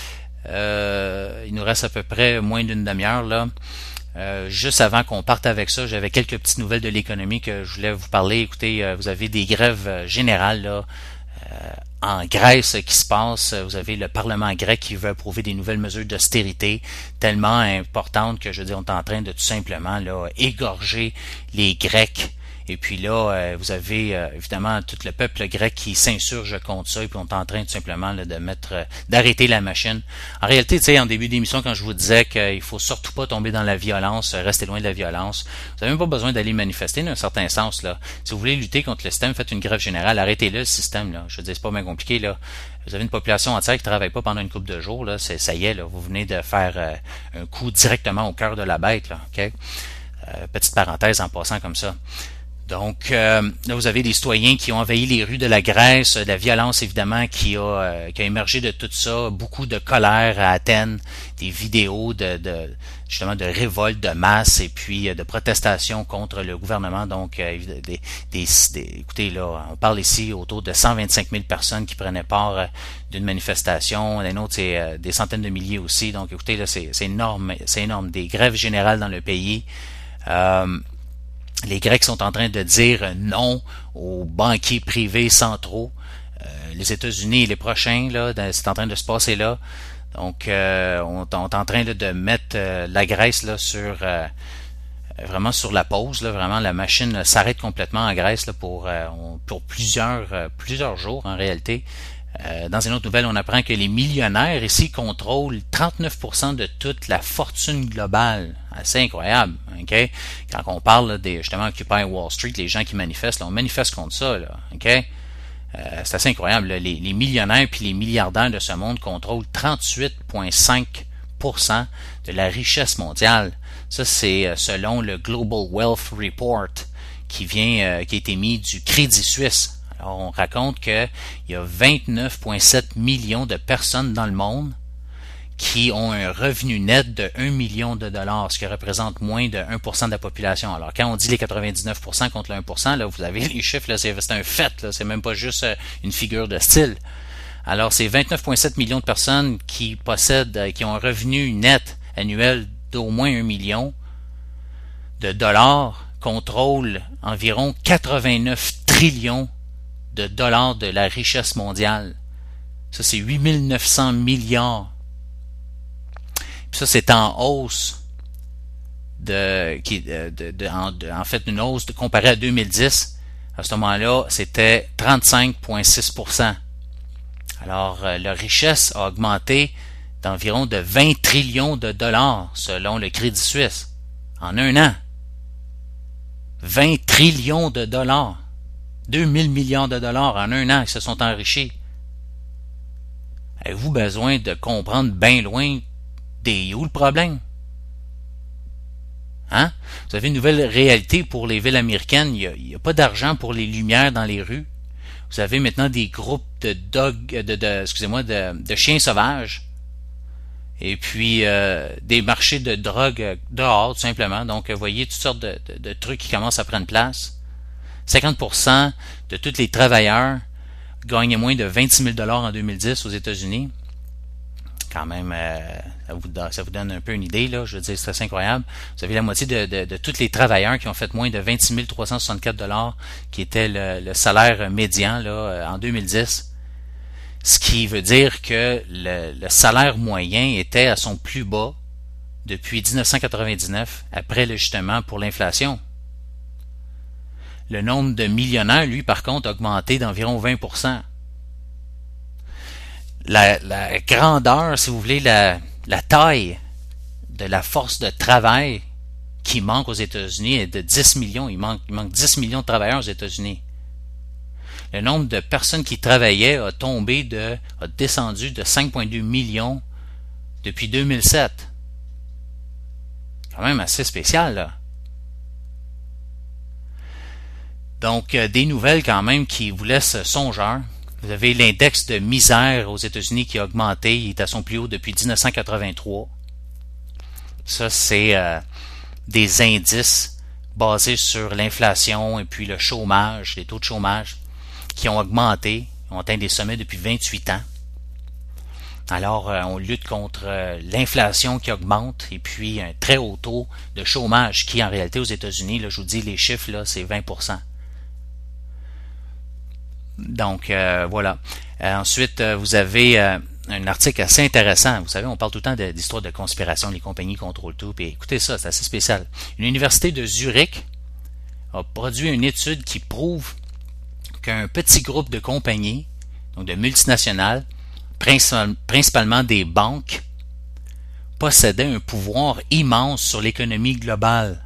Euh, il nous reste à peu près moins d'une demi-heure, là. Euh, juste avant qu'on parte avec ça, j'avais quelques petites nouvelles de l'économie que je voulais vous parler. Écoutez, euh, vous avez des grèves euh, générales là, euh, en Grèce qui se passent. Vous avez le Parlement grec qui veut approuver des nouvelles mesures d'austérité tellement importantes que, je veux dire, on est en train de tout simplement là, égorger les Grecs. Et puis là, euh, vous avez euh, évidemment tout le peuple grec qui s'insurge contre ça et puis on est en train tout simplement là, de mettre, euh, d'arrêter la machine. En réalité, tu sais, en début d'émission, quand je vous disais qu'il faut surtout pas tomber dans la violence, euh, rester loin de la violence, vous n'avez même pas besoin d'aller manifester d'un certain sens là. Si vous voulez lutter contre le système, faites une grève générale, arrêtez-le le système là. Je veux dire, c'est pas bien compliqué là. Vous avez une population entière qui travaille pas pendant une couple de jours là, c'est ça y est là, vous venez de faire euh, un coup directement au cœur de la bête là. Ok. Euh, petite parenthèse en passant comme ça. Donc, euh, là, vous avez des citoyens qui ont envahi les rues de la Grèce, de la violence, évidemment, qui a, euh, qui a émergé de tout ça, beaucoup de colère à Athènes, des vidéos de, de justement de révolte de masse et puis euh, de protestations contre le gouvernement. Donc, euh, des, des, des, écoutez, là, on parle ici autour de cent vingt-cinq mille personnes qui prenaient part euh, d'une manifestation. Un autre, c'est euh, des centaines de milliers aussi. Donc, écoutez, là, c'est, c'est énorme, c'est énorme. Des grèves générales dans le pays. Euh, Les Grecs sont en train de dire non aux banquiers privés centraux. Euh, les États-Unis et les prochains, là, c'est en train de se passer là. Donc, euh, on, on est en train là, de mettre euh, la Grèce là, sur euh, vraiment sur la pause. Là, vraiment, la machine là, s'arrête complètement en Grèce là, pour, euh, on, pour plusieurs, euh, plusieurs jours en réalité. Euh, dans une autre nouvelle, on apprend que les millionnaires ici contrôlent trente-neuf pour cent de toute la fortune globale. Assez incroyable, ok? Quand on parle là, des justement Occupy Wall Street, les gens qui manifestent, là, on manifeste contre ça, là, ok? Euh, c'est assez incroyable. Là, les, les millionnaires puis les milliardaires de ce monde contrôlent trente-huit virgule cinq pour cent de la richesse mondiale. Ça, c'est euh, selon le Global Wealth Report qui vient, euh, qui a été mis du Crédit Suisse. Alors, on raconte qu'il y a vingt-neuf virgule sept millions de personnes dans le monde qui ont un revenu net de un million de dollars, ce qui représente moins de un pour cent de la population. Alors, quand on dit les quatre-vingt-dix-neuf pour cent contre le un pour cent, là, vous avez les chiffres, là, c'est, c'est un fait, là, c'est même pas juste une figure de style. Alors, c'est vingt-neuf virgule sept millions de personnes qui possèdent, qui ont un revenu net annuel d'au moins un million de dollars, contrôlent environ quatre-vingt-neuf trillions de dollars de la richesse mondiale. Ça, c'est huit mille neuf cents milliards. Puis ça, c'est en hausse de, qui, de, de, de, en, de, en fait, une hausse de, comparée à deux mille dix. À ce moment-là, c'était trente-cinq virgule six pour cent. Alors, euh, la richesse a augmenté d'environ de vingt trillions de dollars, selon le Crédit Suisse, en un an. vingt trillions de dollars. deux mille milliards de dollars en un an qui se sont enrichis. Avez-vous besoin de comprendre bien loin des où le problème? Hein? Vous avez une nouvelle réalité pour les villes américaines. Il n'y a, a pas d'argent pour les lumières dans les rues. Vous avez maintenant des groupes de dog, de, de excusez-moi, de, de chiens sauvages. Et puis euh, des marchés de drogue dehors, tout simplement. Donc, vous voyez toutes sortes de, de, de trucs qui commencent à prendre place. cinquante pour cent de tous les travailleurs gagnaient moins de vingt-six mille dollars en deux mille dix aux États-Unis. Quand même, euh, ça, vous, ça vous donne un peu une idée, là. Je veux dire, c'est assez incroyable. Vous avez la moitié de, de, de tous les travailleurs qui ont fait moins de vingt-six mille trois cent soixante-quatre dollars, qui était le, le salaire médian là, en deux mille dix. Ce qui veut dire que le, le salaire moyen était à son plus bas depuis dix-neuf cent quatre-vingt-dix-neuf, après l'ajustement pour l'inflation. Le nombre de millionnaires, lui, par contre, a augmenté d'environ vingt pour cent. La, la grandeur, si vous voulez, la, la taille de la force de travail qui manque aux États-Unis est de dix millions. Il manque, il manque dix millions de travailleurs aux États-Unis. Le nombre de personnes qui travaillaient a tombé de, a descendu de cinq virgule deux millions depuis deux mille sept. Quand même assez spécial, là. Donc, euh, des nouvelles quand même qui vous laissent songeurs. Vous avez l'index de misère aux États-Unis qui a augmenté. Il est à son plus haut depuis dix-neuf cent quatre-vingt-trois. Ça, c'est euh, des indices basés sur l'inflation et puis le chômage, les taux de chômage qui ont augmenté, ont atteint des sommets depuis vingt-huit ans. Alors, euh, on lutte contre euh, l'inflation qui augmente et puis un très haut taux de chômage qui, en réalité, aux États-Unis, là, je vous dis, les chiffres, là, c'est vingt pour cent. Donc, euh, voilà. Euh, ensuite, euh, vous avez euh, un article assez intéressant. Vous savez, on parle tout le temps d'histoires de, de conspiration, les compagnies contrôlent tout. Puis écoutez ça, c'est assez spécial. Une université de Zurich a produit une étude qui prouve qu'un petit groupe de compagnies, donc de multinationales, principalement des banques, possédaient un pouvoir immense sur l'économie globale.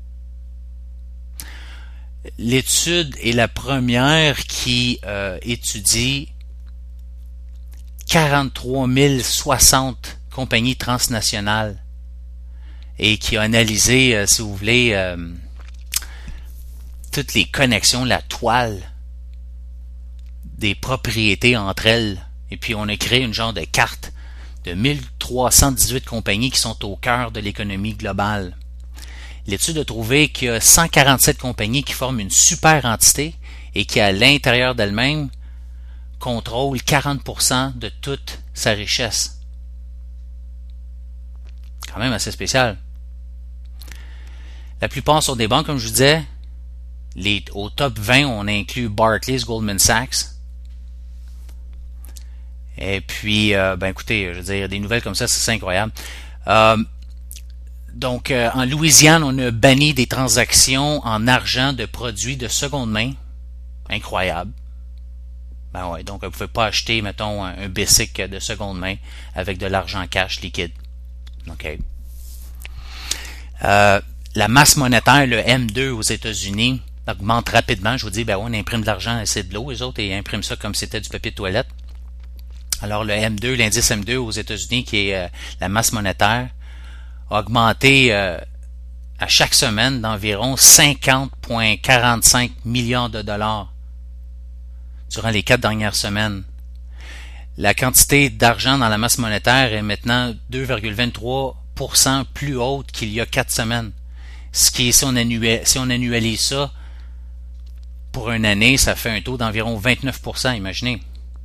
L'étude est la première qui euh, étudie quarante-trois mille soixante compagnies transnationales et qui a analysé, euh, si vous voulez, euh, toutes les connexions, la toile des propriétés entre elles. Et puis on a créé une genre de carte de mille trois cent dix-huit compagnies qui sont au cœur de l'économie globale. L'étude a trouvé qu'il y a cent quarante-sept compagnies qui forment une super entité et qui, à l'intérieur d'elles-mêmes, contrôlent quarante pour cent de toute sa richesse. Quand même assez spécial. La plupart sont des banques, comme je vous disais. Les, au top vingt, on inclut Barclays, Goldman Sachs. Et puis, euh, ben écoutez, je veux dire, des nouvelles comme ça, c'est incroyable. Euh, Donc, euh, en Louisiane, on a banni des transactions en argent de produits de seconde main. Incroyable. Ben ouais, donc vous ne pouvez pas acheter, mettons, un, un bicycle de seconde main avec de l'argent cash liquide. OK. Euh, la masse monétaire, le M deux aux États-Unis, augmente rapidement. Je vous dis, ben ouais, on imprime de l'argent, c'est de l'eau, les autres, et ils impriment ça comme si c'était du papier de toilette. Alors, le M deux, l'indice M deux aux États-Unis, qui est euh, la masse monétaire, a augmenté euh, à chaque semaine d'environ cinquante virgule quarante-cinq milliards de dollars durant les quatre dernières semaines. La quantité d'argent dans la masse monétaire est maintenant deux virgule vingt-trois pour cent plus haute qu'il y a quatre semaines. Ce qui est, si on, annuel, si on annualise ça pour une année, ça fait un taux d'environ vingt-neuf pour cent, imaginez.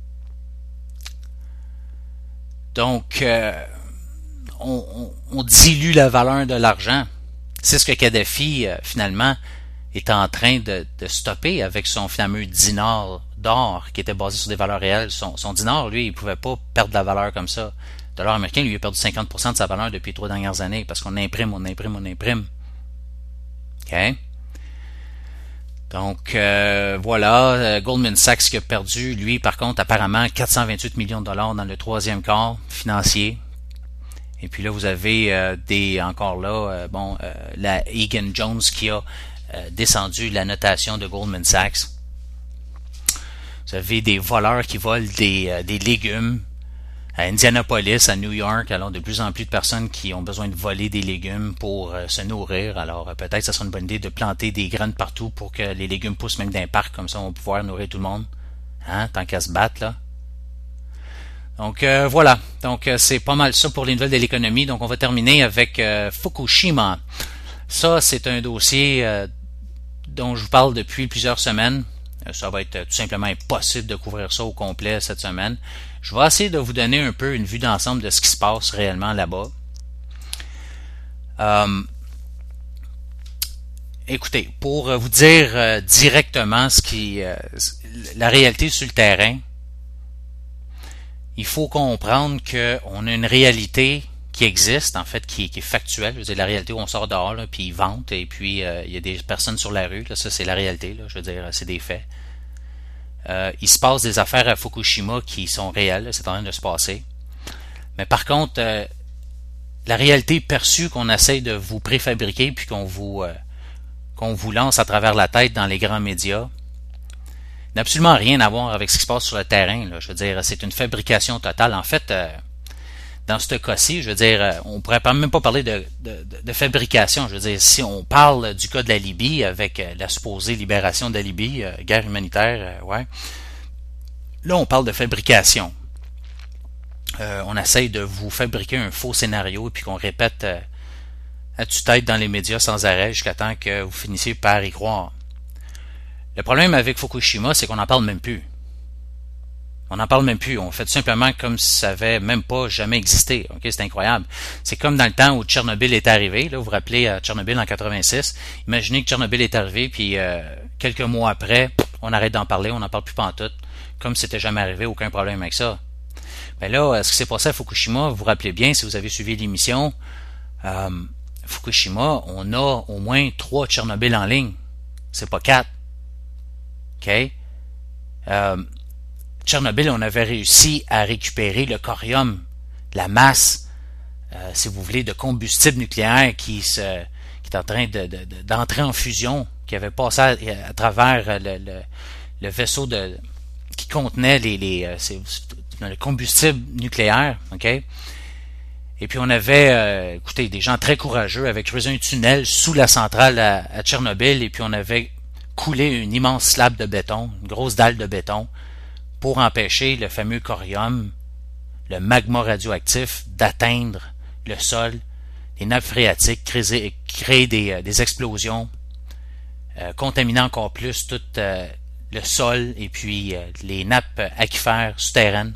Donc, euh, On, on, on dilue la valeur de l'argent. C'est ce que Kadhafi, euh, finalement, est en train de, de stopper avec son fameux dinar d'or qui était basé sur des valeurs réelles. Son, son dinar, lui, il pouvait pas perdre de la valeur comme ça. Le dollar américain, lui, il a perdu cinquante pour cent de sa valeur depuis les trois dernières années parce qu'on imprime, on imprime, on imprime. OK? Donc, euh, voilà, euh, Goldman Sachs qui a perdu, lui, par contre, apparemment, quatre cent vingt-huit millions de dollars dans le troisième quart financier. Et puis là, vous avez euh, des, encore là, euh, bon, euh, la Egan Jones qui a euh, descendu la notation de Goldman Sachs. Vous avez des voleurs qui volent des, euh, des légumes à Indianapolis, à New York. Alors, de plus en plus de personnes qui ont besoin de voler des légumes pour euh, se nourrir. Alors, euh, peut-être que ça serait une bonne idée de planter des graines partout pour que les légumes poussent même dans les parcs. Comme ça, on va pouvoir nourrir tout le monde. Hein, tant qu'à se battre, là. Donc, euh, voilà. Donc, euh, c'est pas mal ça pour les nouvelles de l'économie. Donc, on va terminer avec euh, Fukushima. Ça, c'est un dossier euh, dont je vous parle depuis plusieurs semaines. Ça va être tout simplement impossible de couvrir ça au complet cette semaine. Je vais essayer de vous donner un peu une vue d'ensemble de ce qui se passe réellement là-bas. Euh, écoutez, pour vous dire euh, directement ce qui, euh, la réalité sur le terrain, il faut comprendre qu'on a une réalité qui existe, en fait, qui, qui est factuelle. Je veux dire, la réalité où on sort dehors, là, puis ils vantent, et puis euh, il y a des personnes sur la rue. Là, ça, c'est la réalité. Là, je veux dire, c'est des faits. Euh, il se passe des affaires à Fukushima qui sont réelles. Là, c'est en train de se passer. Mais par contre, euh, la réalité perçue qu'on essaie de vous préfabriquer, puis qu'on vous, euh, qu'on vous lance à travers la tête dans les grands médias, n'a absolument rien à voir avec ce qui se passe sur le terrain. Là. Je veux dire, c'est une fabrication totale. En fait... Euh, Dans ce cas-ci, je veux dire, on pourrait même pas parler de, de, de fabrication. Je veux dire, si on parle du cas de la Libye avec la supposée libération de la Libye, euh, guerre humanitaire, euh, ouais. Là, on parle de fabrication. Euh, on essaye de vous fabriquer un faux scénario et puis qu'on répète euh, à tue-tête dans les médias sans arrêt jusqu'à temps que vous finissiez par y croire. Le problème avec Fukushima, c'est qu'on n'en parle même plus. On n'en parle même plus. On fait tout simplement comme si ça n'avait même pas jamais existé. Ok, c'est incroyable. C'est comme dans le temps où Tchernobyl est arrivé. Là, vous vous rappelez à Tchernobyl en quatre-vingt-six. Imaginez que Tchernobyl est arrivé, puis euh, quelques mois après, on arrête d'en parler, on n'en parle plus pantoute. Comme si c'était jamais arrivé, aucun problème avec ça. Mais là, ce qui s'est passé à Fukushima, vous vous rappelez bien, si vous avez suivi l'émission, euh, Fukushima, on a au moins trois Tchernobyl en ligne. C'est pas quatre. OK? Euh, Tchernobyl, on avait réussi à récupérer le corium, la masse, euh, si vous voulez, de combustible nucléaire qui, se, qui est en train de, de, de, d'entrer en fusion, qui avait passé à, à travers le, le, le vaisseau de, qui contenait les, les, euh, c'est, le combustible nucléaire. OK? Et puis on avait, euh, écoutez, des gens très courageux avaient creusé un tunnel sous la centrale à, à Tchernobyl et puis on avait coulé une immense slab de béton, une grosse dalle de béton, pour empêcher le fameux corium, le magma radioactif, d'atteindre le sol, les nappes phréatiques, créer, créer des, des explosions, euh, contaminant encore plus tout euh, le sol et puis euh, les nappes aquifères souterraines.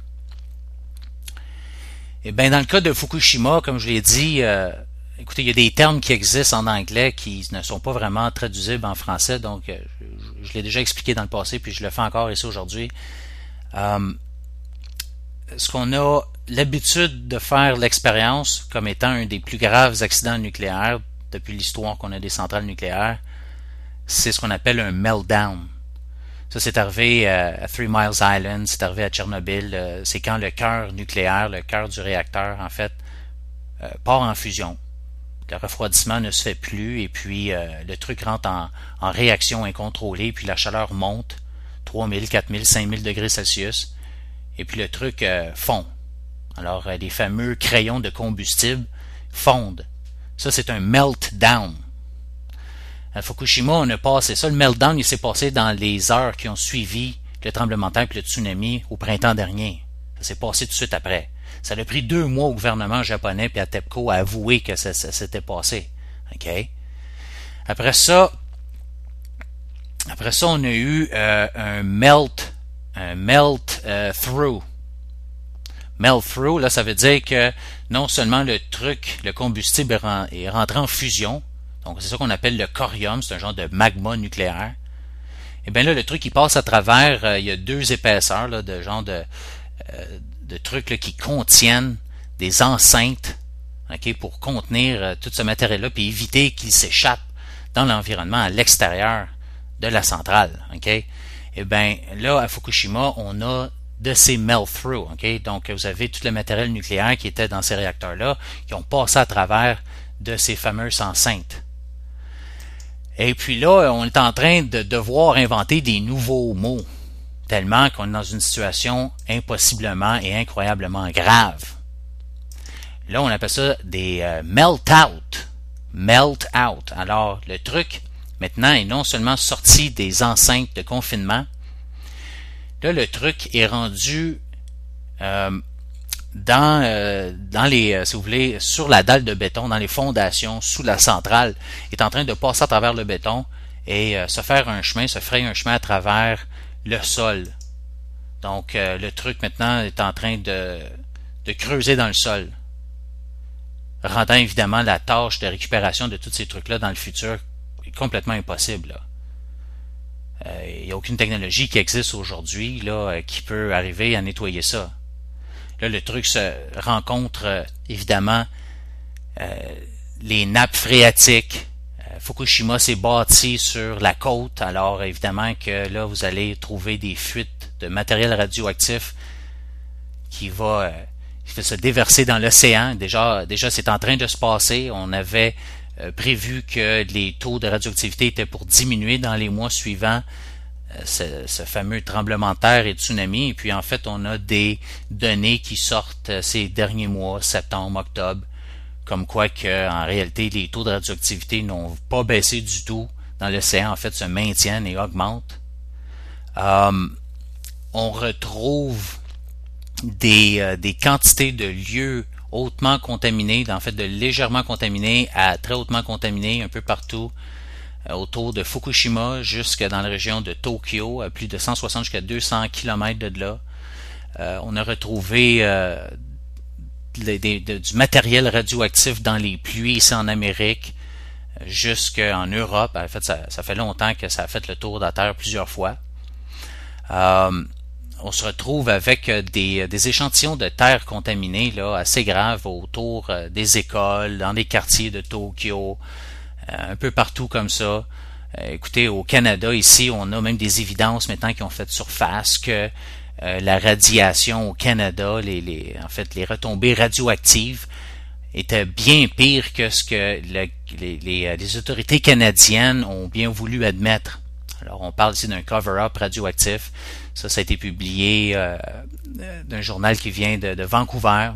Et bien, dans le cas de Fukushima, comme je l'ai dit, euh, écoutez, il y a des termes qui existent en anglais qui ne sont pas vraiment traduisibles en français, donc euh, je, je l'ai déjà expliqué dans le passé, puis je le fais encore ici aujourd'hui. Euh, ce qu'on a l'habitude de faire l'expérience comme étant un des plus graves accidents nucléaires depuis l'histoire qu'on a des centrales nucléaires, c'est ce qu'on appelle un meltdown. Ça, c'est arrivé à Three Miles Island, c'est arrivé à Tchernobyl. C'est quand le cœur nucléaire, le cœur du réacteur, en fait, part en fusion. Le refroidissement ne se fait plus et puis le truc rentre en, en réaction incontrôlée, puis la chaleur monte. trois mille, quatre mille, cinq mille degrés Celsius, et puis le truc euh, fond. Alors, euh, les fameux crayons de combustible fondent. Ça, c'est un meltdown. À Fukushima, on a passé ça. Le meltdown, il s'est passé dans les heures qui ont suivi le tremblement de terre et le tsunami au printemps dernier. Ça s'est passé tout de suite après. Ça a pris deux mois au gouvernement japonais et à TEPCO à avouer que ça, ça s'était passé. OK? Après ça, Après ça, on a eu euh, un melt, un melt euh, through. Melt through, là, ça veut dire que non seulement le truc, le combustible est rentré en fusion, donc c'est ça qu'on appelle le corium, c'est un genre de magma nucléaire. Et bien là, le truc, il passe à travers, euh, il y a deux épaisseurs là, de genre de, euh, de trucs là, qui contiennent des enceintes, okay, pour contenir euh, tout ce matériel-là, puis éviter qu'il s'échappe dans l'environnement à l'extérieur de la centrale. Okay? Et bien là, à Fukushima, on a de ces melt-through. Okay? Donc, vous avez tout le matériel nucléaire qui était dans ces réacteurs-là, qui ont passé à travers de ces fameuses enceintes. Et puis là, on est en train de devoir inventer des nouveaux mots, tellement qu'on est dans une situation impossiblement et incroyablement grave. Là, on appelle ça des euh, melt-out. Melt-out. Alors, le truc, maintenant, est non seulement sorti des enceintes de confinement, là, le truc est rendu euh, dans, euh, dans les, euh, si vous voulez, sur la dalle de béton, dans les fondations, sous la centrale, est en train de passer à travers le béton et euh, se faire un chemin, se frayer un chemin à travers le sol. Donc, euh, le truc maintenant est en train de, de creuser dans le sol, rendant évidemment la tâche de récupération de tous ces trucs-là dans le futur complètement impossible. Là. Euh, il n'y a aucune technologie qui existe aujourd'hui là, qui peut arriver à nettoyer ça. Là, le truc se rencontre euh, évidemment euh, les nappes phréatiques. Euh, Fukushima s'est bâti sur la côte, alors évidemment que là, vous allez trouver des fuites de matériel radioactif qui va, euh, qui va se déverser dans l'océan. Déjà, déjà, c'est en train de se passer. On avait euh, prévu que les taux de radioactivité étaient pour diminuer dans les mois suivants. Ce, ce fameux tremblement de terre et tsunami, et puis en fait on a des données qui sortent ces derniers mois, septembre, octobre, comme quoi que en réalité les taux de radioactivité n'ont pas baissé du tout dans l'océan, en fait se maintiennent et augmentent. Euh, on retrouve des, euh, des quantités de lieux hautement contaminés, en fait de légèrement contaminés à très hautement contaminés un peu partout autour de Fukushima jusque dans la région de Tokyo, à plus de cent soixante jusqu'à deux cents kilomètres de là. Euh, on a retrouvé euh, des, des, de, du matériel radioactif dans les pluies ici en Amérique, jusqu'en Europe. En fait, ça, ça fait longtemps que ça a fait le tour de la Terre plusieurs fois. Euh, on se retrouve avec des, des échantillons de terre contaminés là, assez graves autour des écoles, dans les quartiers de Tokyo, un peu partout comme ça. Euh, écoutez, au Canada, ici, on a même des évidences maintenant qui ont fait surface que euh, la radiation au Canada, les, les, en fait, les retombées radioactives étaient bien pires que ce que le, les, les, les autorités canadiennes ont bien voulu admettre. Alors, on parle ici d'un cover-up radioactif. Ça, ça a été publié euh, d'un journal qui vient de, de Vancouver.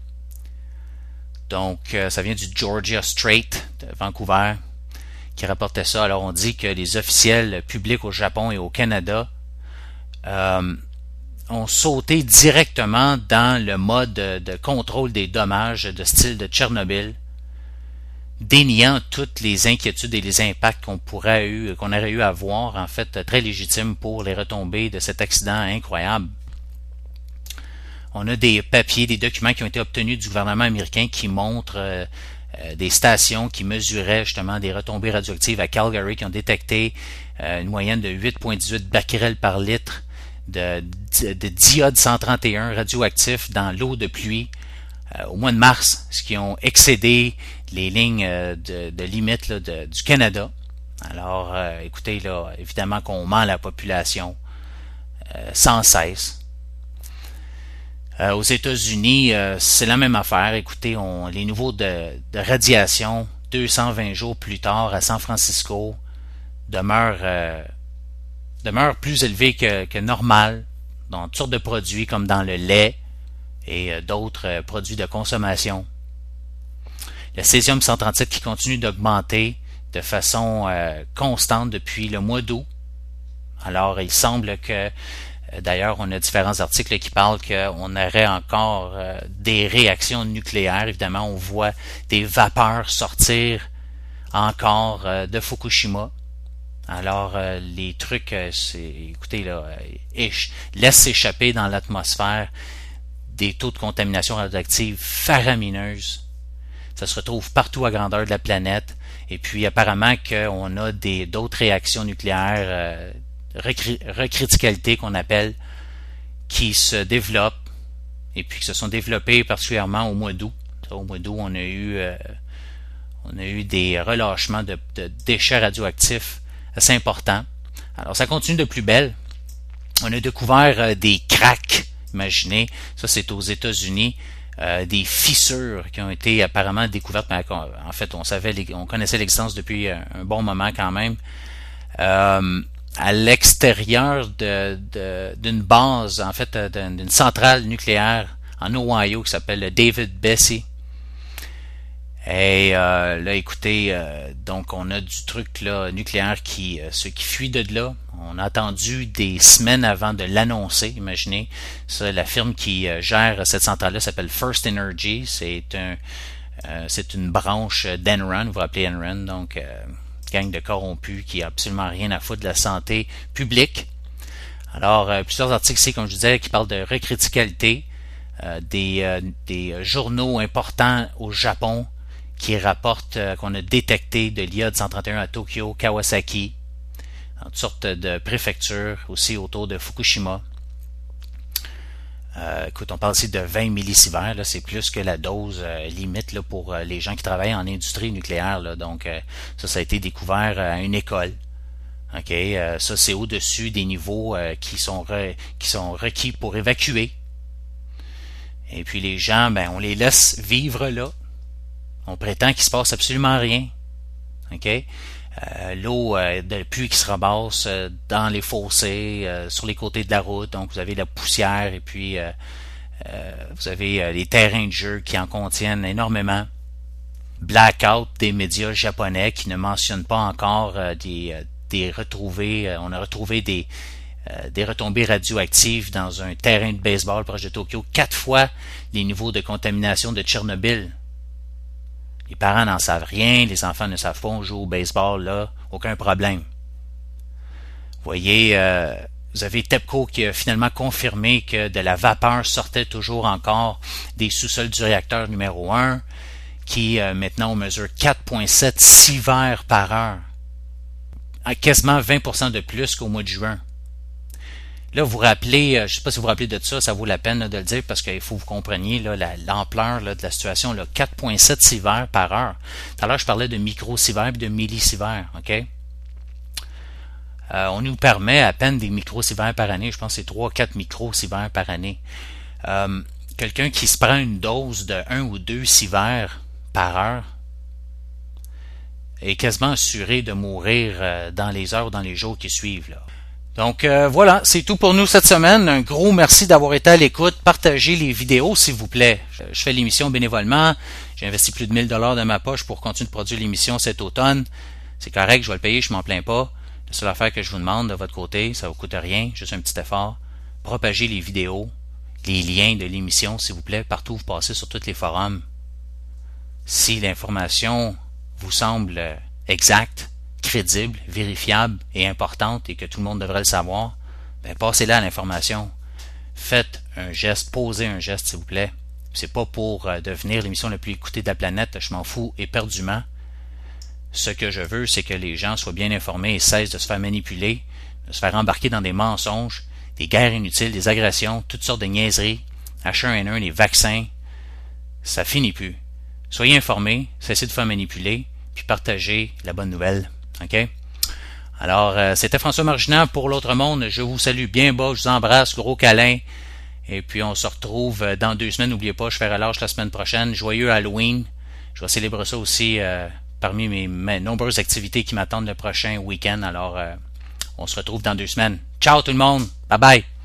Donc, euh, ça vient du Georgia Strait de Vancouver qui rapportait ça. Alors, on dit que les officiels publics au Japon et au Canada euh, ont sauté directement dans le mode de, de contrôle des dommages de style de Tchernobyl, déniant toutes les inquiétudes et les impacts qu'on pourrait eu, qu'on aurait eu à voir, en fait, très légitimes pour les retombées de cet accident incroyable. On a des papiers, des documents qui ont été obtenus du gouvernement américain qui montrent euh, euh, des stations qui mesuraient justement des retombées radioactives à Calgary, qui ont détecté euh, une moyenne de huit virgule dix-huit becquerels par litre de, de, de diode cent trente et un radioactif dans l'eau de pluie euh, au mois de mars, ce qui ont excédé les lignes euh, de, de limite là, de, du Canada. Alors, euh, écoutez, là, évidemment qu'on ment la population euh, sans cesse. Euh, aux États-Unis, euh, c'est la même affaire. Écoutez, on, les niveaux de, de radiation deux cent vingt jours plus tard à San Francisco demeurent, euh, demeurent plus élevés que, que normal dans toutes sortes de produits comme dans le lait et euh, d'autres euh, produits de consommation. Le césium cent trente-sept qui continue d'augmenter de façon euh, constante depuis le mois d'août. Alors, il semble que d'ailleurs, on a différents articles qui parlent qu'on aurait encore euh, des réactions nucléaires. Évidemment, on voit des vapeurs sortir encore euh, de Fukushima. Alors, euh, les trucs, euh, c'est, écoutez, là, euh, laissent s'échapper dans l'atmosphère des taux de contamination radioactive faramineuses. Ça se retrouve partout à grandeur de la planète. Et puis, apparemment qu'on a des d'autres réactions nucléaires euh, recri- recriticalité qu'on appelle, qui se développent et puis qui se sont développées particulièrement au mois d'août. Au mois d'août, on a eu euh, on a eu des relâchements de, de déchets radioactifs assez importants. Alors, ça continue de plus belle. On a découvert euh, des cracks, imaginez, ça c'est aux États-Unis, euh, des fissures qui ont été apparemment découvertes, mais en fait, on savait, on connaissait l'existence depuis un, un bon moment quand même. Euh, à l'extérieur de, de, d'une base, en fait, d'une centrale nucléaire en Ohio qui s'appelle David Bessie. Et euh, là, écoutez, euh, donc on a du truc là nucléaire qui, euh, ce qui fuit de là. On a attendu des semaines avant de l'annoncer. Imaginez, ça, la firme qui euh, gère cette centrale-là s'appelle First Energy. C'est un, euh, c'est une branche d'Enron. Vous vous rappelez Enron, donc euh, gang de corrompus qui a absolument rien à foutre de la santé publique. Alors, euh, plusieurs articles ici, comme je disais, qui parlent de recriticalité, euh, des, euh, des journaux importants au Japon qui rapportent euh, qu'on a détecté de l'iode cent trente et un à Tokyo, Kawasaki, dans toutes sortes de préfectures, aussi autour de Fukushima. Euh, écoute, on parle ici de vingt millisieverts, là, c'est plus que la dose euh, limite là, pour euh, les gens qui travaillent en industrie nucléaire. Là, donc, euh, ça, ça a été découvert à une école. Ok, euh, ça, c'est au-dessus des niveaux euh, qui sont re, qui sont requis pour évacuer. Et puis les gens, ben, on les laisse vivre là. On prétend qu'il se passe absolument rien. OK? Euh, l'eau euh, de pluie qui se ramasse euh, dans les fossés, euh, sur les côtés de la route. Donc, vous avez la poussière et puis euh, euh, vous avez euh, les terrains de jeu qui en contiennent énormément. Blackout des médias japonais qui ne mentionnent pas encore euh, des, euh, des retrouvées. Euh, on a retrouvé des, euh, des retombées radioactives dans un terrain de baseball proche de Tokyo. Quatre fois les niveaux de contamination de Tchernobyl. Les parents n'en savent rien, les enfants ne savent pas, on joue au baseball, là, aucun problème. Vous voyez, euh, vous avez TEPCO qui a finalement confirmé que de la vapeur sortait toujours encore des sous-sols du réacteur numéro un, qui euh, maintenant on mesure quatre virgule sept sieverts par heure, à quasiment vingt pour cent de plus qu'au mois de juin. Là, vous vous rappelez, je ne sais pas si vous vous rappelez de ça, ça vaut la peine là, de le dire parce qu'il faut que vous compreniez là, la, l'ampleur là, de la situation, là, quatre virgule sept sieverts par heure. Tout à l'heure, je parlais de microsieverts et de millisieverts, OK? Euh, on nous permet à peine des microsieverts par année, je pense que c'est trois à quatre microsieverts par année. Euh, quelqu'un qui se prend une dose de un ou deux sieverts par heure est quasiment assuré de mourir euh, dans les heures ou dans les jours qui suivent, là. Donc euh, voilà, c'est tout pour nous cette semaine. Un gros merci d'avoir été à l'écoute. Partagez les vidéos, s'il vous plaît. Je, je fais l'émission bénévolement. J'ai investi plus de mille dollars de ma poche pour continuer de produire l'émission cet automne. C'est correct, je vais le payer, je m'en plains pas. La seule affaire que je vous demande de votre côté, ça ne vous coûte rien, juste un petit effort. Propagez les vidéos, les liens de l'émission, s'il vous plaît, partout où vous passez sur tous les forums. Si l'information vous semble exacte, crédible, vérifiable et importante et que tout le monde devrait le savoir, ben passez-la à l'information. Faites un geste, posez un geste, s'il vous plaît. C'est pas pour euh, devenir l'émission la plus écoutée de la planète, je m'en fous éperdument. Ce que je veux, c'est que les gens soient bien informés et cessent de se faire manipuler, de se faire embarquer dans des mensonges, des guerres inutiles, des agressions, toutes sortes de niaiseries, H un N un, les vaccins. Ça finit plus. Soyez informés, cessez de faire manipuler, puis partagez la bonne nouvelle. OK? Alors, euh, c'était François Marginal pour l'autre monde. Je vous salue bien bas, je vous embrasse, gros câlin. Et puis, on se retrouve dans deux semaines. N'oubliez pas, je ferai relâche la semaine prochaine. Joyeux Halloween. Je vais célébrer ça aussi euh, parmi mes, mes nombreuses activités qui m'attendent le prochain week-end. Alors, euh, on se retrouve dans deux semaines. Ciao tout le monde. Bye bye.